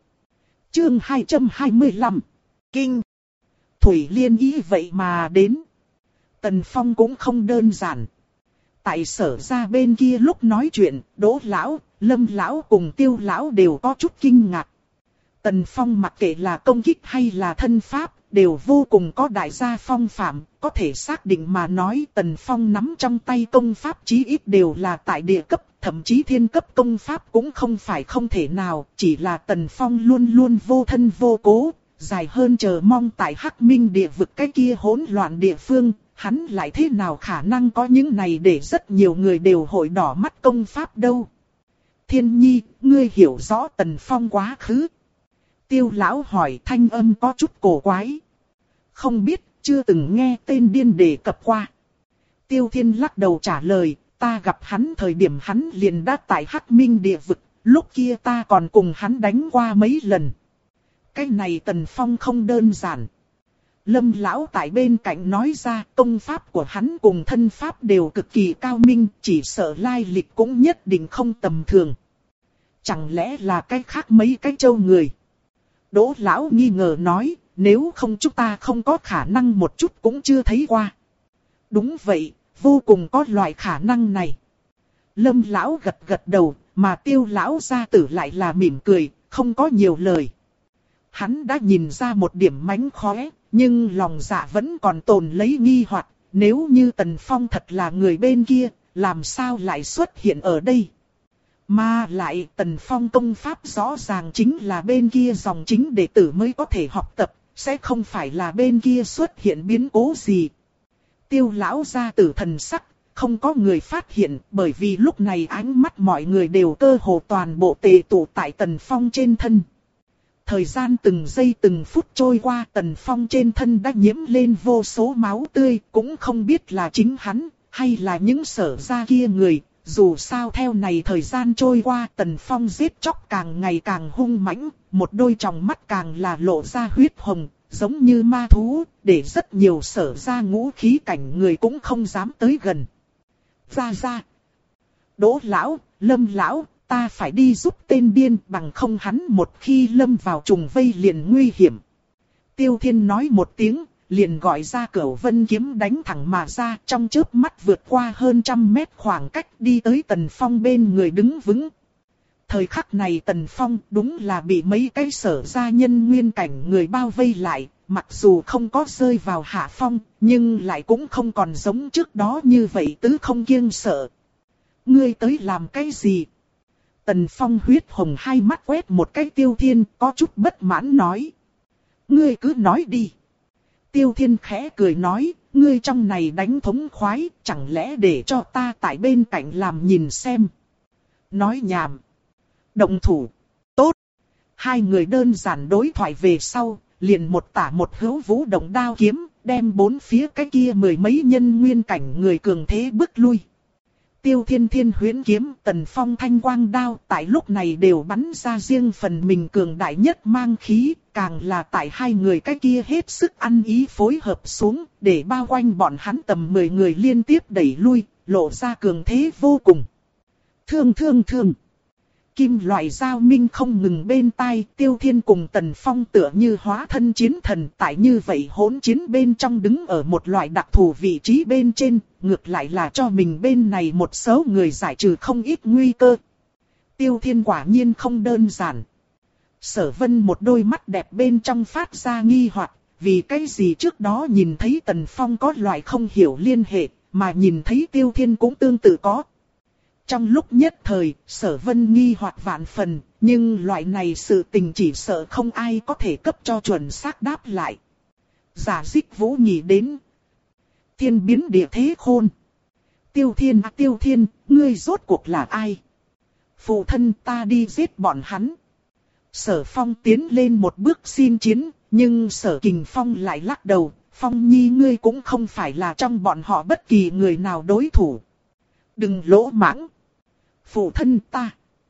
Chương hai trăm hai mươi lăm. Kinh. Thủy Liên ý vậy mà đến. Tần Phong cũng không đơn giản. Tại Sở ra bên kia lúc nói chuyện, Đỗ lão, Lâm lão cùng Tiêu lão đều có chút kinh ngạc. Tần Phong mặc kệ là công kích hay là thân pháp, đều vô cùng có đại gia phong phạm, có thể xác định mà nói Tần Phong nắm trong tay công pháp chí ít đều là tại địa cấp, thậm chí thiên cấp công pháp cũng không phải không thể nào, chỉ là Tần Phong luôn luôn vô thân vô cố, dài hơn chờ mong tại Hắc Minh địa vực cái kia hỗn loạn địa phương. Hắn lại thế nào khả năng có những này để rất nhiều người đều hội đỏ mắt công pháp đâu. Thiên Nhi, ngươi hiểu rõ Tần Phong quá khứ. Tiêu lão hỏi thanh âm có chút cổ quái. Không biết, chưa từng nghe tên điên đề cập qua. Tiêu Thiên lắc đầu trả lời, ta gặp hắn thời điểm hắn liền đã tại Hắc Minh địa vực, lúc kia ta còn cùng hắn đánh qua mấy lần. Cái này Tần Phong không đơn giản. Lâm lão tại bên cạnh nói ra công pháp của hắn cùng thân pháp đều cực kỳ cao minh, chỉ sợ lai lịch cũng nhất định không tầm thường. Chẳng lẽ là cái khác mấy cái châu người? Đỗ lão nghi ngờ nói, nếu không chúng ta không có khả năng một chút cũng chưa thấy qua. Đúng vậy, vô cùng có loại khả năng này. Lâm lão gật gật đầu, mà Tiêu lão gia tử lại là mỉm cười, không có nhiều lời. Hắn đã nhìn ra một điểm mánh khóe. Nhưng lòng dạ vẫn còn tồn lấy nghi hoặc, nếu như Tần Phong thật là người bên kia, làm sao lại xuất hiện ở đây? Mà lại Tần Phong công pháp rõ ràng chính là bên kia dòng chính đệ tử mới có thể học tập, sẽ không phải là bên kia xuất hiện biến cố gì. Tiêu lão gia tử thần sắc, không có người phát hiện, bởi vì lúc này ánh mắt mọi người đều cơ hồ toàn bộ tề tụ tại Tần Phong trên thân. Thời gian từng giây từng phút trôi qua, Tần Phong trên thân đã nhiễm lên vô số máu tươi, cũng không biết là chính hắn, hay là những Sở gia kia người. Dù sao theo này thời gian trôi qua, Tần Phong giết chóc càng ngày càng hung mãnh, một đôi tròng mắt càng là lộ ra huyết hồng, giống như ma thú, để rất nhiều Sở gia ngũ khí cảnh người cũng không dám tới gần. Ra ra! Đỗ lão, Lâm lão, ta phải đi giúp tên điên, bằng không hắn một khi lâm vào trùng vây liền nguy hiểm. Tiêu Thiên nói một tiếng, liền gọi ra Cửu Vân kiếm đánh thẳng mà ra, trong chớp mắt vượt qua hơn trăm mét khoảng cách đi tới Tần Phong bên người đứng vững. Thời khắc này Tần Phong đúng là bị mấy cái Sở gia nhân nguyên cảnh người bao vây lại, mặc dù không có rơi vào hạ phong, nhưng lại cũng không còn giống trước đó như vậy tứ không kiêng sợ. Ngươi tới làm cái gì? Tần Phong huyết hồng hai mắt quét một cái Tiêu Thiên, có chút bất mãn nói. Ngươi cứ nói đi. Tiêu Thiên khẽ cười nói, ngươi trong này đánh thống khoái, chẳng lẽ để cho ta tại bên cạnh làm nhìn xem. Nói nhảm. Động thủ. Tốt. Hai người đơn giản đối thoại về sau, liền một tả một hữu vũ động đao kiếm, đem bốn phía cái kia mười mấy nhân nguyên cảnh người cường thế bước lui. Tiêu Thiên Thiên huyễn kiếm, Tần Phong thanh quang đao tại lúc này đều bắn ra riêng phần mình cường đại nhất mang khí, càng là tại hai người cái kia hết sức ăn ý phối hợp xuống, để bao quanh bọn hắn tầm mười người liên tiếp đẩy lui, lộ ra cường thế vô cùng. Thương thương thương. Kim loại giao minh không ngừng bên tai, Tiêu Thiên cùng Tần Phong tựa như hóa thân chiến thần, tại như vậy hỗn chiến bên trong đứng ở một loại đặc thù vị trí bên trên, ngược lại là cho mình bên này một số người giải trừ không ít nguy cơ. Tiêu Thiên quả nhiên không đơn giản. Sở Vân một đôi mắt đẹp bên trong phát ra nghi hoặc, vì cái gì trước đó nhìn thấy Tần Phong có loại không hiểu liên hệ, mà nhìn thấy Tiêu Thiên cũng tương tự có. Trong lúc nhất thời, Sở Vân nghi hoặc vạn phần, nhưng loại này sự tình chỉ sợ không ai có thể cấp cho chuẩn xác đáp lại. Giả Dích Vũ nhỉ đến. Thiên biến địa thế khôn. Tiêu Thiên à Tiêu Thiên, ngươi rốt cuộc là ai? Phụ thân ta đi giết bọn hắn. Sở Phong tiến lên một bước xin chiến, nhưng Sở Kình Phong lại lắc đầu. Phong Nhi ngươi cũng không phải là trong bọn họ bất kỳ người nào đối thủ. Đừng lỗ mãng. Phụ thân ta.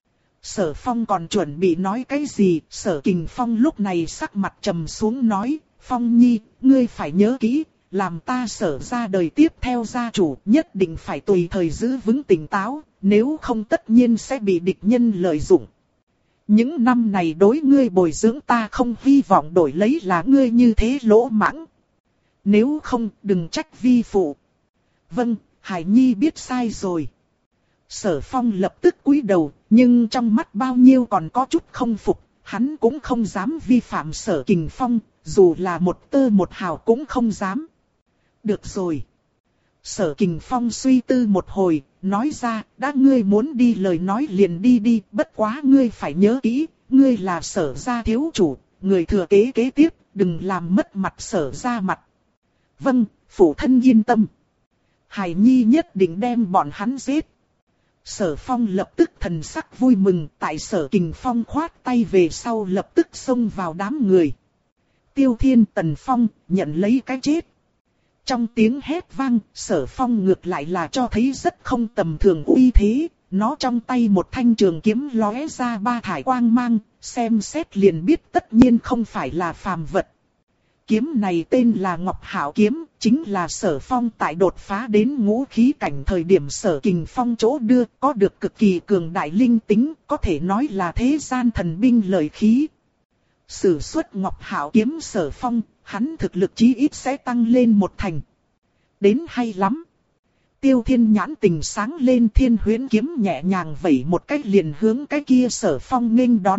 Sở Phong còn chuẩn bị nói cái gì, Sở Kình Phong lúc này sắc mặt trầm xuống nói, Phong Nhi, ngươi phải nhớ kỹ, làm ta Sở ra đời tiếp theo gia chủ, nhất định phải tùy thời giữ vững tỉnh táo, nếu không tất nhiên sẽ bị địch nhân lợi dụng. Những năm này đối ngươi bồi dưỡng ta không hy vọng đổi lấy là ngươi như thế lỗ mãng. Nếu không, đừng trách vi phụ. Vâng, Hải Nhi biết sai rồi. Sở Phong lập tức cúi đầu, nhưng trong mắt bao nhiêu còn có chút không phục, hắn cũng không dám vi phạm Sở Kình Phong, dù là một tơ một hào cũng không dám. Được rồi. Sở Kình Phong suy tư một hồi, nói ra, đã ngươi muốn đi lời nói liền đi đi, bất quá ngươi phải nhớ kỹ, ngươi là Sở gia thiếu chủ, người thừa kế kế tiếp, đừng làm mất mặt Sở gia mặt. Vâng, phụ thân yên tâm. Hải Nhi nhất định đem bọn hắn giết. Sở Phong lập tức thần sắc vui mừng, tại Sở Kình Phong khoát tay về sau lập tức xông vào đám người. Tiêu Thiên Tần Phong nhận lấy cái chết. Trong tiếng hét vang, Sở Phong ngược lại là cho thấy rất không tầm thường uy thế, nó trong tay một thanh trường kiếm lóe ra ba thải quang mang, xem xét liền biết tất nhiên không phải là phàm vật. Kiếm này tên là Ngọc Hạo kiếm, chính là Sở Phong tại đột phá đến ngũ khí cảnh thời điểm Sở Kình Phong chỗ đưa, có được cực kỳ cường đại linh tính, có thể nói là thế gian thần binh lợi khí. Sử xuất Ngọc Hạo kiếm Sở Phong, hắn thực lực chí ít sẽ tăng lên một thành. Đến hay lắm. Tiêu Thiên nhãn tình sáng lên, Thiên Huyễn kiếm nhẹ nhàng vẩy một cách liền hướng cái kia Sở Phong nghênh đón.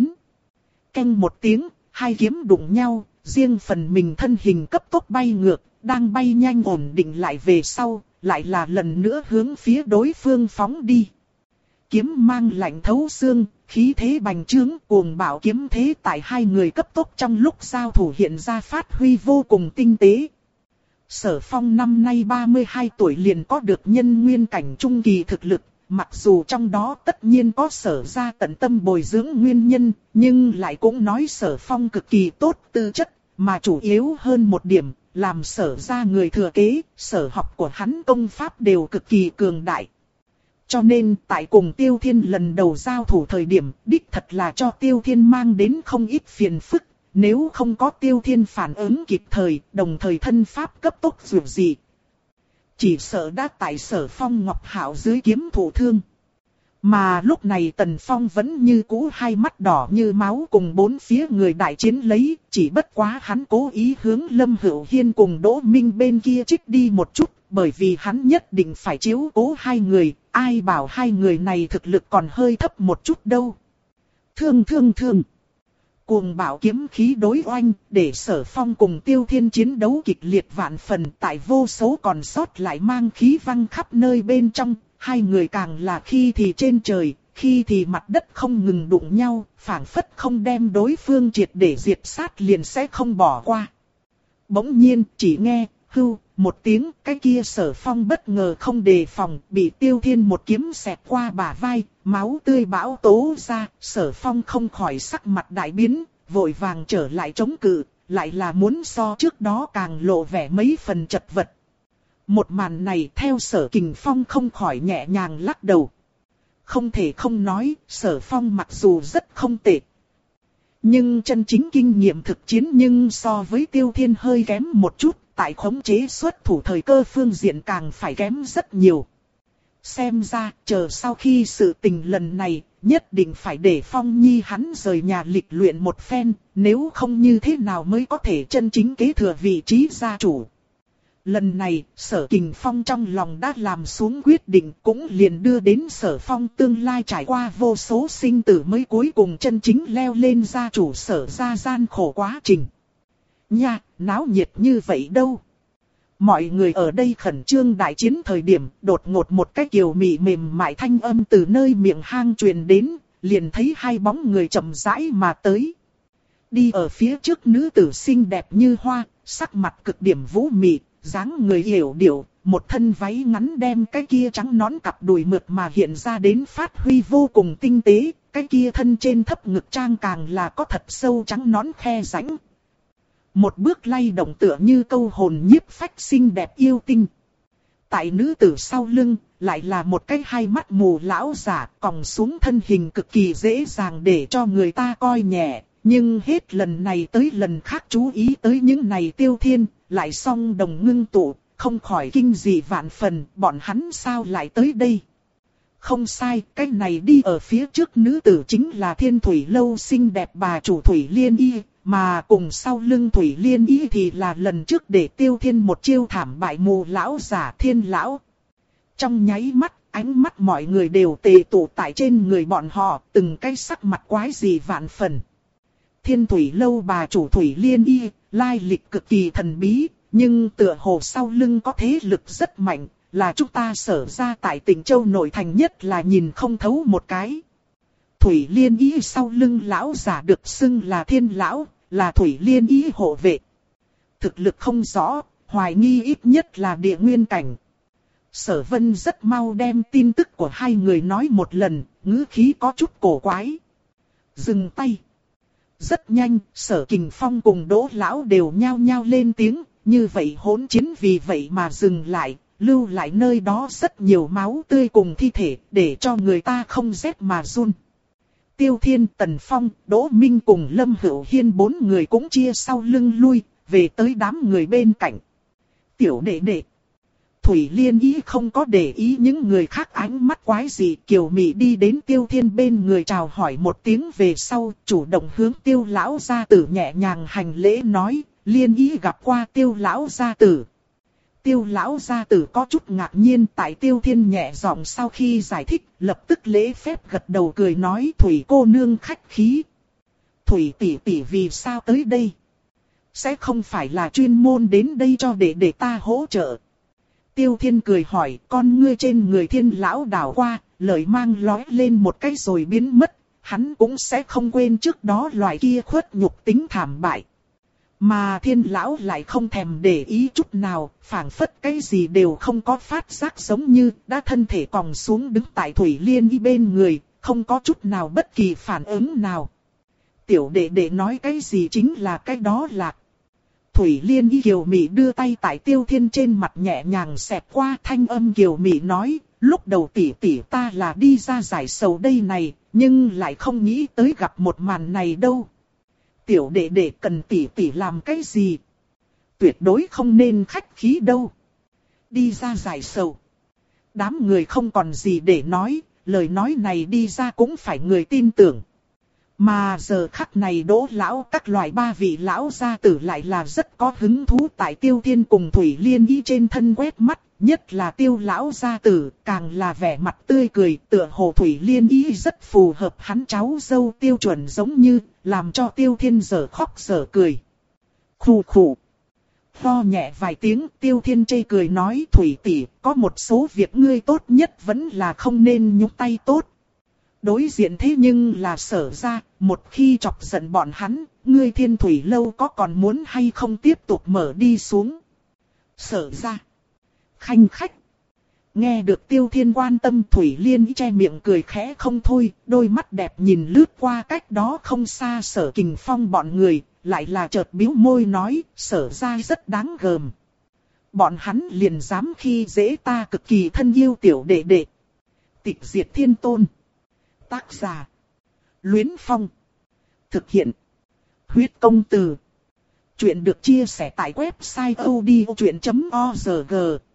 Canh một tiếng, hai kiếm đụng nhau. Riêng phần mình thân hình cấp tốc bay ngược, đang bay nhanh ổn định lại về sau, lại là lần nữa hướng phía đối phương phóng đi. Kiếm mang lạnh thấu xương, khí thế bành trướng, cuồng bạo kiếm thế tại hai người cấp tốc trong lúc giao thủ hiện ra phát huy vô cùng tinh tế. Sở Phong năm nay ba mươi hai tuổi liền có được nhân nguyên cảnh trung kỳ thực lực, mặc dù trong đó tất nhiên có Sở ra tận tâm bồi dưỡng nguyên nhân, nhưng lại cũng nói Sở Phong cực kỳ tốt tư chất, mà chủ yếu hơn một điểm, làm Sở ra người thừa kế, sở học của hắn công pháp đều cực kỳ cường đại. Cho nên tại cùng Tiêu Thiên lần đầu giao thủ thời điểm, đích thật là cho Tiêu Thiên mang đến không ít phiền phức, nếu không có Tiêu Thiên phản ứng kịp thời, đồng thời thân pháp cấp tốc dù gì. Chỉ sợ đã tại Sở Phong Ngọc Hạo dưới kiếm thụ thương. Mà lúc này Tần Phong vẫn như cũ hai mắt đỏ như máu cùng bốn phía người đại chiến lấy, chỉ bất quá hắn cố ý hướng Lâm Hữu Hiên cùng Đỗ Minh bên kia trích đi một chút, bởi vì hắn nhất định phải chiếu cố hai người, ai bảo hai người này thực lực còn hơi thấp một chút đâu. Thương thương thương. Cuồng bạo kiếm khí đối oanh, để Sở Phong cùng Tiêu Thiên chiến đấu kịch liệt vạn phần, tại vô số còn sót lại mang khí văng khắp nơi bên trong, hai người càng là khi thì trên trời, khi thì mặt đất không ngừng đụng nhau, phảng phất không đem đối phương triệt để diệt sát liền sẽ không bỏ qua. Bỗng nhiên chỉ nghe, hưu, một tiếng, cái kia Sở Phong bất ngờ không đề phòng, bị Tiêu Thiên một kiếm xẹt qua bả vai, máu tươi bão tố ra, Sở Phong không khỏi sắc mặt đại biến, vội vàng trở lại chống cự, lại là muốn so trước đó càng lộ vẻ mấy phần chật vật. Một màn này theo Sở Kình Phong không khỏi nhẹ nhàng lắc đầu. Không thể không nói, Sở Phong mặc dù rất không tệ, nhưng chân chính kinh nghiệm thực chiến nhưng so với Tiêu Thiên hơi kém một chút, tại khống chế xuất thủ thời cơ phương diện càng phải kém rất nhiều. Xem ra, chờ sau khi sự tình lần này, nhất định phải để Phong Nhi hắn rời nhà lịch luyện một phen, nếu không như thế nào mới có thể chân chính kế thừa vị trí gia chủ. Lần này, Sở Kình Phong trong lòng đã làm xuống quyết định, cũng liền đưa đến Sở Phong tương lai trải qua vô số sinh tử mới cuối cùng chân chính leo lên gia chủ Sở gia gian khổ quá trình. Nha, náo nhiệt như vậy đâu. Mọi người ở đây khẩn trương đại chiến thời điểm, đột ngột một cái kiều mị mềm mại thanh âm từ nơi miệng hang truyền đến, liền thấy hai bóng người chậm rãi mà tới. Đi ở phía trước nữ tử xinh đẹp như hoa, sắc mặt cực điểm vũ mị, dáng người hiểu điệu, một thân váy ngắn đem cái kia trắng nõn cặp đùi mượt mà hiện ra đến phát huy vô cùng tinh tế, cái kia thân trên thấp ngực trang càng là có thật sâu trắng nõn khe rãnh. Một bước lay động tựa như câu hồn nhiếp phách xinh đẹp yêu tinh. Tại nữ tử sau lưng, lại là một cái hai mắt mù lão giả, còng xuống thân hình cực kỳ dễ dàng để cho người ta coi nhẹ. Nhưng hết lần này tới lần khác chú ý tới những này Tiêu Thiên, lại song đồng ngưng tụ, không khỏi kinh dị vạn phần, bọn hắn sao lại tới đây. Không sai, cái này đi ở phía trước nữ tử chính là Thiên Thủy Lâu xinh đẹp bà chủ Thủy Liên Y, mà cùng sau lưng Thủy Liên Y thì là lần trước để Tiêu Thiên một chiêu thảm bại mù lão giả Thiên Lão. Trong nháy mắt, ánh mắt mọi người đều tề tụ tại trên người bọn họ, từng cái sắc mặt quái dị vạn phần. Thiên Thủy Lâu bà chủ Thủy Liên Y, lai lịch cực kỳ thần bí, nhưng tựa hồ sau lưng có thế lực rất mạnh, là chúng ta Sở ra tại tỉnh Châu nội thành nhất là nhìn không thấu một cái. Thủy Liên Y sau lưng lão giả được xưng là Thiên Lão, là Thủy Liên Y hộ vệ. Thực lực không rõ, hoài nghi ít nhất là địa nguyên cảnh. Sở Vân rất mau đem tin tức của hai người nói một lần, ngữ khí có chút cổ quái. Dừng tay. Rất nhanh, Sở Kình Phong cùng Đỗ Lão đều nhao nhao lên tiếng, như vậy hỗn chiến vì vậy mà dừng lại, lưu lại nơi đó rất nhiều máu tươi cùng thi thể, để cho người ta không rét mà run. Tiêu Thiên, Tần Phong, Đỗ Minh cùng Lâm Hữu Hiên bốn người cũng chia sau lưng lui, về tới đám người bên cạnh. Tiểu đệ đệ. Thủy Liên Y không có để ý những người khác ánh mắt quái gì, kiều mị đi đến Tiêu Thiên bên người chào hỏi một tiếng về sau, chủ động hướng Tiêu lão gia tử nhẹ nhàng hành lễ nói, Liên Y gặp qua Tiêu lão gia tử. Tiêu lão gia tử có chút ngạc nhiên, tại Tiêu Thiên nhẹ giọng sau khi giải thích, lập tức lễ phép gật đầu cười nói, Thủy cô nương khách khí. Thủy tỷ tỷ vì sao tới đây? Sẽ không phải là chuyên môn đến đây cho để để ta hỗ trợ. Tiêu Thiên cười hỏi, con ngươi trên người Thiên lão đảo qua, lời mang lói lên một cái rồi biến mất, hắn cũng sẽ không quên trước đó loại kia khuất nhục tính thảm bại. Mà Thiên lão lại không thèm để ý chút nào, phảng phất cái gì đều không có phát giác, giống như đã thân thể còng xuống đứng tại Thủy Liên Y bên người, không có chút nào bất kỳ phản ứng nào. Tiểu đệ đệ nói cái gì chính là cái đó lạc. Thủy Liên Y kiều mị đưa tay tại Tiêu Thiên trên mặt nhẹ nhàng xẹt qua, thanh âm kiều mị nói, lúc đầu tỷ tỷ ta là đi ra giải sầu đây này, nhưng lại không nghĩ tới gặp một màn này đâu. Tiểu đệ đệ cần tỷ tỷ làm cái gì? Tuyệt đối không nên khách khí đâu. Đi ra giải sầu. Đám người không còn gì để nói, lời nói này đi ra cũng phải người tin tưởng. Mà giờ khắc này Đỗ lão các loại ba vị lão gia tử lại là rất có hứng thú tại Tiêu Thiên cùng Thủy Liên Y trên thân quét mắt, nhất là Tiêu lão gia tử, càng là vẻ mặt tươi cười, tựa hồ Thủy Liên Y rất phù hợp hắn cháu dâu tiêu chuẩn, giống như làm cho Tiêu Thiên dở khóc dở cười. Khù khù. Ho nhẹ vài tiếng, Tiêu Thiên chê cười nói, Thủy tỷ, có một số việc ngươi tốt nhất vẫn là không nên nhúc tay tốt. Đối diện thế nhưng là Sở ra, một khi chọc giận bọn hắn, ngươi Thiên Thủy lâu có còn muốn hay không tiếp tục mở đi xuống. Sở ra. Khanh khách. Nghe được Tiêu Thiên quan tâm, Thủy Liên che miệng cười khẽ không thôi, đôi mắt đẹp nhìn lướt qua cách đó không xa Sở Kình Phong bọn người, lại là chợt bĩu môi nói, Sở ra rất đáng gờm. Bọn hắn liền dám khi dễ ta cực kỳ thân yêu tiểu đệ đệ. Tịch diệt thiên tôn. Tác giả. Luyến Phong. Thực hiện. Huyết công từ. Chuyện được chia sẻ tại website odchuyện chấm org.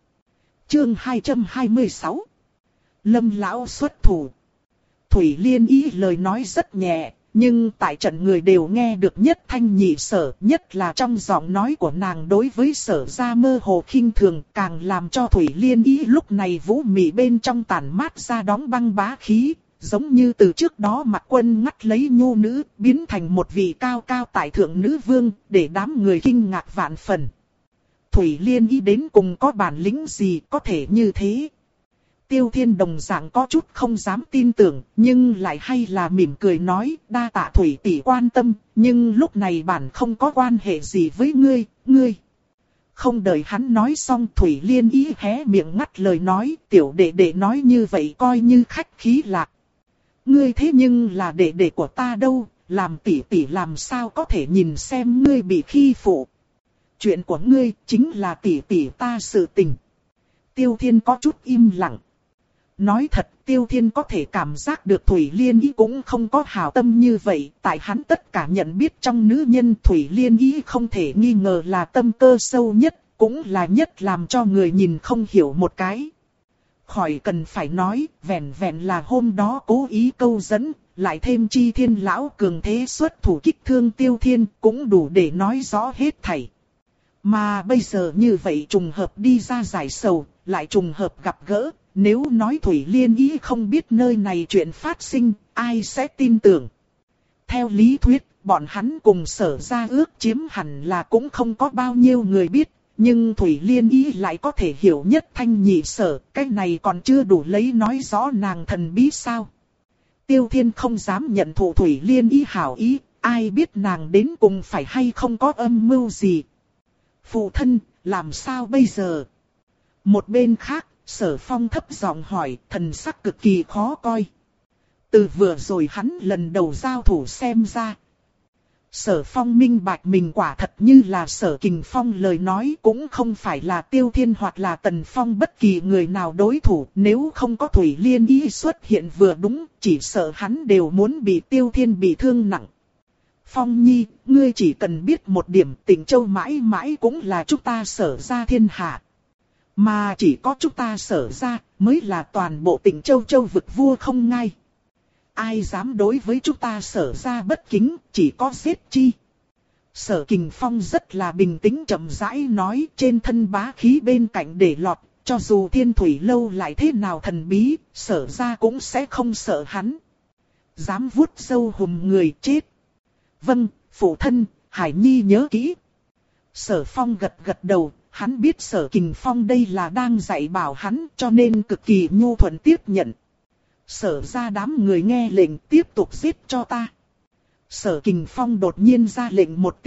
Chương hai trăm hai mươi sáu. Lâm lão xuất thủ. Thủy Liên Y lời nói rất nhẹ, nhưng tại trận người đều nghe được nhất thanh nhị sở, nhất là trong giọng nói của nàng đối với Sở ra mơ hồ khinh thường, càng làm cho Thủy Liên Y lúc này vũ mị bên trong tản mát ra đóng băng bá khí, giống như từ trước đó Mặc Quân ngắt lấy nhu nữ, biến thành một vị cao cao tại thượng nữ vương, để đám người kinh ngạc vạn phần. Thủy Liên Y đến cùng có bản lĩnh gì có thể như thế? Tiêu Thiên đồng dạng có chút không dám tin tưởng, nhưng lại hay là mỉm cười nói, đa tạ Thủy tỷ quan tâm, nhưng lúc này bản không có quan hệ gì với ngươi, ngươi. Không đợi hắn nói xong, Thủy Liên Y hé miệng ngắt lời nói, tiểu đệ đệ nói như vậy coi như khách khí lạc. Ngươi thế nhưng là đệ đệ của ta đâu, làm tỷ tỷ làm sao có thể nhìn xem ngươi bị khi phụ. Chuyện của ngươi chính là tỷ tỷ ta sự tình. Tiêu Thiên có chút im lặng. Nói thật, Tiêu Thiên có thể cảm giác được Thủy Liên Y cũng không có hảo tâm như vậy. Tại hắn tất cả nhận biết trong nữ nhân, Thủy Liên Y không thể nghi ngờ là tâm cơ sâu nhất, cũng là nhất làm cho người nhìn không hiểu một cái. Khỏi cần phải nói, vẹn vẹn là hôm đó cố ý câu dẫn, lại thêm chi Thiên lão cường thế xuất thủ kích thương Tiêu Thiên, cũng đủ để nói rõ hết thảy. Mà bây giờ như vậy trùng hợp đi ra giải sầu, lại trùng hợp gặp gỡ, nếu nói Thủy Liên Y không biết nơi này chuyện phát sinh, ai sẽ tin tưởng. Theo lý thuyết, bọn hắn cùng Sở ra ước chiếm hẳn là cũng không có bao nhiêu người biết, nhưng Thủy Liên Y lại có thể hiểu nhất thanh nhị sở, cái này còn chưa đủ lấy nói rõ nàng thần bí sao. Tiêu Thiên không dám nhận thụ Thủy Liên Y hảo ý, ai biết nàng đến cùng phải hay không có âm mưu gì. Phụ thân, làm sao bây giờ? Một bên khác, Sở Phong thấp giọng hỏi, thần sắc cực kỳ khó coi. Từ vừa rồi hắn lần đầu giao thủ xem ra. Sở Phong minh bạch mình quả thật như là Sở Kình Phong lời nói, cũng không phải là Tiêu Thiên hoặc là Tần Phong bất kỳ người nào đối thủ. Nếu không có Thủy Liên Y xuất hiện vừa đúng, chỉ sợ hắn đều muốn bị Tiêu Thiên bị thương nặng. Phong Nhi, ngươi chỉ cần biết một điểm, Tịnh Châu mãi mãi cũng là chúng ta Sở ra thiên hạ. Mà chỉ có chúng ta Sở ra, mới là toàn bộ Tịnh Châu châu vực vua không ngai. Ai dám đối với chúng ta Sở ra bất kính, chỉ có giết chi. Sở Kình Phong rất là bình tĩnh chậm rãi nói, trên thân bá khí bên cạnh để lọt, cho dù Thiên Thủy lâu lại thế nào thần bí, Sở ra cũng sẽ không sợ hắn. Dám vuốt sâu hùm người chết. Vâng, phụ thân, Hải Nhi nhớ kỹ. Sở Phong gật gật đầu, hắn biết Sở Kình Phong đây là đang dạy bảo hắn, cho nên cực kỳ nhu thuận tiếp nhận. Sở ra đám người nghe lệnh tiếp tục giết cho ta. Sở Kình Phong đột nhiên ra lệnh một tiếng,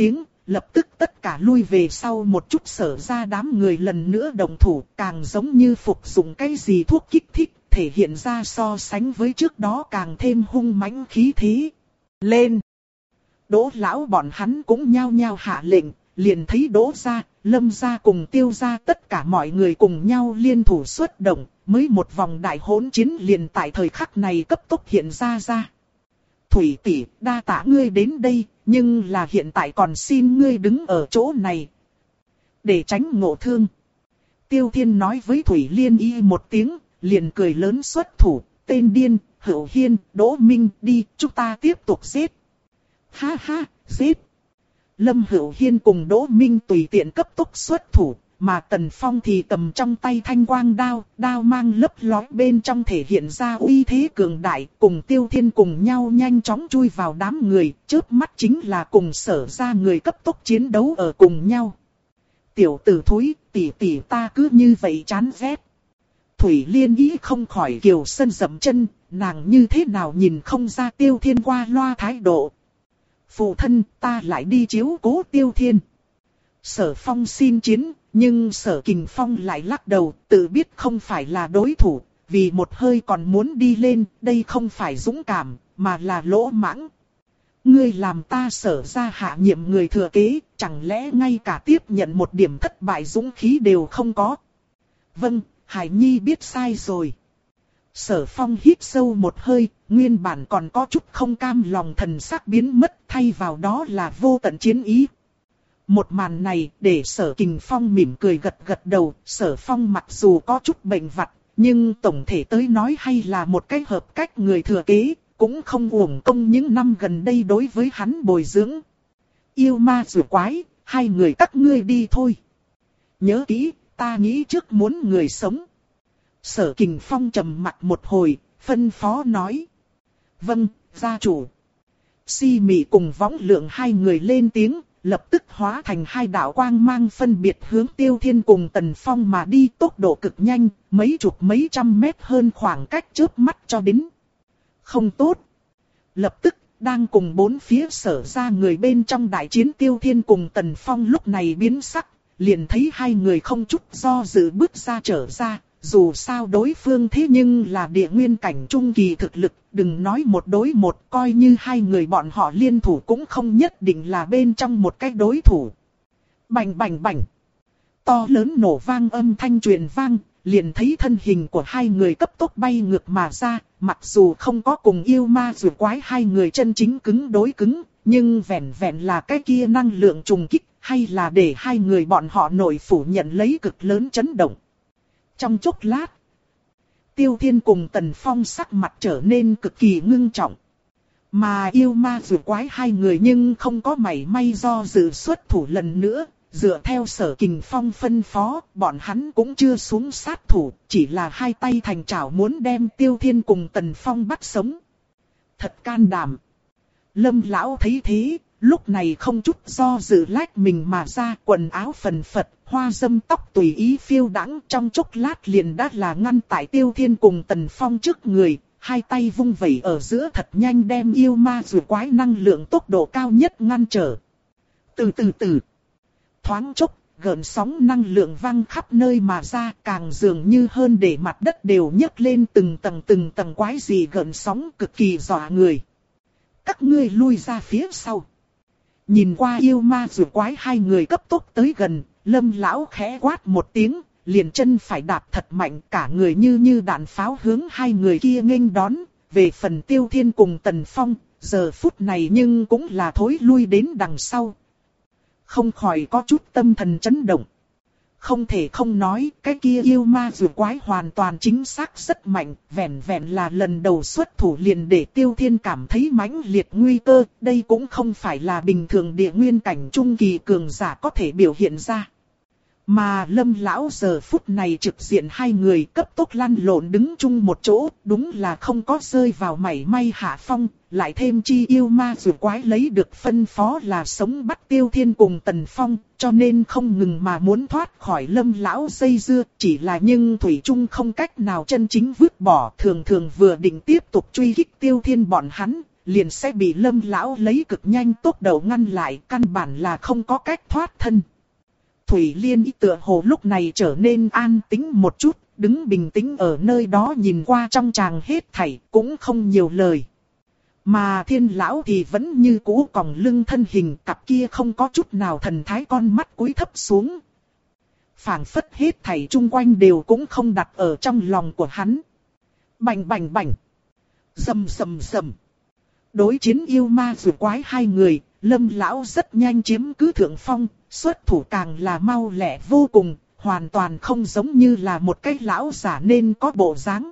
lập tức tất cả lui về sau một chút. Sở ra đám người lần nữa động thủ, càng giống như phục dụng cái gì thuốc kích thích, thể hiện ra so sánh với trước đó càng thêm hung mãnh khí thế. Lên! Đỗ lão bọn hắn cũng nhao nhao hạ lệnh, liền thấy Đỗ gia, Lâm gia cùng Tiêu gia tất cả mọi người cùng nhau liên thủ xuất động, mới một vòng đại hỗn chiến liền tại thời khắc này cấp tốc hiện ra ra. Thủy tỷ, đa tạ ngươi đến đây, nhưng là hiện tại còn xin ngươi đứng ở chỗ này, để tránh ngộ thương. Tiêu Thiên nói với Thủy Liên Y một tiếng, liền cười lớn xuất thủ, tên điên, Hữu Hiên, Đỗ Minh, đi, chúng ta tiếp tục giết. Ha ha, giết. Lâm Hữu Hiên cùng Đỗ Minh tùy tiện cấp tốc xuất thủ, mà Tần Phong thì cầm trong tay thanh quang đao, đao mang lấp lóe bên trong thể hiện ra uy thế cường đại, cùng Tiêu Thiên cùng nhau nhanh chóng chui vào đám người, chớp mắt chính là cùng Sở ra người cấp tốc chiến đấu ở cùng nhau. Tiểu tử thúi, tỷ tỷ ta cứ như vậy chán ghét. Thủy Liên Y không khỏi kiều sân dậm chân, nàng như thế nào nhìn không ra Tiêu Thiên qua loa thái độ. Phụ thân, ta lại đi chiếu cố Tiêu Thiên. Sở Phong xin chiến, nhưng Sở Kình Phong lại lắc đầu, tự biết không phải là đối thủ, vì một hơi còn muốn đi lên, đây không phải dũng cảm, mà là lỗ mãng. Ngươi làm ta Sở ra hạ nhiệm người thừa kế, chẳng lẽ ngay cả tiếp nhận một điểm thất bại dũng khí đều không có? Vâng, Hải Nhi biết sai rồi. Sở Phong hít sâu một hơi, nguyên bản còn có chút không cam lòng thần sắc biến mất, thay vào đó là vô tận chiến ý. Một màn này để Sở Kình Phong mỉm cười gật gật đầu. Sở Phong mặc dù có chút bệnh vặt, nhưng tổng thể tới nói hay là một cái hợp cách người thừa kế, cũng không uổng công những năm gần đây đối với hắn bồi dưỡng. Yêu ma rùa quái, hai người các ngươi đi thôi. Nhớ kỹ, ta nghĩ trước muốn người sống. Sở Kình Phong trầm mặt một hồi, phân phó nói. Vâng, gia chủ. Si Mị cùng Võng Lượng hai người lên tiếng, lập tức hóa thành hai đạo quang mang phân biệt hướng Tiêu Thiên cùng Tần Phong mà đi, tốc độ cực nhanh, mấy chục mấy trăm mét hơn khoảng cách chớp mắt cho đến. Không tốt. Lập tức, đang cùng bốn phía Sở ra người bên trong đại chiến Tiêu Thiên cùng Tần Phong lúc này biến sắc, liền thấy hai người không chút do dự bước ra trở ra. Dù sao đối phương thế nhưng là địa nguyên cảnh trung kỳ thực lực, đừng nói một đối một, coi như hai người bọn họ liên thủ cũng không nhất định là bên trong một cái đối thủ. Bành bành bành. To lớn nổ vang âm thanh truyền vang, liền thấy thân hình của hai người cấp tốc bay ngược mà ra, mặc dù không có cùng yêu ma rùa quái hai người chân chính cứng đối cứng, nhưng vẹn vẹn là cái kia năng lượng trùng kích, hay là để hai người bọn họ nội phủ nhận lấy cực lớn chấn động. Trong chốc lát, Tiêu Thiên cùng Tần Phong sắc mặt trở nên cực kỳ ngưng trọng. Mà yêu ma rùa quái hai người nhưng không có mảy may do dự xuất thủ lần nữa. Dựa theo Sở Kình Phong phân phó, bọn hắn cũng chưa xuống sát thủ, chỉ là hai tay thành chảo muốn đem Tiêu Thiên cùng Tần Phong bắt sống. Thật can đảm. Lâm lão thấy thế, lúc này không chút do dự lách mình mà ra, quần áo phần phật, hoa dâm tóc tùy ý phiêu đãng, trong chốc lát liền đã là ngăn tại Tiêu Thiên cùng Tần Phong trước người, hai tay vung vẩy ở giữa thật nhanh đem yêu ma rùa quái năng lượng tốc độ cao nhất ngăn trở. Từ từ từ, thoáng chốc, gợn sóng năng lượng văng khắp nơi mà ra, càng dường như hơn để mặt đất đều nhấc lên từng tầng từng tầng quái gì gợn sóng cực kỳ dọa người. Các ngươi lui ra phía sau. Nhìn qua yêu ma rùa quái hai người cấp tốc tới gần, Lâm lão khẽ quát một tiếng, liền chân phải đạp thật mạnh, cả người như như đạn pháo hướng hai người kia nghênh đón. Về phần Tiêu Thiên cùng Tần Phong, giờ phút này nhưng cũng là thối lui đến đằng sau. Không khỏi có chút tâm thần chấn động. Không thể không nói, cái kia yêu ma rùa quái hoàn toàn chính xác rất mạnh, vẹn vẹn là lần đầu xuất thủ liền để Tiêu Thiên cảm thấy mãnh liệt nguy cơ, đây cũng không phải là bình thường địa nguyên cảnh trung kỳ cường giả có thể biểu hiện ra. Mà Lâm lão giờ phút này trực diện hai người cấp tốc lăn lộn đứng chung một chỗ, đúng là không có rơi vào mảy may hạ phong, lại thêm chi yêu ma rùa quái lấy được phân phó là sống bắt Tiêu Thiên cùng Tần Phong, cho nên không ngừng mà muốn thoát khỏi Lâm lão dây dưa, chỉ là nhưng thủy chung không cách nào chân chính vứt bỏ, thường thường vừa định tiếp tục truy kích Tiêu Thiên bọn hắn, liền sẽ bị Lâm lão lấy cực nhanh tốc độ ngăn lại, căn bản là không có cách thoát thân. Thủy Liên ý tựa hồ lúc này trở nên an tĩnh một chút, đứng bình tĩnh ở nơi đó nhìn qua trong tràng hết thảy, cũng không nhiều lời. Mà Thiên lão thì vẫn như cũ còng lưng thân hình, cặp kia không có chút nào thần thái con mắt cúi thấp xuống. Phảng phất hết thảy chung quanh đều cũng không đặt ở trong lòng của hắn. Bành bành bành. Rầm rầm rầm. Đối chiến yêu ma rùa quái hai người, Lâm lão rất nhanh chiếm cứ thượng phong, xuất thủ càng là mau lẹ vô cùng, hoàn toàn không giống như là một cái lão giả nên có bộ dáng.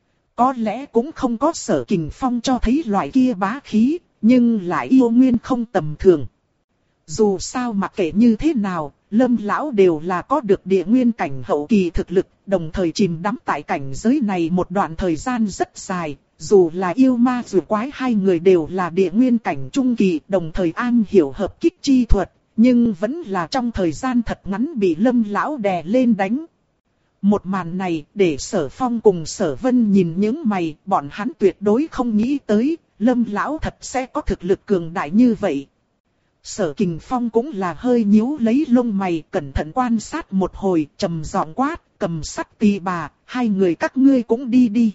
Có lẽ cũng không có Sở Kình Phong cho thấy loại kia bá khí, nhưng lại yêu nguyên không tầm thường. Dù sao mặc kệ như thế nào, Lâm lão đều là có được địa nguyên cảnh hậu kỳ thực lực, đồng thời chìm đắm tại cảnh giới này một đoạn thời gian rất dài. Dù là yêu ma rùa quái hai người đều là địa nguyên cảnh trung kỳ, đồng thời am hiểu hợp kích chi thuật, nhưng vẫn là trong thời gian thật ngắn bị Lâm lão đè lên đánh. Một màn này để Sở Phong cùng Sở Vân nhìn những mày, bọn hắn tuyệt đối không nghĩ tới, Lâm lão thật sẽ có thực lực cường đại như vậy. Sở Kình Phong cũng là hơi nhíu lấy lông mày, cẩn thận quan sát một hồi, trầm giọng quát, Cầm Sắc Tỳ Bà, hai người các ngươi cũng đi đi.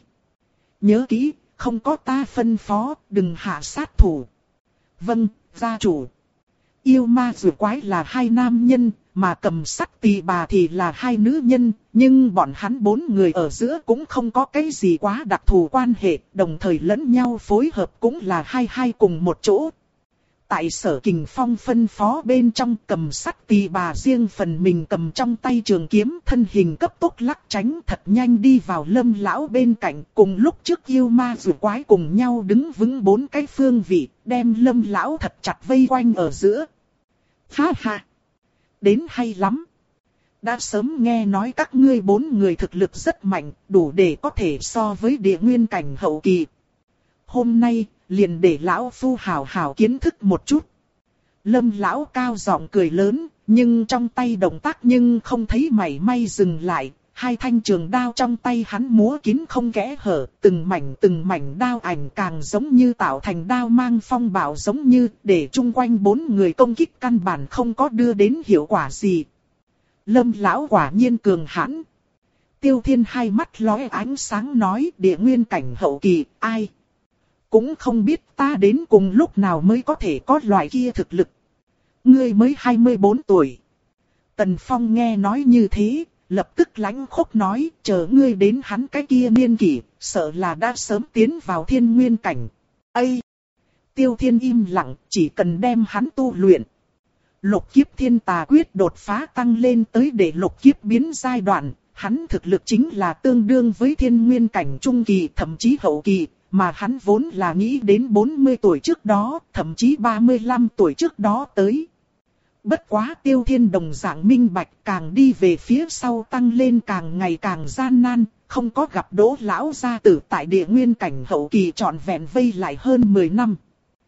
Nhớ kỹ, không có ta phân phó, đừng hạ sát thủ. Vâng, gia chủ. Yêu ma rùa quái là hai nam nhân, mà Cầm Sắc Tỳ Bà thì là hai nữ nhân, nhưng bọn hắn bốn người ở giữa cũng không có cái gì quá đặc thù quan hệ, đồng thời lẫn nhau phối hợp cũng là hai hai cùng một chỗ. Tại Sở Kình Phong phân phó bên trong, Cầm Sắc Tỳ Bà riêng phần mình cầm trong tay trường kiếm, thân hình cấp tốc lắc tránh thật nhanh đi vào Lâm lão bên cạnh, cùng lúc trước yêu ma rùa quái cùng nhau đứng vững bốn cái phương vị, đem Lâm lão thật chặt vây quanh ở giữa. Ha ha! Đến hay lắm! Đã sớm nghe nói các ngươi bốn người thực lực rất mạnh, đủ để có thể so với địa nguyên cảnh hậu kỳ. Hôm nay, liền để lão phu hào hào kiến thức một chút. Lâm lão cao giọng cười lớn, nhưng trong tay động tác nhưng không thấy mảy may dừng lại. Hai thanh trường đao trong tay hắn múa kín không kẽ hở, từng mảnh từng mảnh đao ảnh càng giống như tạo thành đao mang phong bạo, giống như để chung quanh bốn người công kích căn bản không có đưa đến hiệu quả gì. Lâm lão quả nhiên cường hãn. Tiêu Thiên hai mắt lóe ánh sáng nói, địa nguyên cảnh hậu kỳ, ai cũng không biết ta đến cùng lúc nào mới có thể có loại kia thực lực. Ngươi mới hai mươi bốn tuổi. Tần Phong nghe nói như thế, lập tức lãnh khốc nói, chờ ngươi đến hắn cái kia niên kỷ, sợ là đã sớm tiến vào thiên nguyên cảnh. Ây! Tiêu Thiên im lặng, chỉ cần đem hắn tu luyện. Lục kiếp thiên tà quyết đột phá tăng lên tới để lục kiếp biến giai đoạn, hắn thực lực chính là tương đương với thiên nguyên cảnh trung kỳ, thậm chí hậu kỳ. Mà hắn vốn là nghĩ đến bốn mươi tuổi trước đó, thậm chí ba mươi lăm tuổi trước đó tới. Bất quá Tiêu Thiên đồng dạng minh bạch, càng đi về phía sau tăng lên càng ngày càng gian nan, không có gặp Đỗ lão gia tử tại địa nguyên cảnh hậu kỳ trọn vẹn vây lại hơn mười năm.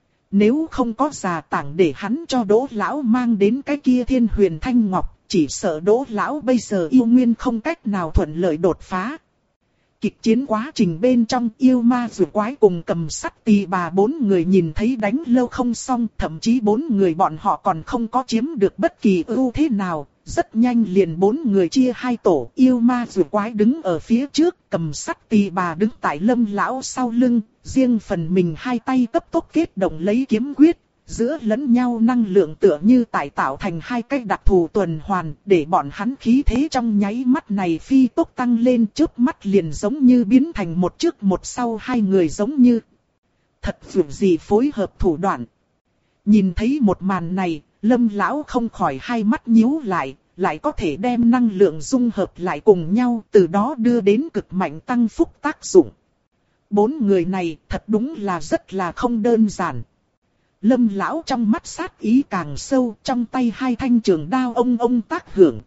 Nếu không có già tảng để hắn cho Đỗ lão mang đến cái kia Thiên Huyền Thanh Ngọc, chỉ sợ Đỗ lão bây giờ yêu nguyên không cách nào thuận lợi đột phá. Kịch chiến quá trình bên trong, yêu ma rùa quái cùng Cầm Sắc Tỳ Bà bốn người nhìn thấy đánh lâu không xong, thậm chí bốn người bọn họ còn không có chiếm được bất kỳ ưu thế nào. Rất nhanh liền bốn người chia hai tổ, yêu ma rùa quái đứng ở phía trước, Cầm Sắc Tỳ Bà đứng tại Lâm lão sau lưng, riêng phần mình hai tay cấp tốc kết động lấy kiếm quyết. Giữa lẫn nhau năng lượng tựa như tại tạo thành hai cái đặc thù tuần hoàn, để bọn hắn khí thế trong nháy mắt này phi tốc tăng lên, chớp mắt liền giống như biến thành một trước một sau, hai người giống như thật dù gì phối hợp thủ đoạn. Nhìn thấy một màn này, Lâm lão không khỏi hai mắt nhíu lại, lại có thể đem năng lượng dung hợp lại cùng nhau, từ đó đưa đến cực mạnh tăng phúc tác dụng. Bốn người này thật đúng là rất là không đơn giản. Lâm lão trong mắt sát ý càng sâu, trong tay hai thanh trường đao ông ông tác hưởng.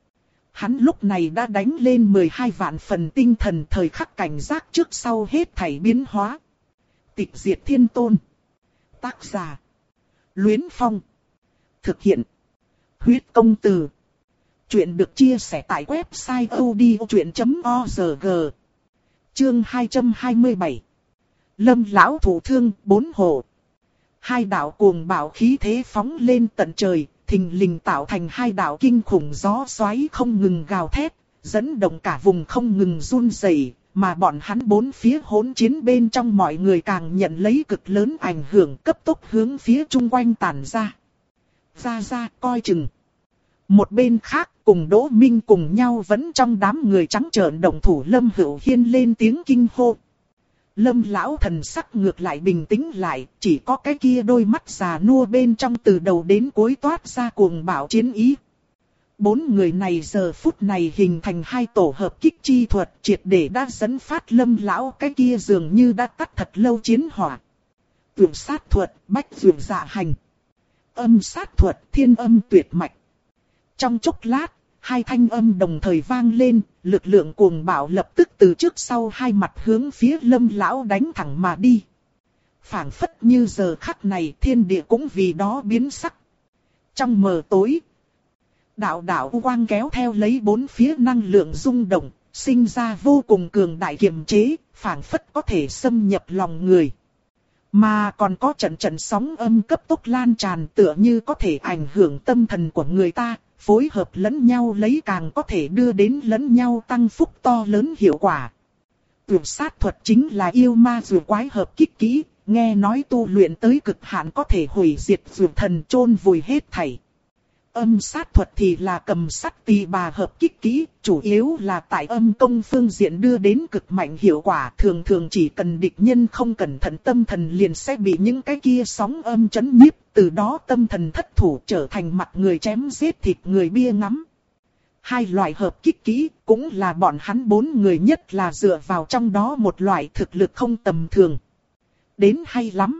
Hắn lúc này đã đánh lên mười hai vạn phần tinh thần, thời khắc cảnh giác trước sau hết thảy biến hóa. Tịch diệt thiên tôn. Tác giả: Luyến Phong. Thực hiện: Huyết Công Từ. Chuyện được chia sẻ tại website odchuyện chấm org. Chương hai trăm hai mươi bảy. Lâm lão thụ thương, bốn hộ. Hai đạo cuồng bạo khí thế phóng lên tận trời, thình lình tạo thành hai đạo kinh khủng gió xoáy không ngừng gào thét, dẫn động cả vùng không ngừng run rẩy, mà bọn hắn bốn phía hỗn chiến bên trong mọi người càng nhận lấy cực lớn ảnh hưởng, cấp tốc hướng phía chung quanh tản ra. Ra ra coi chừng. Một bên khác cùng Đỗ Minh cùng nhau vẫn trong đám người trắng trợn động thủ, Lâm Hữu Hiên lên tiếng kinh hô. Lâm lão thần sắc ngược lại bình tĩnh lại, chỉ có cái kia đôi mắt già nua bên trong từ đầu đến cuối toát ra cuồng bạo chiến ý. Bốn người này giờ phút này hình thành hai tổ hợp kích chi thuật, triệt để đã dẫn phát Lâm lão cái kia dường như đã tắt thật lâu chiến hỏa. Tuyệt sát thuật, bách dược dạ hành. Âm sát thuật, thiên âm tuyệt mạch. Trong chốc lát, hai thanh âm đồng thời vang lên, lực lượng cuồng bạo lập tức từ trước sau hai mặt hướng phía Lâm lão đánh thẳng mà đi. Phảng phất như giờ khắc này thiên địa cũng vì đó biến sắc. Trong mờ tối, đạo đạo quang kéo theo lấy bốn phía năng lượng rung động, sinh ra vô cùng cường đại kiềm chế, phảng phất có thể xâm nhập lòng người. Mà còn có trận trận sóng âm cấp tốc lan tràn, tựa như có thể ảnh hưởng tâm thần của người ta, phối hợp lẫn nhau lấy càng có thể đưa đến lẫn nhau tăng phúc to lớn hiệu quả. Tuyệt sát thuật chính là yêu ma rùa quái hợp kích kỹ, nghe nói tu luyện tới cực hạn có thể hủy diệt rùa thần, chôn vùi hết thảy. Âm sát thuật thì là cầm sắt tỳ bà hợp kích kỹ, chủ yếu là tại âm công phương diện đưa đến cực mạnh hiệu quả. Thường thường chỉ cần địch nhân không cẩn thận, tâm thần liền sẽ bị những cái kia sóng âm chấn nhiếp, từ đó tâm thần thất thủ trở thành mặt người chém giết thịt người bia ngắm. Hai loại hợp kích kỹ cũng là bọn hắn bốn người nhất là dựa vào trong đó một loại thực lực không tầm thường. Đến hay lắm.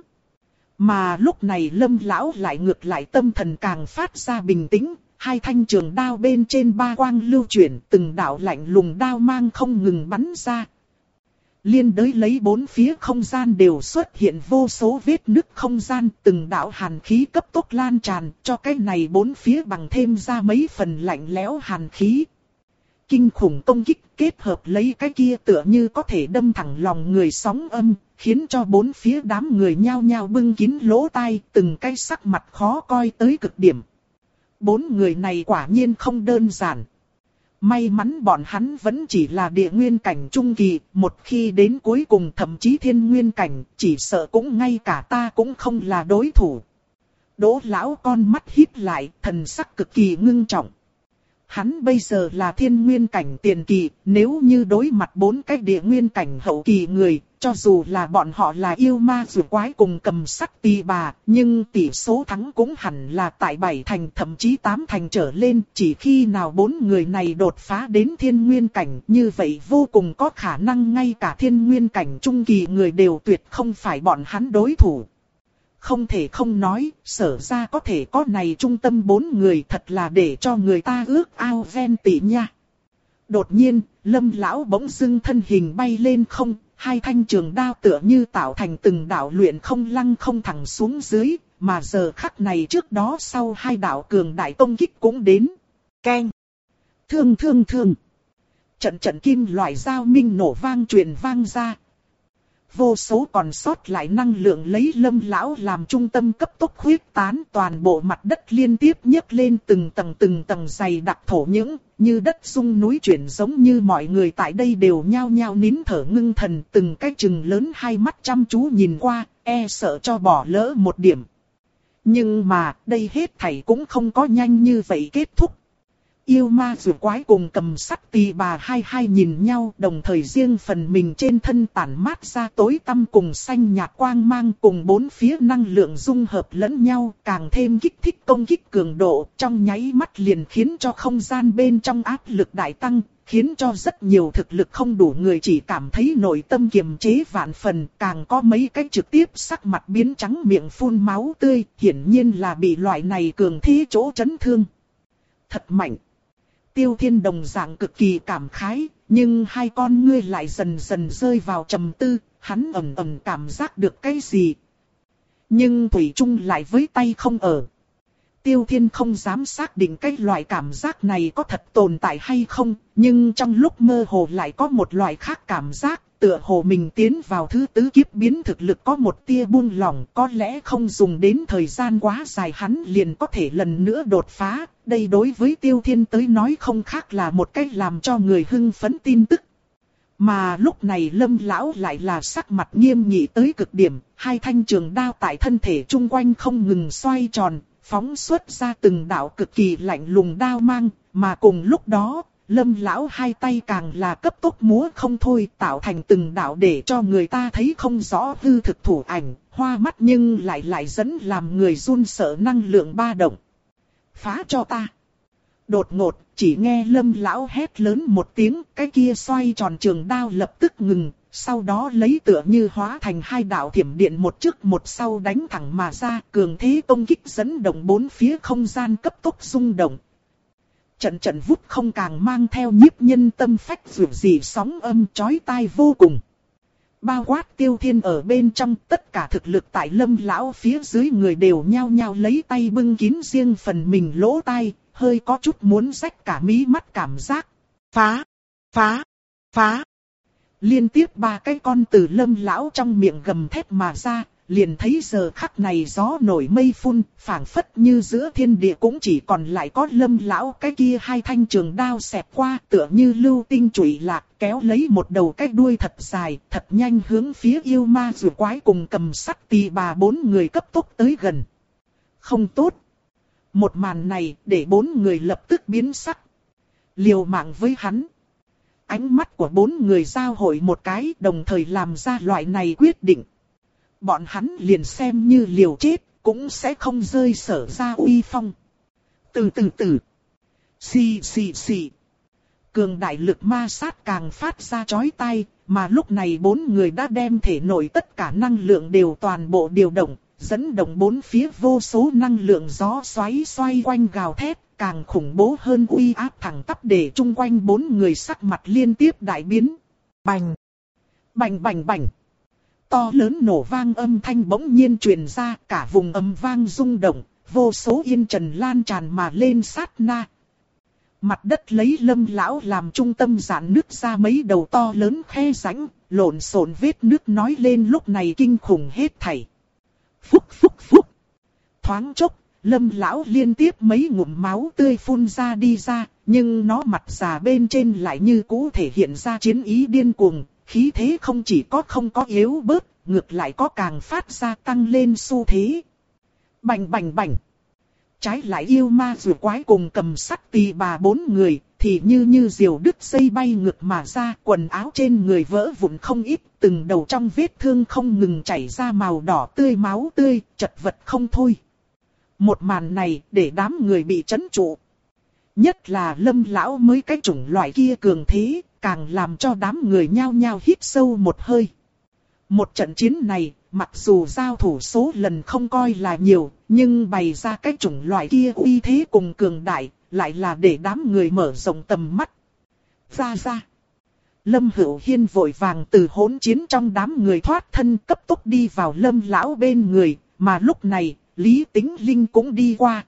Mà lúc này Lâm lão lại ngược lại tâm thần càng phát ra bình tĩnh, hai thanh trường đao bên trên ba quang lưu chuyển, từng đạo lạnh lùng đao mang không ngừng bắn ra. Liên đới lấy bốn phía không gian đều xuất hiện vô số vết nứt không gian, từng đạo hàn khí cấp tốc lan tràn, cho cái này bốn phía bằng thêm ra mấy phần lạnh lẽo hàn khí. Kinh khủng công kích kết hợp lấy cái kia tựa như có thể đâm thẳng lòng người sóng âm, khiến cho bốn phía đám người nhao nhao bưng kín lỗ tai, từng cái sắc mặt khó coi tới cực điểm. Bốn người này quả nhiên không đơn giản. May mắn bọn hắn vẫn chỉ là địa nguyên cảnh trung kỳ, một khi đến cuối cùng thậm chí thiên nguyên cảnh, chỉ sợ cũng ngay cả ta cũng không là đối thủ. Đỗ lão con mắt híp lại, thần sắc cực kỳ ngưng trọng. Hắn bây giờ là thiên nguyên cảnh tiền kỳ, nếu như đối mặt bốn cái địa nguyên cảnh hậu kỳ người, cho dù là bọn họ là yêu ma rùa quái cùng cầm sắt tỳ bà, nhưng tỷ số thắng cũng hẳn là tại bảy thành thậm chí tám thành trở lên. Chỉ khi nào bốn người này đột phá đến thiên nguyên cảnh, như vậy vô cùng có khả năng ngay cả thiên nguyên cảnh trung kỳ người đều tuyệt không phải bọn hắn đối thủ. Không thể không nói, Sở ra có thể có này trung tâm bốn người thật là để cho người ta ước ao ven tỉ nha. Đột nhiên, Lâm lão bỗng dưng thân hình bay lên không, hai thanh trường đao tựa như tạo thành từng đạo luyện không lăng không thẳng xuống dưới, mà giờ khắc này trước đó sau hai đạo cường đại công kích cũng đến. Keng! Thương thương thương! Trận trận kim loại dao minh nổ vang truyền vang ra. Vô số còn sót lại năng lượng lấy Lâm lão làm trung tâm cấp tốc huyết tán, toàn bộ mặt đất liên tiếp nhấc lên từng tầng từng tầng dày đặc thổ những, như đất rung núi chuyển, giống như mọi người tại đây đều nhao nhao nín thở ngưng thần, từng cái chừng lớn hai mắt chăm chú nhìn qua, e sợ cho bỏ lỡ một điểm. Nhưng mà, đây hết thảy cũng không có nhanh như vậy kết thúc. Yêu ma rùa quái cùng cầm sắt tỳ bà hai hai nhìn nhau, đồng thời riêng phần mình trên thân tản mát ra tối tăm cùng xanh nhạt quang mang, cùng bốn phía năng lượng dung hợp lẫn nhau, càng thêm kích thích công kích cường độ, trong nháy mắt liền khiến cho không gian bên trong áp lực đại tăng, khiến cho rất nhiều thực lực không đủ người chỉ cảm thấy nội tâm kiềm chế vạn phần, càng có mấy cái trực tiếp sắc mặt biến trắng miệng phun máu tươi, hiển nhiên là bị loại này cường thế chỗ chấn thương. Thật mạnh. Tiêu Thiên đồng dạng cực kỳ cảm khái, nhưng hai con ngươi lại dần dần rơi vào trầm tư, hắn ẩn ẩn cảm giác được cái gì. Nhưng Thủy Trung lại với tay không ở. Tiêu Thiên không dám xác định cái loại cảm giác này có thật tồn tại hay không, nhưng trong lúc mơ hồ lại có một loại khác cảm giác, tựa hồ mình tiến vào thứ tứ kiếp biến thực lực có một tia buông lỏng, có lẽ không dùng đến thời gian quá dài hắn liền có thể lần nữa đột phá. Đây đối với Tiêu Thiên tới nói không khác là một cách làm cho người hưng phấn tin tức. Mà lúc này Lâm lão lại là sắc mặt nghiêm nghị tới cực điểm, hai thanh trường đao tại thân thể chung quanh không ngừng xoay tròn, phóng xuất ra từng đạo cực kỳ lạnh lùng đao mang, mà cùng lúc đó, Lâm lão hai tay càng là cấp tốc múa không thôi, tạo thành từng đạo để cho người ta thấy không rõ hư thực thủ ảnh, hoa mắt nhưng lại lại dẫn làm người run sợ năng lượng ba động. Phá cho ta! Đột ngột, chỉ nghe Lâm lão hét lớn một tiếng, cái kia xoay tròn trường đao lập tức ngừng, sau đó lấy tựa như hóa thành hai đạo thiểm điện một trước một sau đánh thẳng mà ra, cường thế công kích dẫn động bốn phía không gian cấp tốc rung động. Trận trận vút không càng mang theo nhiếp nhân tâm phách rủ rỉ sóng âm chói tai vô cùng. Bao quát Tiêu Thiên ở bên trong, tất cả thực lực tại Lâm lão phía dưới người đều nhao nhao lấy tay bưng kín riêng phần mình lỗ tai, hơi có chút muốn rách cả mí mắt cảm giác. Phá! Phá! Phá! Liên tiếp ba cái con từ Lâm lão trong miệng gầm thét mà ra, liền thấy giờ khắc này gió nổi mây phun, phảng phất như giữa thiên địa cũng chỉ còn lại có Lâm lão cái kia hai thanh trường đao xẹt qua, tựa như lưu tinh chủy lạc, kéo lấy một đầu cái đuôi thật dài, thật nhanh hướng phía yêu ma rùa quái cùng cầm sắt tỳ bà bốn người cấp tốc tới gần. Không tốt! Một màn này để bốn người lập tức biến sắc. Liều mạng với hắn. Ánh mắt của bốn người giao hội một cái, đồng thời làm ra loại này quyết định. Bọn hắn liền xem như liều chết, cũng sẽ không rơi sở ra uy phong. Từ từ từ. Xì xì xì. Cường đại lực ma sát càng phát ra chói tai, mà lúc này bốn người đã đem thể nội tất cả năng lượng đều toàn bộ điều động, dẫn động bốn phía vô số năng lượng gió xoáy xoay quanh gào thét, càng khủng bố hơn uy áp thẳng tắp để chung quanh bốn người sắc mặt liên tiếp đại biến. Bành! Bành bành bành! To lớn nổ vang âm thanh bỗng nhiên truyền ra, cả vùng âm vang rung động, vô số yên trần lan tràn mà lên sát na. Mặt đất lấy Lâm lão làm trung tâm giãn nứt ra mấy đầu to lớn khe rãnh, lộn xộn vết nước nói lên lúc này kinh khủng hết thảy. Phúc phúc phúc! Thoáng chốc, Lâm lão liên tiếp mấy ngụm máu tươi phun ra đi ra, nhưng nó mặt già bên trên lại như cũ thể hiện ra chiến ý điên cuồng, khí thế không chỉ có không có yếu bớt, ngược lại có càng phát ra tăng lên xu thế. Bành bành bành! Trái lại yêu ma rùa quái cùng cầm sắt tỳ bà bốn người, thì như như diều đứt dây bay ngược mà ra, quần áo trên người vỡ vụn không ít, từng đầu trong vết thương không ngừng chảy ra màu đỏ tươi máu tươi, chật vật không thôi. Một màn này để đám người bị chấn trụ. Nhất là Lâm lão mới cái chủng loại kia cường thế, càng làm cho đám người nhao nhao hít sâu một hơi. Một trận chiến này, mặc dù giao thủ số lần không coi là nhiều, nhưng bày ra cái chủng loại kia uy thế cùng cường đại, lại là để đám người mở rộng tầm mắt. Ra ra! Lâm Hữu Hiên vội vàng từ hỗn chiến trong đám người thoát thân cấp tốc đi vào Lâm lão bên người, mà lúc này, Lý Tĩnh Linh cũng đi qua.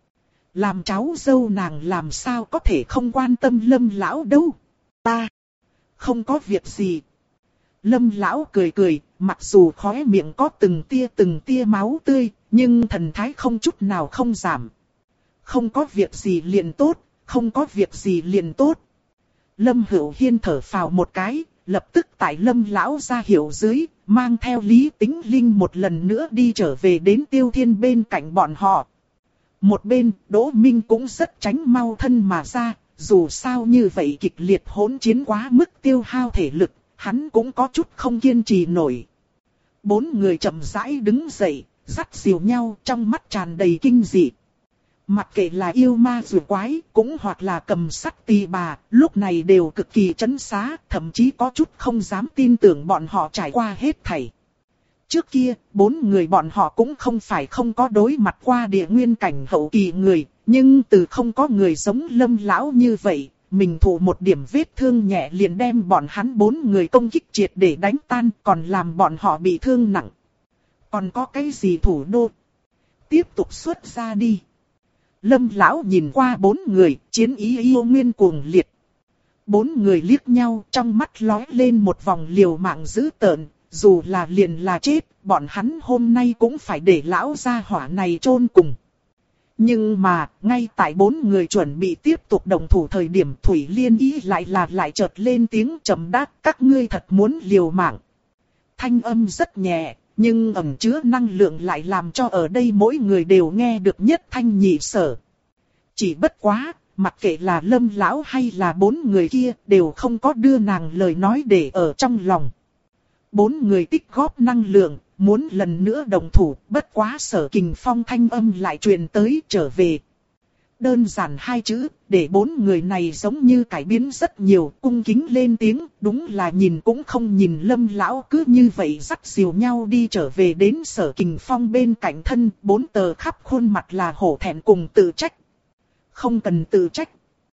Làm cháu dâu nàng làm sao có thể không quan tâm Lâm lão đâu. Ta! Không có việc gì. Lâm lão cười cười, mặc dù khóe miệng có từng tia từng tia máu tươi, nhưng thần thái không chút nào không giảm. Không có việc gì liền tốt, không có việc gì liền tốt. Lâm Hữu Hiên thở phào một cái, lập tức tại Lâm lão ra hiệu dưới, mang theo Lý Tĩnh Linh một lần nữa đi trở về đến Tiêu Thiên bên cạnh bọn họ. Một bên, Đỗ Minh cũng rất tránh mau thân mà ra, dù sao như vậy kịch liệt hỗn chiến quá mức tiêu hao thể lực, hắn cũng có chút không kiên trì nổi. Bốn người chậm rãi đứng dậy, dắt dìu nhau trong mắt tràn đầy kinh dị. Mặc kệ là yêu ma rùa quái, cũng hoặc là cầm sắt tỳ bà, lúc này đều cực kỳ chấn xá, thậm chí có chút không dám tin tưởng bọn họ trải qua hết thảy. Trước kia, bốn người bọn họ cũng không phải không có đối mặt qua địa nguyên cảnh hậu kỳ người, nhưng từ không có người giống Lâm lão như vậy, mình thụ một điểm vết thương nhẹ liền đem bọn hắn bốn người công kích triệt để đánh tan, còn làm bọn họ bị thương nặng. Còn có cái gì thủ đô? Tiếp tục xuất ra đi. Lâm lão nhìn qua bốn người, chiến ý yêu nguyên cuồng liệt. Bốn người liếc nhau, trong mắt lóe lên một vòng liều mạng dữ tợn, dù là liền là chết, bọn hắn hôm nay cũng phải để lão gia hỏa này chôn cùng. Nhưng mà, ngay tại bốn người chuẩn bị tiếp tục động thủ thời điểm Thủy Liên Ý lại là lại chợt lên tiếng trầm đáp, các ngươi thật muốn liều mạng. Thanh âm rất nhẹ, nhưng ẩn chứa năng lượng lại làm cho ở đây mỗi người đều nghe được nhất thanh nhị sở. Chỉ bất quá, mặc kệ là Lâm lão hay là bốn người kia, đều không có đưa nàng lời nói để ở trong lòng. Bốn người tích góp năng lượng, muốn lần nữa đồng thủ, bất quá Sở Kình Phong thanh âm lại truyền tới trở về. Đơn giản hai chữ, để bốn người này giống như cải biến rất nhiều, cung kính lên tiếng, đúng là nhìn cũng không nhìn Lâm lão cứ như vậy dắt dìu nhau đi trở về đến Sở Kình Phong bên cạnh thân, bốn tờ khắp khuôn mặt là hổ thẹn cùng tự trách. Không cần tự trách.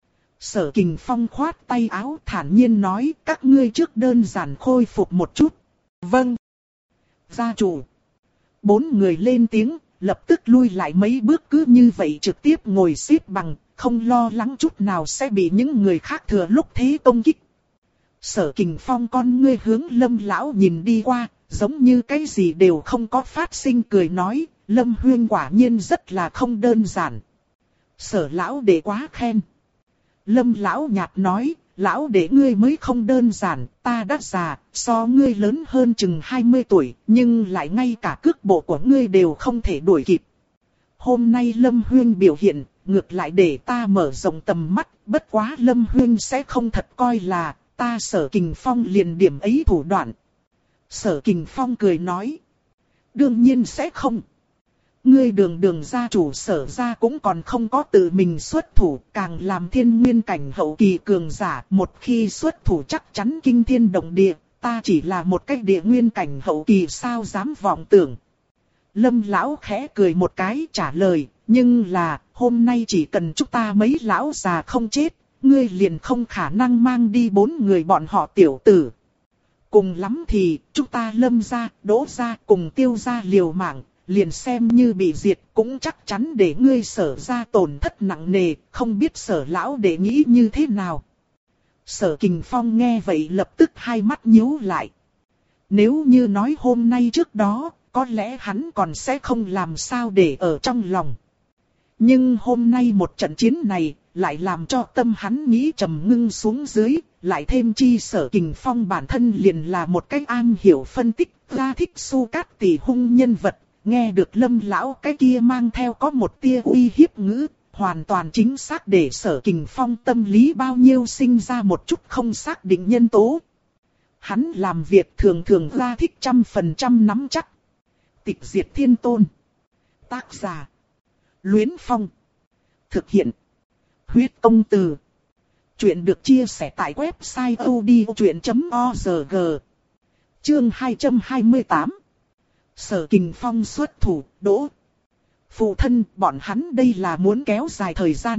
Sở Kình Phong khoát tay áo thản nhiên nói, các ngươi trước đơn giản khôi phục một chút. Vâng. Gia chủ. Bốn người lên tiếng, lập tức lui lại mấy bước cứ như vậy trực tiếp ngồi xếp bằng, không lo lắng chút nào sẽ bị những người khác thừa lúc thế công kích. Sở Kình Phong con ngươi hướng Lâm lão nhìn đi qua, giống như cái gì đều không có phát sinh cười nói, Lâm huynh quả nhiên rất là không đơn giản. Sở lão đệ quá khen. Lâm lão nhạt nói, lão đệ ngươi mới không đơn giản, ta đã già, so ngươi lớn hơn chừng hai mươi tuổi, nhưng lại ngay cả cước bộ của ngươi đều không thể đuổi kịp. Hôm nay Lâm huynh biểu hiện, ngược lại để ta mở rộng tầm mắt, bất quá Lâm huynh sẽ không thật coi là, ta Sở Kình Phong liền điểm ấy thủ đoạn. Sở Kình Phong cười nói, đương nhiên sẽ không. Ngươi đường đường gia chủ Sở gia cũng còn không có tự mình xuất thủ, càng làm thiên nguyên cảnh hậu kỳ cường giả, một khi xuất thủ chắc chắn kinh thiên động địa, ta chỉ là một cái địa nguyên cảnh hậu kỳ sao dám vọng tưởng. Lâm lão khẽ cười một cái trả lời, nhưng là, hôm nay chỉ cần chúng ta mấy lão già không chết, ngươi liền không khả năng mang đi bốn người bọn họ tiểu tử. Cùng lắm thì, chúng ta Lâm gia, Đỗ gia cùng Tiêu gia liều mạng. Liền xem như bị diệt cũng chắc chắn để ngươi Sở ra tổn thất nặng nề, không biết Sở lão đệ nghĩ như thế nào. Sở Kình Phong nghe vậy lập tức hai mắt nhíu lại. Nếu như nói hôm nay trước đó, có lẽ hắn còn sẽ không làm sao để ở trong lòng. Nhưng hôm nay một trận chiến này, lại làm cho tâm hắn nghĩ trầm ngưng xuống dưới, lại thêm chi Sở Kình Phong bản thân liền là một cách an hiểu phân tích, ra thích Su Cát Tỷ hung nhân vật. Nghe được Lâm lão cái kia mang theo có một tia uy hiếp ngữ, hoàn toàn chính xác để Sở Kình Phong tâm lý bao nhiêu sinh ra một chút không xác định nhân tố. Hắn làm việc thường thường ra thích trăm phần trăm nắm chắc. Tịch diệt thiên tôn. Tác giả. Luyến Phong. Thực hiện. Huyết công từ. Chuyện được chia sẻ tại website odchuyện chấm org. Chương hai trăm hai mươi tám. Sở Kình Phong xuất thủ, Đỗ. Phụ thân, bọn hắn đây là muốn kéo dài thời gian.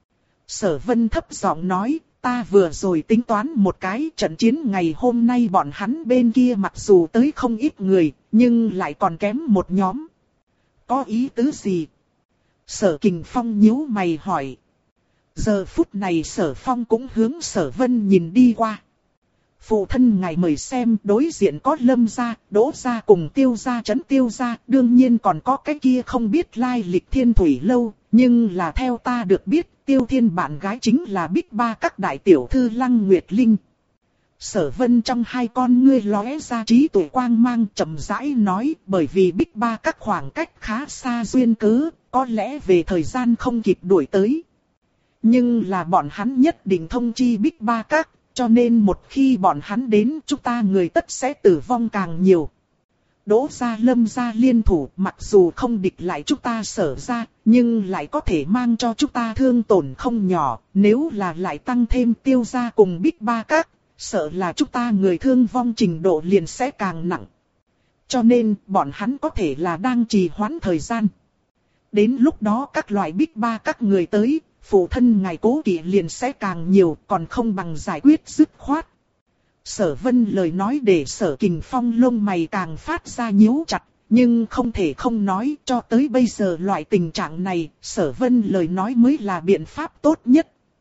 Sở Vân thấp giọng nói, ta vừa rồi tính toán một cái trận chiến ngày hôm nay bọn hắn bên kia mặc dù tới không ít người, nhưng lại còn kém một nhóm. Có ý tứ gì? Sở Kình Phong nhíu mày hỏi. Giờ phút này Sở Phong cũng hướng Sở Vân nhìn đi qua. Phụ thân ngài mời xem, đối diện có Lâm gia, Đỗ gia cùng Tiêu gia trấn Tiêu gia, đương nhiên còn có cái kia không biết lai lịch Thiên Thủy lâu, nhưng là theo ta được biết, Tiêu Thiên bạn gái chính là Bích Ba các đại tiểu thư Lăng Nguyệt Linh. Sở Vân trong hai con ngươi lóe ra trí tuệ quang mang chậm rãi nói, bởi vì Bích Ba các khoảng cách khá xa duyên cớ, có lẽ về thời gian không kịp đuổi tới. Nhưng là bọn hắn nhất định thông chi Bích Ba các. Cho nên một khi bọn hắn đến chúng ta người tất sẽ tử vong càng nhiều. Đỗ gia Lâm gia liên thủ mặc dù không địch lại chúng ta Sở gia, nhưng lại có thể mang cho chúng ta thương tổn không nhỏ. Nếu là lại tăng thêm Tiêu gia cùng Bích Ba các, sợ là chúng ta người thương vong trình độ liền sẽ càng nặng. Cho nên bọn hắn có thể là đang trì hoãn thời gian. Đến lúc đó các loại Bích Ba các người tới, phụ thân ngài cố kỵ liền sẽ càng nhiều, còn không bằng giải quyết dứt khoát. Sở Vân lời nói để Sở Kình Phong lông mày càng phát ra nhíu chặt, nhưng không thể không nói, cho tới bây giờ loại tình trạng này, Sở Vân lời nói mới là biện pháp tốt nhất.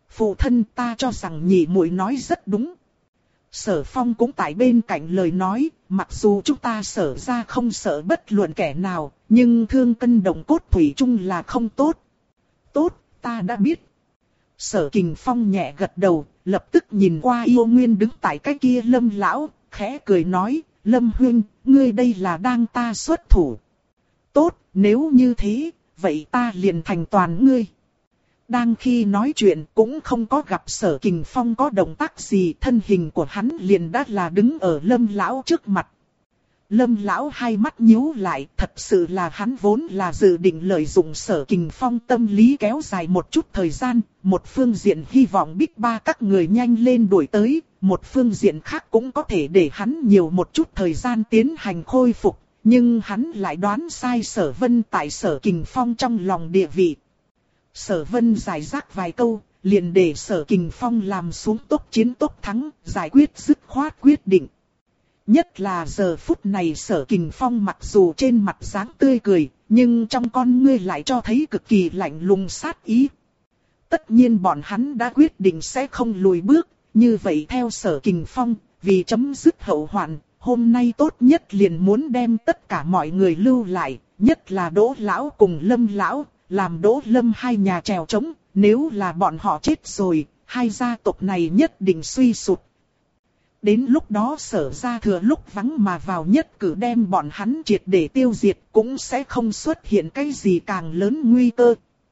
Phụ thân, ta cho rằng nhị muội nói rất đúng. Sở Phong cũng tại bên cạnh lời nói, mặc dù chúng ta Sở ra không sợ bất luận kẻ nào, nhưng thương cân động cốt thủy chung là không tốt. Tốt, ta đã biết. Sở Kình Phong nhẹ gật đầu, lập tức nhìn qua Yêu Nguyên đứng tại cái kia Lâm lão, khẽ cười nói, Lâm huynh, ngươi đây là đang ta xuất thủ. Tốt, nếu như thế, vậy ta liền thành toàn ngươi. Đang khi nói chuyện cũng không có gặp Sở Kình Phong có động tác gì, thân hình của hắn liền đã là đứng ở Lâm lão trước mặt. Lâm lão hai mắt nhíu lại, thật sự là hắn vốn là dự định lợi dụng Sở Kình Phong tâm lý kéo dài một chút thời gian, một phương diện hy vọng Big Ba các người nhanh lên đuổi tới, một phương diện khác cũng có thể để hắn nhiều một chút thời gian tiến hành khôi phục, nhưng hắn lại đoán sai Sở Vân tại Sở Kình Phong trong lòng địa vị. Sở Vân giải rác vài câu, liền để Sở Kình Phong làm xuống tốc chiến tốc thắng, giải quyết dứt khoát quyết định. Nhất là giờ phút này Sở Kình Phong mặc dù trên mặt dáng tươi cười, nhưng trong con ngươi lại cho thấy cực kỳ lạnh lùng sát ý. Tất nhiên bọn hắn đã quyết định sẽ không lùi bước, như vậy theo Sở Kình Phong, vì chấm dứt hậu hoạn, hôm nay tốt nhất liền muốn đem tất cả mọi người lưu lại, nhất là Đỗ Lão cùng Lâm Lão, làm Đỗ Lâm hai nhà trèo trống, nếu là bọn họ chết rồi, hai gia tộc này nhất định suy sụp. Đến lúc đó Sở ra thừa lúc vắng mà vào nhất cử đem bọn hắn triệt để tiêu diệt, cũng sẽ không xuất hiện cái gì càng lớn nguy cơ.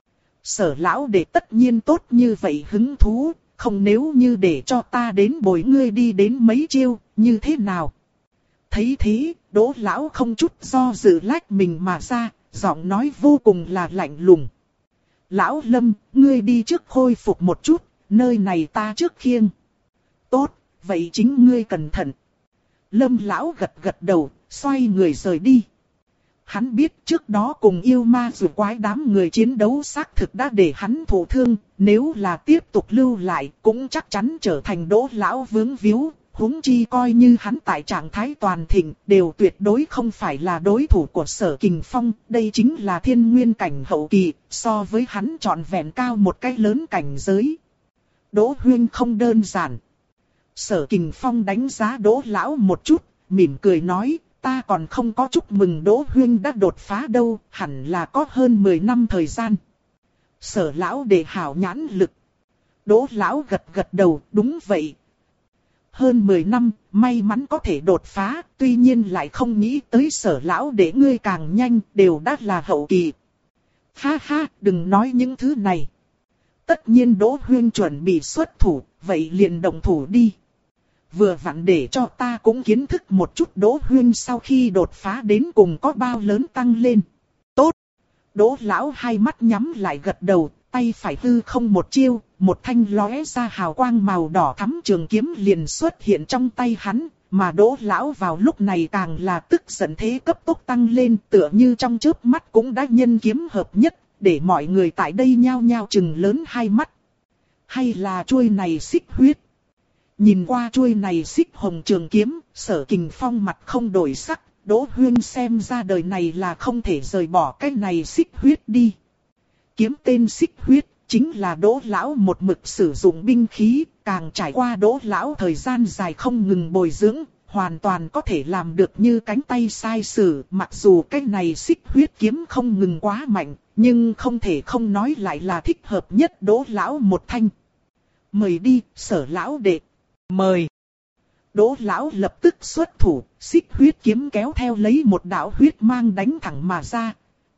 Sở lão để tất nhiên tốt như vậy hứng thú, không nếu như để cho ta đến bồi ngươi đi đến mấy chiêu, như thế nào? Thấy thế, Đỗ lão không chút do dự lách mình mà ra, giọng nói vô cùng là lạnh lùng. Lão Lâm, ngươi đi trước khôi phục một chút, nơi này ta trước khiêng. Tốt, vậy chính ngươi cẩn thận. Lâm lão gật gật đầu, xoay người rời đi. Hắn biết trước đó cùng yêu ma dù quái đám người chiến đấu xác thực đã để hắn thụ thương, nếu là tiếp tục lưu lại cũng chắc chắn trở thành Đỗ lão vướng víu. Huống chi coi như hắn tại trạng thái toàn thịnh, đều tuyệt đối không phải là đối thủ của Sở Kình Phong, đây chính là thiên nguyên cảnh hậu kỳ, so với hắn trọn vẹn cao một cái lớn cảnh giới. Đỗ huynh không đơn giản. Sở Kình Phong đánh giá Đỗ lão một chút, mỉm cười nói, ta còn không có chúc mừng Đỗ huynh đã đột phá đâu, hẳn là có hơn mười năm thời gian. Sở lão để hảo nhãn lực. Đỗ lão gật gật đầu, đúng vậy. Hơn mười năm, may mắn có thể đột phá, tuy nhiên lại không nghĩ tới Sở lão để ngươi càng nhanh, đều đã là hậu kỳ. Ha ha, đừng nói những thứ này. Tất nhiên Đỗ huynh chuẩn bị xuất thủ, vậy liền động thủ đi. Vừa vặn để cho ta cũng kiến thức một chút Đỗ huynh sau khi đột phá đến cùng có bao lớn tăng lên. Tốt. Đỗ lão hai mắt nhắm lại gật đầu, tay phải hư không một chiêu, một thanh lóe ra hào quang màu đỏ thắm trường kiếm liền xuất hiện trong tay hắn, mà Đỗ lão vào lúc này càng là tức giận thế cấp tốc tăng lên, tựa như trong chớp mắt cũng đã nhân kiếm hợp nhất, để mọi người tại đây nhao nhao chừng lớn hai mắt. Hay là chuôi này xích huyết? Nhìn qua chuôi này xích hồng trường kiếm, Sở Kình Phong mặt không đổi sắc, Đỗ huynh xem ra đời này là không thể rời bỏ cái này xích huyết đi. Kiếm tên xích huyết, chính là Đỗ lão một mực sử dụng binh khí, càng trải qua Đỗ lão thời gian dài không ngừng bồi dưỡng, hoàn toàn có thể làm được như cánh tay sai sử, mặc dù cái này xích huyết kiếm không ngừng quá mạnh, nhưng không thể không nói lại là thích hợp nhất Đỗ lão một thanh. Mời đi, Sở lão đệ. Mời. Đỗ lão lập tức xuất thủ, xích huyết kiếm kéo theo lấy một đạo huyết mang đánh thẳng mà ra.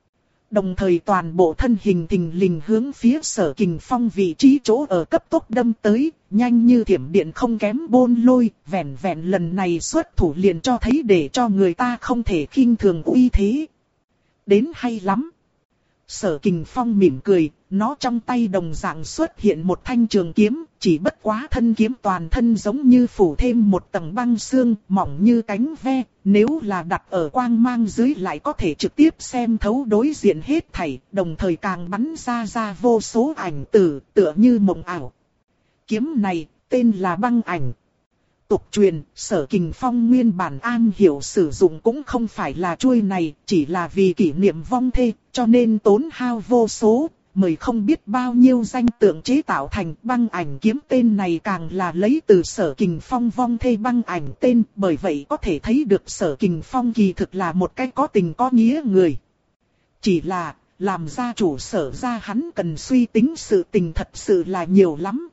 Đồng thời toàn bộ thân hình thình lình hướng phía Sở Kình Phong vị trí chỗ ở cấp tốc đâm tới, nhanh như thiểm điện không kém bôn lôi, vẹn vẹn lần này xuất thủ liền cho thấy để cho người ta không thể khinh thường uy thế. Đến hay lắm. Sở Kình Phong mỉm cười, nó trong tay đồng dạng xuất hiện một thanh trường kiếm, chỉ bất quá thân kiếm toàn thân giống như phủ thêm một tầng băng xương, mỏng như cánh ve, nếu là đặt ở quang mang dưới lại có thể trực tiếp xem thấu đối diện hết thảy, đồng thời càng bắn ra ra vô số ảnh tử, tựa như mộng ảo. Kiếm này, tên là băng ảnh. Tục truyền, Sở Kình Phong nguyên bản an hiểu sử dụng cũng không phải là chuôi này, chỉ là vì kỷ niệm vong thê, cho nên tốn hao vô số, mời không biết bao nhiêu danh tượng chế tạo thành. Băng ảnh kiếm tên này càng là lấy từ Sở Kình Phong vong thê băng ảnh tên, bởi vậy có thể thấy được Sở Kình Phong kỳ thực là một cái có tình có nghĩa người. Chỉ là, làm gia chủ Sở gia hắn cần suy tính sự tình thật sự là nhiều lắm.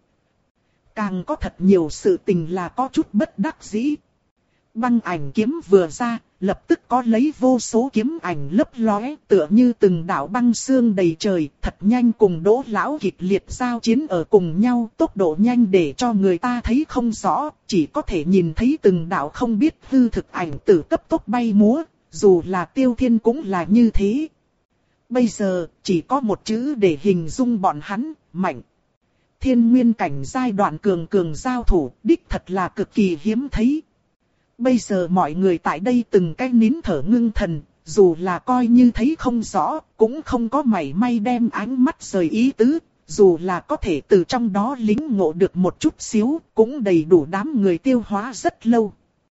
Càng có thật nhiều sự tình là có chút bất đắc dĩ. Băng ảnh kiếm vừa ra, lập tức có lấy vô số kiếm ảnh lấp lóe, tựa như từng đạo băng xương đầy trời, thật nhanh cùng Đỗ lão kịch liệt giao chiến ở cùng nhau, tốc độ nhanh để cho người ta thấy không rõ, chỉ có thể nhìn thấy từng đạo không biết hư thực ảnh tử cấp tốc bay múa, dù là Tiêu Thiên cũng là như thế. Bây giờ, chỉ có một chữ để hình dung bọn hắn, mạnh. Thiên nguyên cảnh giai đoạn cường cường giao thủ, đích thật là cực kỳ hiếm thấy. Bây giờ mọi người tại đây từng cái nín thở ngưng thần, dù là coi như thấy không rõ, cũng không có mảy may đem ánh mắt rời ý tứ, dù là có thể từ trong đó lĩnh ngộ được một chút xíu, cũng đầy đủ đám người tiêu hóa rất lâu.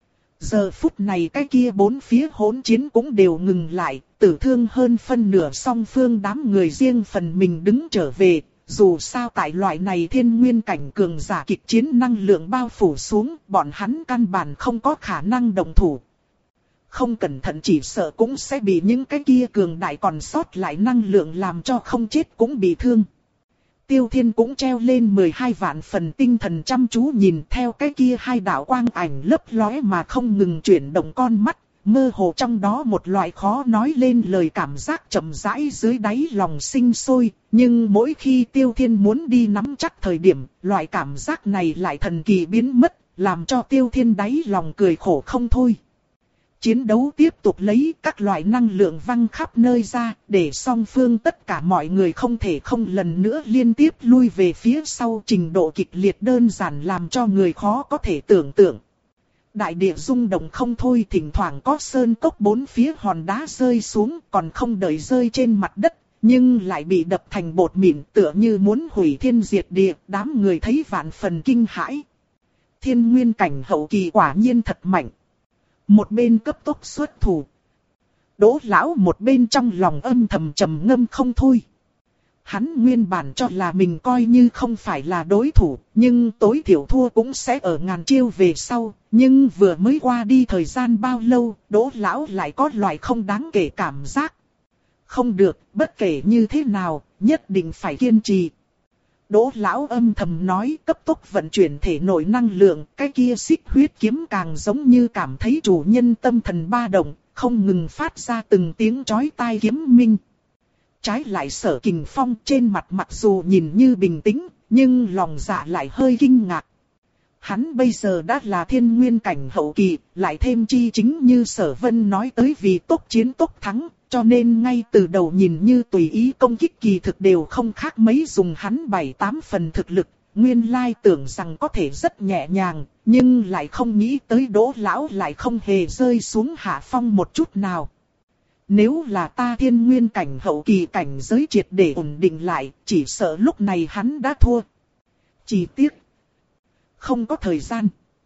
Giờ phút này cái kia bốn phía hỗn chiến cũng đều ngừng lại, tử thương hơn phân nửa song phương đám người riêng phần mình đứng trở về. Dù sao tại loại này thiên nguyên cảnh cường giả kịch chiến năng lượng bao phủ xuống, bọn hắn căn bản không có khả năng động thủ. Không cẩn thận chỉ sợ cũng sẽ bị những cái kia cường đại còn sót lại năng lượng làm cho không chết cũng bị thương. Tiêu Thiên cũng treo lên mười hai vạn phần tinh thần chăm chú nhìn theo cái kia hai đạo quang ảnh lấp lóe mà không ngừng chuyển động con mắt. Mơ hồ trong đó một loại khó nói lên lời cảm giác chậm rãi dưới đáy lòng sinh sôi, nhưng mỗi khi Tiêu Thiên muốn đi nắm chắc thời điểm, loại cảm giác này lại thần kỳ biến mất, làm cho Tiêu Thiên đáy lòng cười khổ không thôi. Chiến đấu tiếp tục lấy các loại năng lượng văng khắp nơi ra, để song phương tất cả mọi người không thể không lần nữa liên tiếp lui về phía sau, trình độ kịch liệt đơn giản làm cho người khó có thể tưởng tượng. Đại địa rung động không thôi, thỉnh thoảng có sơn cốc bốn phía hòn đá rơi xuống, còn không đợi rơi trên mặt đất, nhưng lại bị đập thành bột mịn, tựa như muốn hủy thiên diệt địa, đám người thấy vạn phần kinh hãi. Thiên nguyên cảnh hậu kỳ quả nhiên thật mạnh. Một bên cấp tốc xuất thủ. Đỗ lão một bên trong lòng âm thầm trầm ngâm không thôi. Hắn nguyên bản cho là mình coi như không phải là đối thủ, nhưng tối thiểu thua cũng sẽ ở ngàn chiêu về sau. Nhưng vừa mới qua đi thời gian bao lâu, Đỗ lão lại có loại không đáng kể cảm giác. Không được, bất kể như thế nào, nhất định phải kiên trì. Đỗ lão âm thầm nói, cấp tốc vận chuyển thể nội năng lượng, cái kia xích huyết kiếm càng giống như cảm thấy chủ nhân tâm thần ba động, không ngừng phát ra từng tiếng chói tai kiếm minh. Trái lại Sở Kình Phong trên mặt mặc dù nhìn như bình tĩnh, nhưng lòng dạ lại hơi kinh ngạc. Hắn bây giờ đã là thiên nguyên cảnh hậu kỳ, lại thêm chi chính như Sở Vân nói tới vì tốc chiến tốc thắng, cho nên ngay từ đầu nhìn như tùy ý công kích kỳ thực đều không khác mấy dùng hắn bảy tám phần thực lực, nguyên lai tưởng rằng có thể rất nhẹ nhàng, nhưng lại không nghĩ tới Đỗ lão lại không hề rơi xuống hạ phong một chút nào. Nếu là ta thiên nguyên cảnh hậu kỳ cảnh giới triệt để ổn định lại, chỉ sợ lúc này hắn đã thua. Chỉ tiếc, không có thời gian.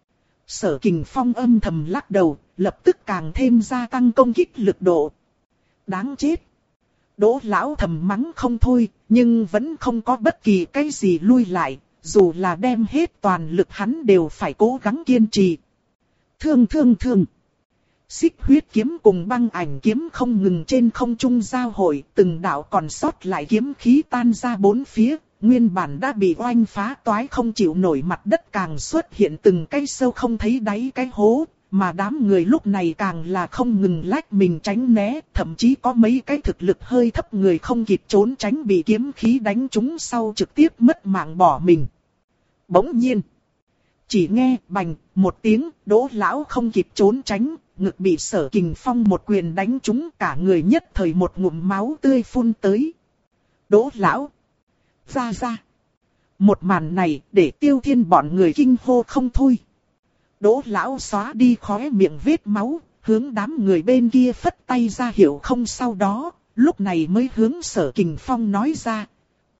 Sở Kình Phong âm thầm lắc đầu, lập tức càng thêm gia tăng công kích lực độ. Đáng chết. Đỗ lão thầm mắng không thôi, nhưng vẫn không có bất kỳ cái gì lui lại, dù là đem hết toàn lực hắn đều phải cố gắng kiên trì. Thương thương thương. Xích huyết kiếm cùng băng ảnh kiếm không ngừng trên không trung giao hội, từng đạo còn sót lại kiếm khí tan ra bốn phía, nguyên bản đã bị oanh phá toái không chịu nổi mặt đất càng xuất hiện từng cái sâu không thấy đáy cái hố, mà đám người lúc này càng là không ngừng lách mình tránh né, thậm chí có mấy cái thực lực hơi thấp người không kịp trốn tránh bị kiếm khí đánh trúng sau trực tiếp mất mạng bỏ mình. Bỗng nhiên, chỉ nghe bành một tiếng, Đỗ lão không kịp trốn tránh, ngực bị Sở Kình Phong một quyền đánh trúng, cả người nhất thời một ngụm máu tươi phun tới. Đỗ lão, ra ra. Một màn này để Tiêu Thiên bọn người kinh hô không thôi. Đỗ lão xóa đi khóe miệng vết máu, hướng đám người bên kia phất tay ra hiệu không, sau đó, lúc này mới hướng Sở Kình Phong nói ra.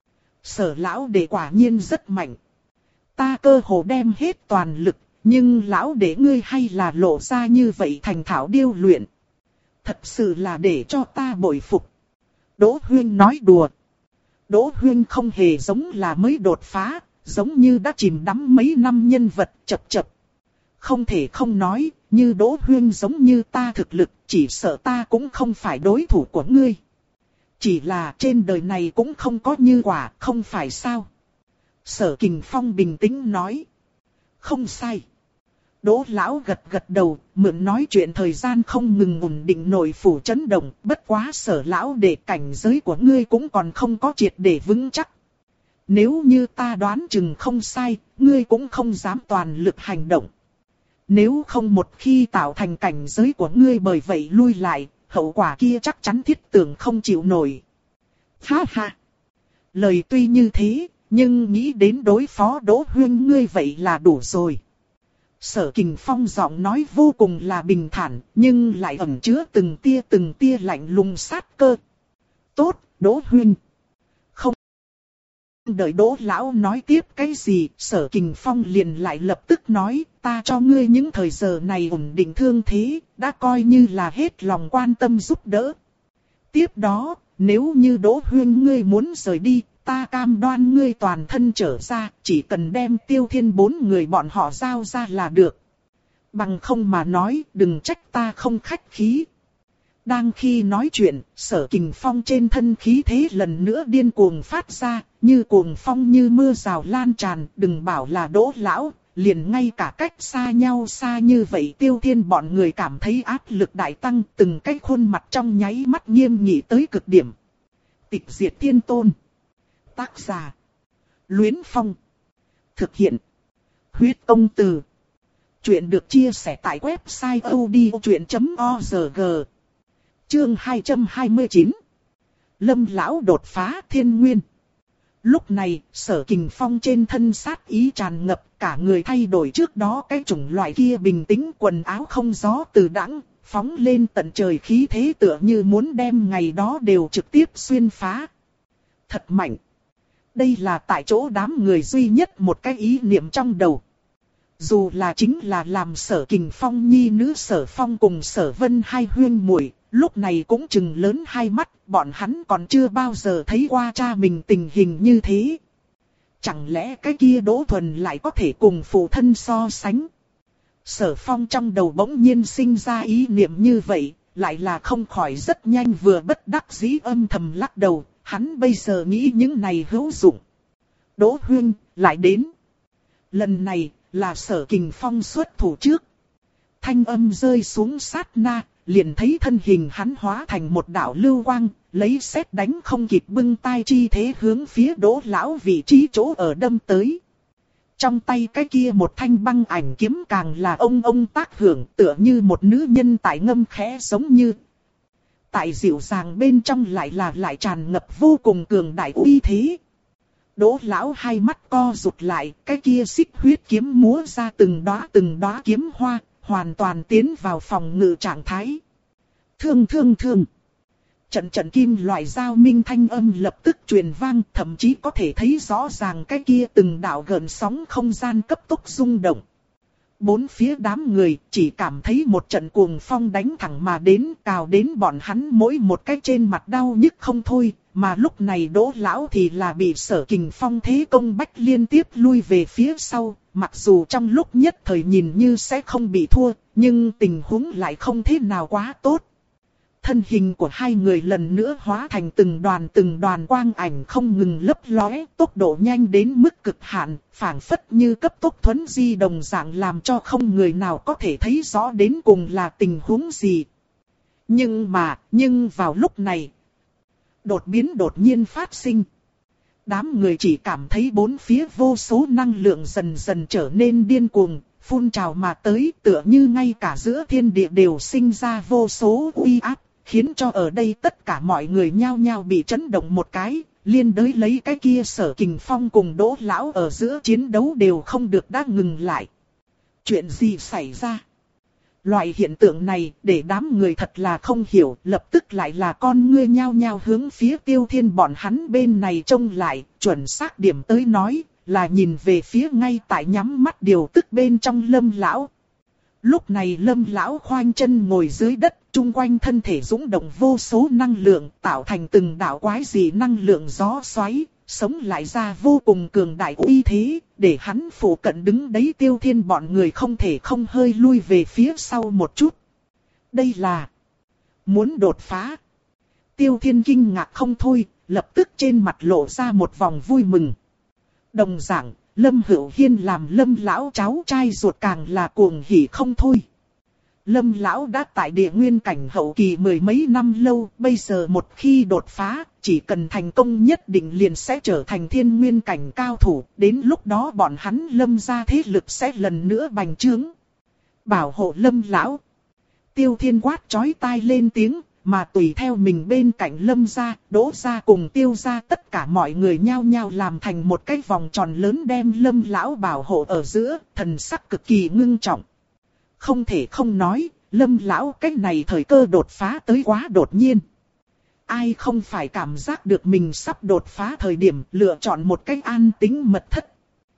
Sở lão đệ quả nhiên rất mạnh. Ta cơ hồ đem hết toàn lực, nhưng lão đệ ngươi hay là lộ ra như vậy thành thạo điêu luyện. Thật sự là để cho ta bội phục. Đỗ Huyên nói đùa. Đỗ Huyên không hề giống là mới đột phá, giống như đã chìm đắm mấy năm nhân vật chập chập. Không thể không nói, như Đỗ Huyên giống như ta thực lực, chỉ sợ ta cũng không phải đối thủ của ngươi. Chỉ là trên đời này cũng không có như quả, không phải sao? Sở Kình Phong bình tĩnh nói. Không sai. Đỗ lão gật gật đầu, mượn nói chuyện thời gian không ngừng ổn định nội phủ chấn động, bất quá Sở lão để cảnh giới của ngươi cũng còn không có triệt để vững chắc. Nếu như ta đoán chừng không sai, ngươi cũng không dám toàn lực hành động. Nếu không một khi tạo thành cảnh giới của ngươi bởi vậy lui lại, hậu quả kia chắc chắn thiết tưởng không chịu nổi. Ha ha! Lời tuy như thế, nhưng nghĩ đến đối phó Đỗ Huyên ngươi vậy là đủ rồi. Sở Kình Phong giọng nói vô cùng là bình thản, nhưng lại ẩn chứa từng tia từng tia lạnh lùng sát cơ. Tốt, Đỗ Huyên. Không đợi Đỗ lão nói tiếp cái gì, Sở Kình Phong liền lại lập tức nói, ta cho ngươi những thời giờ này ổn định thương thế, đã coi như là hết lòng quan tâm giúp đỡ. Tiếp đó, nếu như Đỗ Huyên ngươi muốn rời đi, ta cam đoan ngươi toàn thân trở ra, chỉ cần đem Tiêu Thiên bốn người bọn họ giao ra là được. Bằng không mà nói, đừng trách ta không khách khí. Đang khi nói chuyện, Sở Kình Phong trên thân khí thế lần nữa điên cuồng phát ra, như cuồng phong như mưa rào lan tràn, đừng bảo là Đỗ lão, liền ngay cả cách xa nhau xa như vậy Tiêu Thiên bọn người cảm thấy áp lực đại tăng, từng cái khuôn mặt trong nháy mắt nghiêm nghị tới cực điểm. Tịch diệt thiên tôn. Tác giả. Luyến Phong. Thực hiện. Huyết Công Từ. Chuyện được chia sẻ tại website odchuyện chấm org. Chương hai trăm hai mươi chín. Lâm lão đột phá thiên nguyên. Lúc này, Sở Kình Phong trên thân sát ý tràn ngập, cả người thay đổi trước đó cái chủng loại kia bình tĩnh, quần áo không gió từ đãng, phóng lên tận trời khí thế tựa như muốn đem ngày đó đều trực tiếp xuyên phá. Thật mạnh. Đây là tại chỗ đám người duy nhất một cái ý niệm trong đầu. Dù là chính là làm Sở Kình Phong nhi nữ Sở Phong cùng Sở Vân hai huyên muội, lúc này cũng chừng lớn hai mắt, bọn hắn còn chưa bao giờ thấy qua cha mình tình hình như thế. Chẳng lẽ cái kia Đỗ Thuần lại có thể cùng phụ thân so sánh? Sở Phong trong đầu bỗng nhiên sinh ra ý niệm như vậy, lại là không khỏi rất nhanh vừa bất đắc dĩ âm thầm lắc đầu, hắn bây giờ nghĩ những này hữu dụng. Đỗ Huyên, lại đến. Lần này, là Sở Kình Phong xuất thủ trước. Thanh âm rơi xuống sát na, liền thấy thân hình hắn hóa thành một đạo lưu quang, lấy sét đánh không kịp bưng tay chi thế hướng phía Đỗ lão vị trí chỗ ở đâm tới. Trong tay cái kia một thanh băng ảnh kiếm càng là ông ông tác hưởng, tựa như một nữ nhân tại ngâm khẽ giống như. Tại dịu dàng bên trong lại là lại tràn ngập vô cùng cường đại uy thế. Đỗ lão hai mắt co rụt lại, cái kia xích huyết kiếm múa ra từng đóa từng đóa kiếm hoa, hoàn toàn tiến vào phòng ngự trạng thái. Thương thương thương. Trận trận kim loại giao minh thanh âm lập tức truyền vang, thậm chí có thể thấy rõ ràng cái kia từng đạo gợn sóng không gian cấp tốc rung động. Bốn phía đám người chỉ cảm thấy một trận cuồng phong đánh thẳng mà đến, cào đến bọn hắn mỗi một cái trên mặt đau nhức không thôi, mà lúc này Đỗ lão thì là bị Sở Kình Phong thế công bách liên tiếp lui về phía sau, mặc dù trong lúc nhất thời nhìn như sẽ không bị thua, nhưng tình huống lại không thế nào quá tốt. Thân hình của hai người lần nữa hóa thành từng đoàn từng đoàn quang ảnh không ngừng lấp lóe, tốc độ nhanh đến mức cực hạn, phảng phất như cấp tốc thuấn di đồng dạng làm cho không người nào có thể thấy rõ đến cùng là tình huống gì. Nhưng mà, nhưng vào lúc này, đột biến đột nhiên phát sinh. Đám người chỉ cảm thấy bốn phía vô số năng lượng dần dần trở nên điên cuồng, phun trào mà tới, tựa như ngay cả giữa thiên địa đều sinh ra vô số uy áp, khiến cho ở đây tất cả mọi người nhao nhao bị chấn động một cái, liên đới lấy cái kia Sở Kình Phong cùng Đỗ lão ở giữa chiến đấu đều không được đã ngừng lại. Chuyện gì xảy ra? Loại hiện tượng này để đám người thật là không hiểu, lập tức lại là con ngươi nhao nhao hướng phía Tiêu Thiên bọn hắn bên này trông lại, chuẩn xác điểm tới nói, là nhìn về phía ngay tại nhắm mắt điều tức bên trong Lâm lão. Lúc này Lâm lão khoanh chân ngồi dưới đất, chung quanh thân thể dũng động vô số năng lượng, tạo thành từng đạo quái dị năng lượng gió xoáy, sống lại ra vô cùng cường đại uy thế, để hắn phủ cận đứng đấy Tiêu Thiên bọn người không thể không hơi lui về phía sau một chút. Đây là muốn đột phá. Tiêu Thiên kinh ngạc không thôi, lập tức trên mặt lộ ra một vòng vui mừng. Đồng dạng, Lâm Hữu Hiên làm Lâm lão cháu trai ruột càng là cuồng hỉ không thôi. Lâm lão đã tại địa nguyên cảnh hậu kỳ mười mấy năm lâu, bây giờ một khi đột phá, chỉ cần thành công nhất định liền sẽ trở thành thiên nguyên cảnh cao thủ, đến lúc đó bọn hắn Lâm gia thế lực sẽ lần nữa bành trướng. Bảo hộ Lâm lão. Tiêu Thiên quát chói tai lên tiếng, mà tùy theo mình bên cạnh Lâm gia, Đỗ gia cùng Tiêu gia tất cả mọi người nhao nhao làm thành một cái vòng tròn lớn đem Lâm lão bảo hộ ở giữa, thần sắc cực kỳ ngưng trọng. Không thể không nói, Lâm lão cái này thời cơ đột phá tới quá đột nhiên. Ai không phải cảm giác được mình sắp đột phá thời điểm lựa chọn một cách an tĩnh mật thất.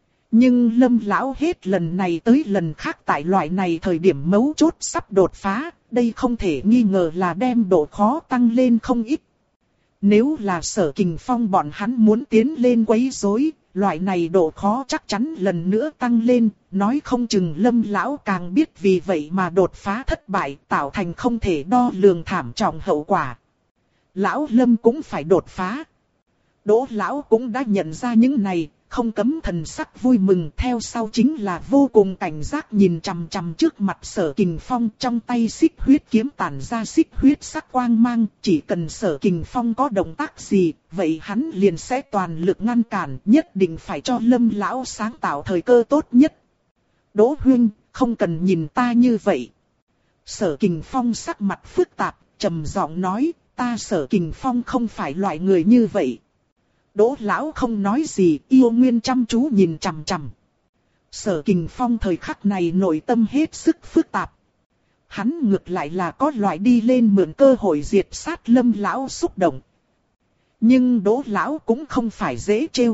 Nhưng Lâm lão hết lần này tới lần khác tại loại này thời điểm mấu chốt sắp đột phá, đây không thể nghi ngờ là đem độ khó tăng lên không ít. Nếu là Sở Kình Phong bọn hắn muốn tiến lên quấy rối, loại này độ khó chắc chắn lần nữa tăng lên, nói không chừng Lâm lão càng biết vì vậy mà đột phá thất bại, tạo thành không thể đo lường thảm trọng hậu quả. Lão Lâm cũng phải đột phá. Đỗ lão cũng đã nhận ra những này, không cấm thần sắc vui mừng, theo sau chính là vô cùng cảnh giác nhìn chằm chằm trước mặt Sở Kình Phong, trong tay xích huyết kiếm tản ra xích huyết sắc quang mang, chỉ cần Sở Kình Phong có động tác gì, vậy hắn liền sẽ toàn lực ngăn cản, nhất định phải cho Lâm lão sáng tạo thời cơ tốt nhất. Đỗ huynh, không cần nhìn ta như vậy. Sở Kình Phong sắc mặt phức tạp, trầm giọng nói, ta Sở Kình Phong không phải loại người như vậy. Đỗ lão không nói gì, yêu nguyên chăm chú nhìn chằm chằm. Sở Kình Phong thời khắc này nội tâm hết sức phức tạp. Hắn ngược lại là có loại đi lên mượn cơ hội diệt sát Lâm lão xúc động. Nhưng Đỗ lão cũng không phải dễ trêu.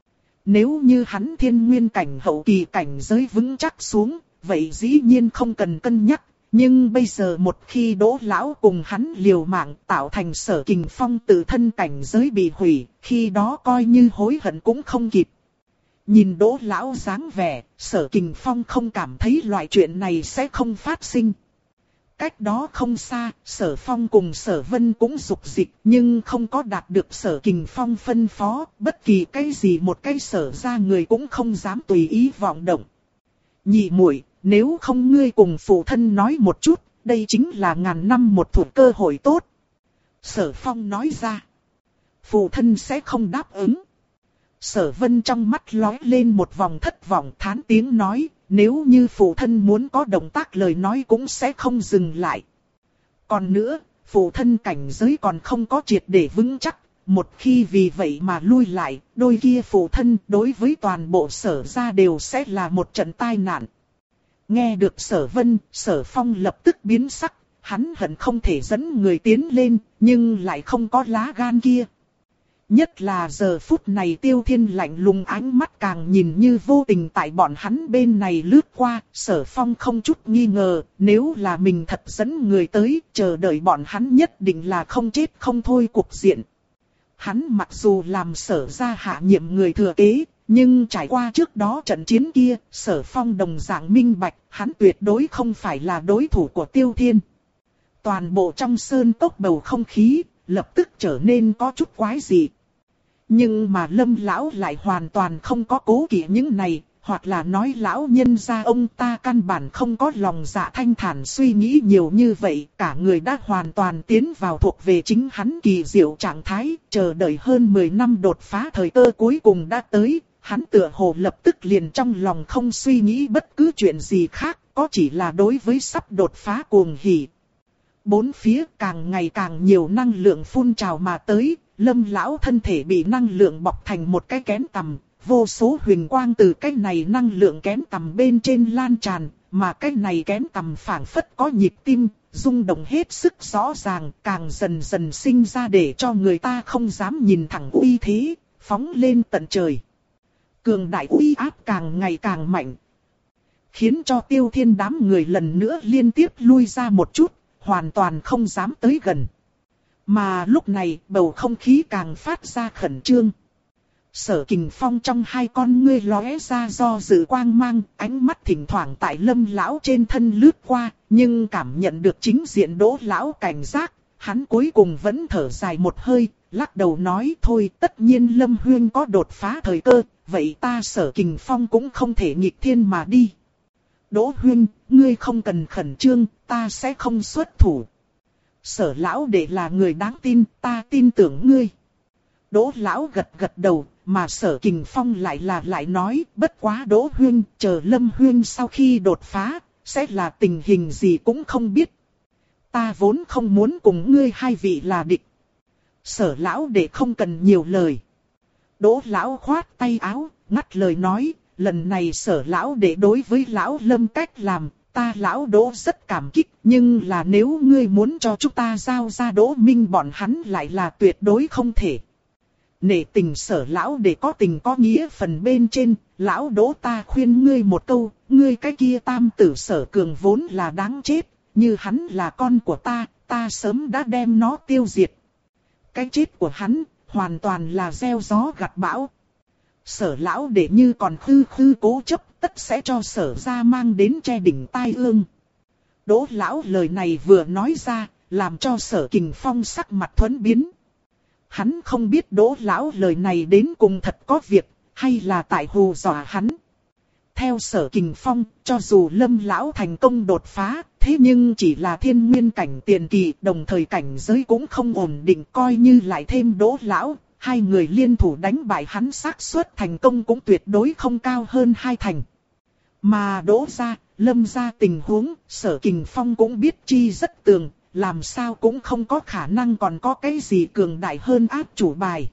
Nếu như hắn thiên nguyên cảnh hậu kỳ cảnh giới vững chắc xuống, vậy dĩ nhiên không cần cân nhắc. Nhưng bây giờ một khi Đỗ lão cùng hắn liều mạng tạo thành Sở Kình Phong tự thân cảnh giới bị hủy, khi đó coi như hối hận cũng không kịp. Nhìn Đỗ lão dáng vẻ, Sở Kình Phong không cảm thấy loại chuyện này sẽ không phát sinh. Cách đó không xa, Sở Phong cùng Sở Vân cũng dục dịch, nhưng không có đạt được Sở Kình Phong phân phó, bất kỳ cái gì một cái sở ra người cũng không dám tùy ý vọng động. Nhị muội, nếu không ngươi cùng phụ thân nói một chút, đây chính là ngàn năm một thủa cơ hội tốt. Sở Phong nói ra. Phụ thân sẽ không đáp ứng. Sở Vân trong mắt lóe lên một vòng thất vọng, thán tiếng nói, nếu như phụ thân muốn có động tác lời nói cũng sẽ không dừng lại. Còn nữa, phụ thân cảnh giới còn không có triệt để vững chắc, một khi vì vậy mà lui lại, đôi kia phụ thân đối với toàn bộ Sở gia đều sẽ là một trận tai nạn. Nghe được Sở Vân, Sở Phong lập tức biến sắc, hắn hận không thể dẫn người tiến lên, nhưng lại không có lá gan kia. Nhất là giờ phút này Tiêu Thiên lạnh lùng ánh mắt càng nhìn như vô tình tại bọn hắn bên này lướt qua, Sở Phong không chút nghi ngờ, nếu là mình thật dẫn người tới, chờ đợi bọn hắn nhất định là không chết không thôi cục diện. Hắn mặc dù làm Sở gia hạ nhiệm người thừa kế, nhưng trải qua trước đó trận chiến kia, Sở Phong đồng dạng minh bạch, hắn tuyệt đối không phải là đối thủ của Tiêu Thiên. Toàn bộ trong sơn cốc bầu không khí, lập tức trở nên có chút quái dị. Nhưng mà Lâm lão lại hoàn toàn không có cố kỵ những này, hoặc là nói lão nhân gia ông ta căn bản không có lòng dạ thanh thản suy nghĩ nhiều như vậy, cả người đã hoàn toàn tiến vào thuộc về chính hắn kỳ diệu trạng thái, chờ đợi hơn mười năm đột phá thời cơ cuối cùng đã tới, hắn tựa hồ lập tức liền trong lòng không suy nghĩ bất cứ chuyện gì khác, có chỉ là đối với sắp đột phá cuồng hỉ. Bốn phía càng ngày càng nhiều năng lượng phun trào mà tới, Lâm lão thân thể bị năng lượng bọc thành một cái kén tằm, vô số huyền quang từ cái này năng lượng kén tằm bên trên lan tràn, mà cái này kén tằm phảng phất có nhịp tim, rung động hết sức rõ ràng, càng dần dần sinh ra để cho người ta không dám nhìn thẳng uy thế, phóng lên tận trời. Cường đại uy áp càng ngày càng mạnh. khiến cho Tiêu Thiên đám người lần nữa liên tiếp lui ra một chút, hoàn toàn không dám tới gần. Mà lúc này bầu không khí càng phát ra khẩn trương. Sở Kình Phong trong hai con ngươi lóe ra do dự quang mang, ánh mắt thỉnh thoảng tại Lâm lão trên thân lướt qua, nhưng cảm nhận được chính diện Đỗ lão cảnh giác, hắn cuối cùng vẫn thở dài một hơi, lắc đầu nói thôi, tất nhiên Lâm huynh có đột phá thời cơ, vậy ta Sở Kình Phong cũng không thể nghịch thiên mà đi. Đỗ huynh, ngươi không cần khẩn trương, ta sẽ không xuất thủ. Sở lão đệ là người đáng tin, ta tin tưởng ngươi. Đỗ lão gật gật đầu, mà Sở Kình Phong lại là lại nói, bất quá Đỗ huynh, chờ Lâm huynh sau khi đột phá, sẽ là tình hình gì cũng không biết. Ta vốn không muốn cùng ngươi hai vị là địch. Sở lão đệ không cần nhiều lời. Đỗ lão khoát tay áo, ngắt lời nói, lần này Sở lão đệ đối với lão Lâm cách làm, ta lão Đỗ rất cảm kích, nhưng là nếu ngươi muốn cho chúng ta giao ra Đỗ Minh bọn hắn lại là tuyệt đối không thể. Nể tình Sở lão đệ có tình có nghĩa phần bên trên, lão Đỗ ta khuyên ngươi một câu, ngươi cái kia tam tử Sở Cường vốn là đáng chết, như hắn là con của ta, ta sớm đã đem nó tiêu diệt. Cái chết của hắn, hoàn toàn là gieo gió gặt bão. Sở lão đệ như còn hư hư cố chấp, tất sẽ cho Sở gia mang đến che đỉnh tai ương. Đỗ lão lời này vừa nói ra, làm cho Sở Kình Phong sắc mặt thuẫn biến. Hắn không biết Đỗ lão lời này đến cùng thật có việc, hay là tại hù dọa hắn. Theo Sở Kình Phong, cho dù Lâm lão thành công đột phá, thế nhưng chỉ là thiên nguyên cảnh tiền kỳ, đồng thời cảnh giới cũng không ổn định, coi như lại thêm Đỗ lão, hai người liên thủ đánh bại hắn xác suất thành công cũng tuyệt đối không cao hơn hai thành. Mà Đỗ gia, Lâm gia tình huống, Sở Kình Phong cũng biết chi rất tường, làm sao cũng không có khả năng còn có cái gì cường đại hơn áp chủ bài.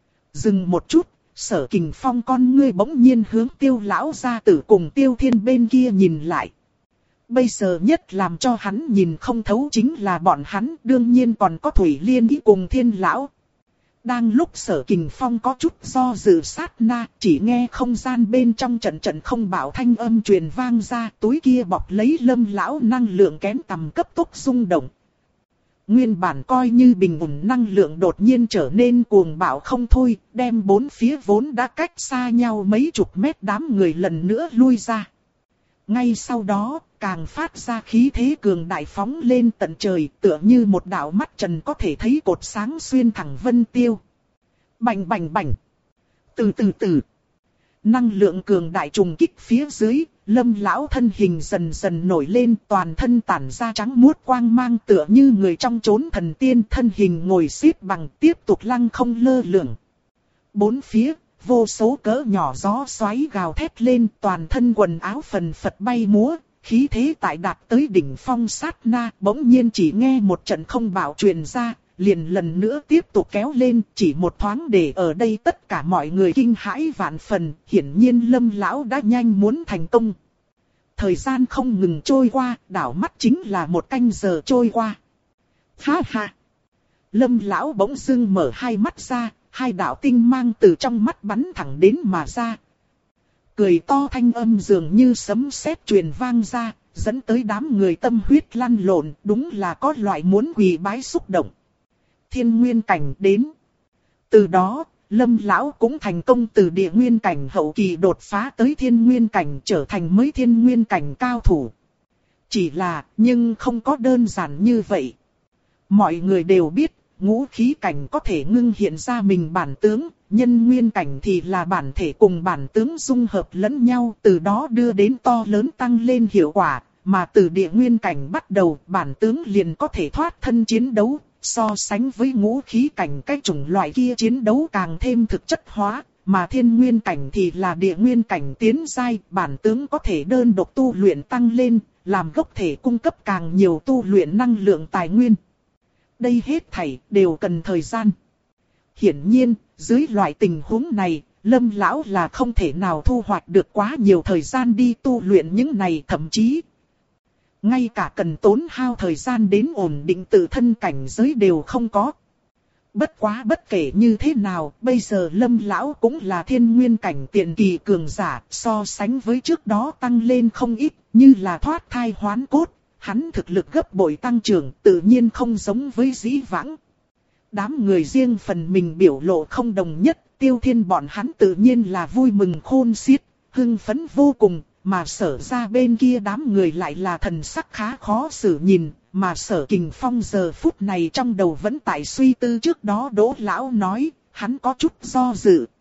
Dừng một chút, Sở Kình Phong con ngươi bỗng nhiên hướng Tiêu lão gia tử cùng Tiêu Thiên bên kia nhìn lại. Bây giờ nhất làm cho hắn nhìn không thấu chính là bọn hắn, đương nhiên còn có Thủy Liên ý cùng Thiên lão. Đang lúc Sở Kình Phong có chút do dự sát na, chỉ nghe không gian bên trong trận trận không bảo thanh âm truyền vang ra, túi kia bọc lấy Lâm lão năng lượng kén tầm cấp tốc rung động. Nguyên bản coi như bình ổn năng lượng đột nhiên trở nên cuồng bạo không thôi, đem bốn phía vốn đã cách xa nhau mấy chục mét đám người lần nữa lui ra. Ngay sau đó, càng phát ra khí thế cường đại phóng lên tận trời, tựa như một đạo mắt trần có thể thấy cột sáng xuyên thẳng vân tiêu. Bành bành bành. Từ từ từ. Năng lượng cường đại trùng kích phía dưới, Lâm lão thân hình dần dần nổi lên, toàn thân tản ra trắng muốt quang mang tựa như người trong chốn thần tiên, thân hình ngồi xếp bằng tiếp tục lăng không lơ lửng. Bốn phía, vô số cỡ nhỏ gió xoáy gào thét lên, toàn thân quần áo phần phật bay múa, khí thế tại đạt tới đỉnh phong sát na, bỗng nhiên chỉ nghe một trận không bạo truyền ra, liền lần nữa tiếp tục kéo lên, chỉ một thoáng để ở đây tất cả mọi người kinh hãi vạn phần, hiển nhiên Lâm lão đã nhanh muốn thành công. Thời gian không ngừng trôi qua, đảo mắt chính là một canh giờ trôi qua. Ha ha! Lâm lão bỗng dưng mở hai mắt ra, hai đạo tinh mang từ trong mắt bắn thẳng đến mà ra. Cười to thanh âm dường như sấm sét truyền vang ra, dẫn tới đám người tâm huyết lăn lộn, đúng là có loại muốn quỳ bái xúc động. Thiên nguyên cảnh đến. Từ đó, Lâm lão cũng thành công từ địa nguyên cảnh hậu kỳ đột phá tới thiên nguyên cảnh, trở thành mới thiên nguyên cảnh cao thủ. Chỉ là, nhưng không có đơn giản như vậy. Mọi người đều biết, ngũ khí cảnh có thể ngưng hiện ra mình bản tướng, nhân nguyên cảnh thì là bản thể cùng bản tướng dung hợp lẫn nhau, từ đó đưa đến to lớn tăng lên hiệu quả, mà từ địa nguyên cảnh bắt đầu, bản tướng liền có thể thoát thân chiến đấu. So sánh với ngũ khí cảnh cái chủng loại kia chiến đấu càng thêm thực chất hóa, mà thiên nguyên cảnh thì là địa nguyên cảnh tiến giai, bản tướng có thể đơn độc tu luyện tăng lên, làm gốc thể cung cấp càng nhiều tu luyện năng lượng tài nguyên. Đây hết thảy đều cần thời gian. Hiển nhiên, dưới loại tình huống này, Lâm lão là không thể nào thu hoạch được quá nhiều thời gian đi tu luyện những này, thậm chí ngay cả cần tốn hao thời gian đến ổn định tự thân cảnh giới đều không có. Bất quá bất kể như thế nào, bây giờ Lâm lão cũng là thiên nguyên cảnh tiền kỳ cường giả, so sánh với trước đó tăng lên không ít, như là thoát thai hoán cốt, hắn thực lực gấp bội tăng trưởng, tự nhiên không giống với dĩ vãng. Đám người riêng phần mình biểu lộ không đồng nhất, Tiêu Thiên bọn hắn tự nhiên là vui mừng khôn xiết, hưng phấn vô cùng, mà Sở ra bên kia đám người lại là thần sắc khá khó xử nhìn, mà Sở Kình Phong giờ phút này trong đầu vẫn tại suy tư trước đó Đỗ lão nói, hắn có chút do dự.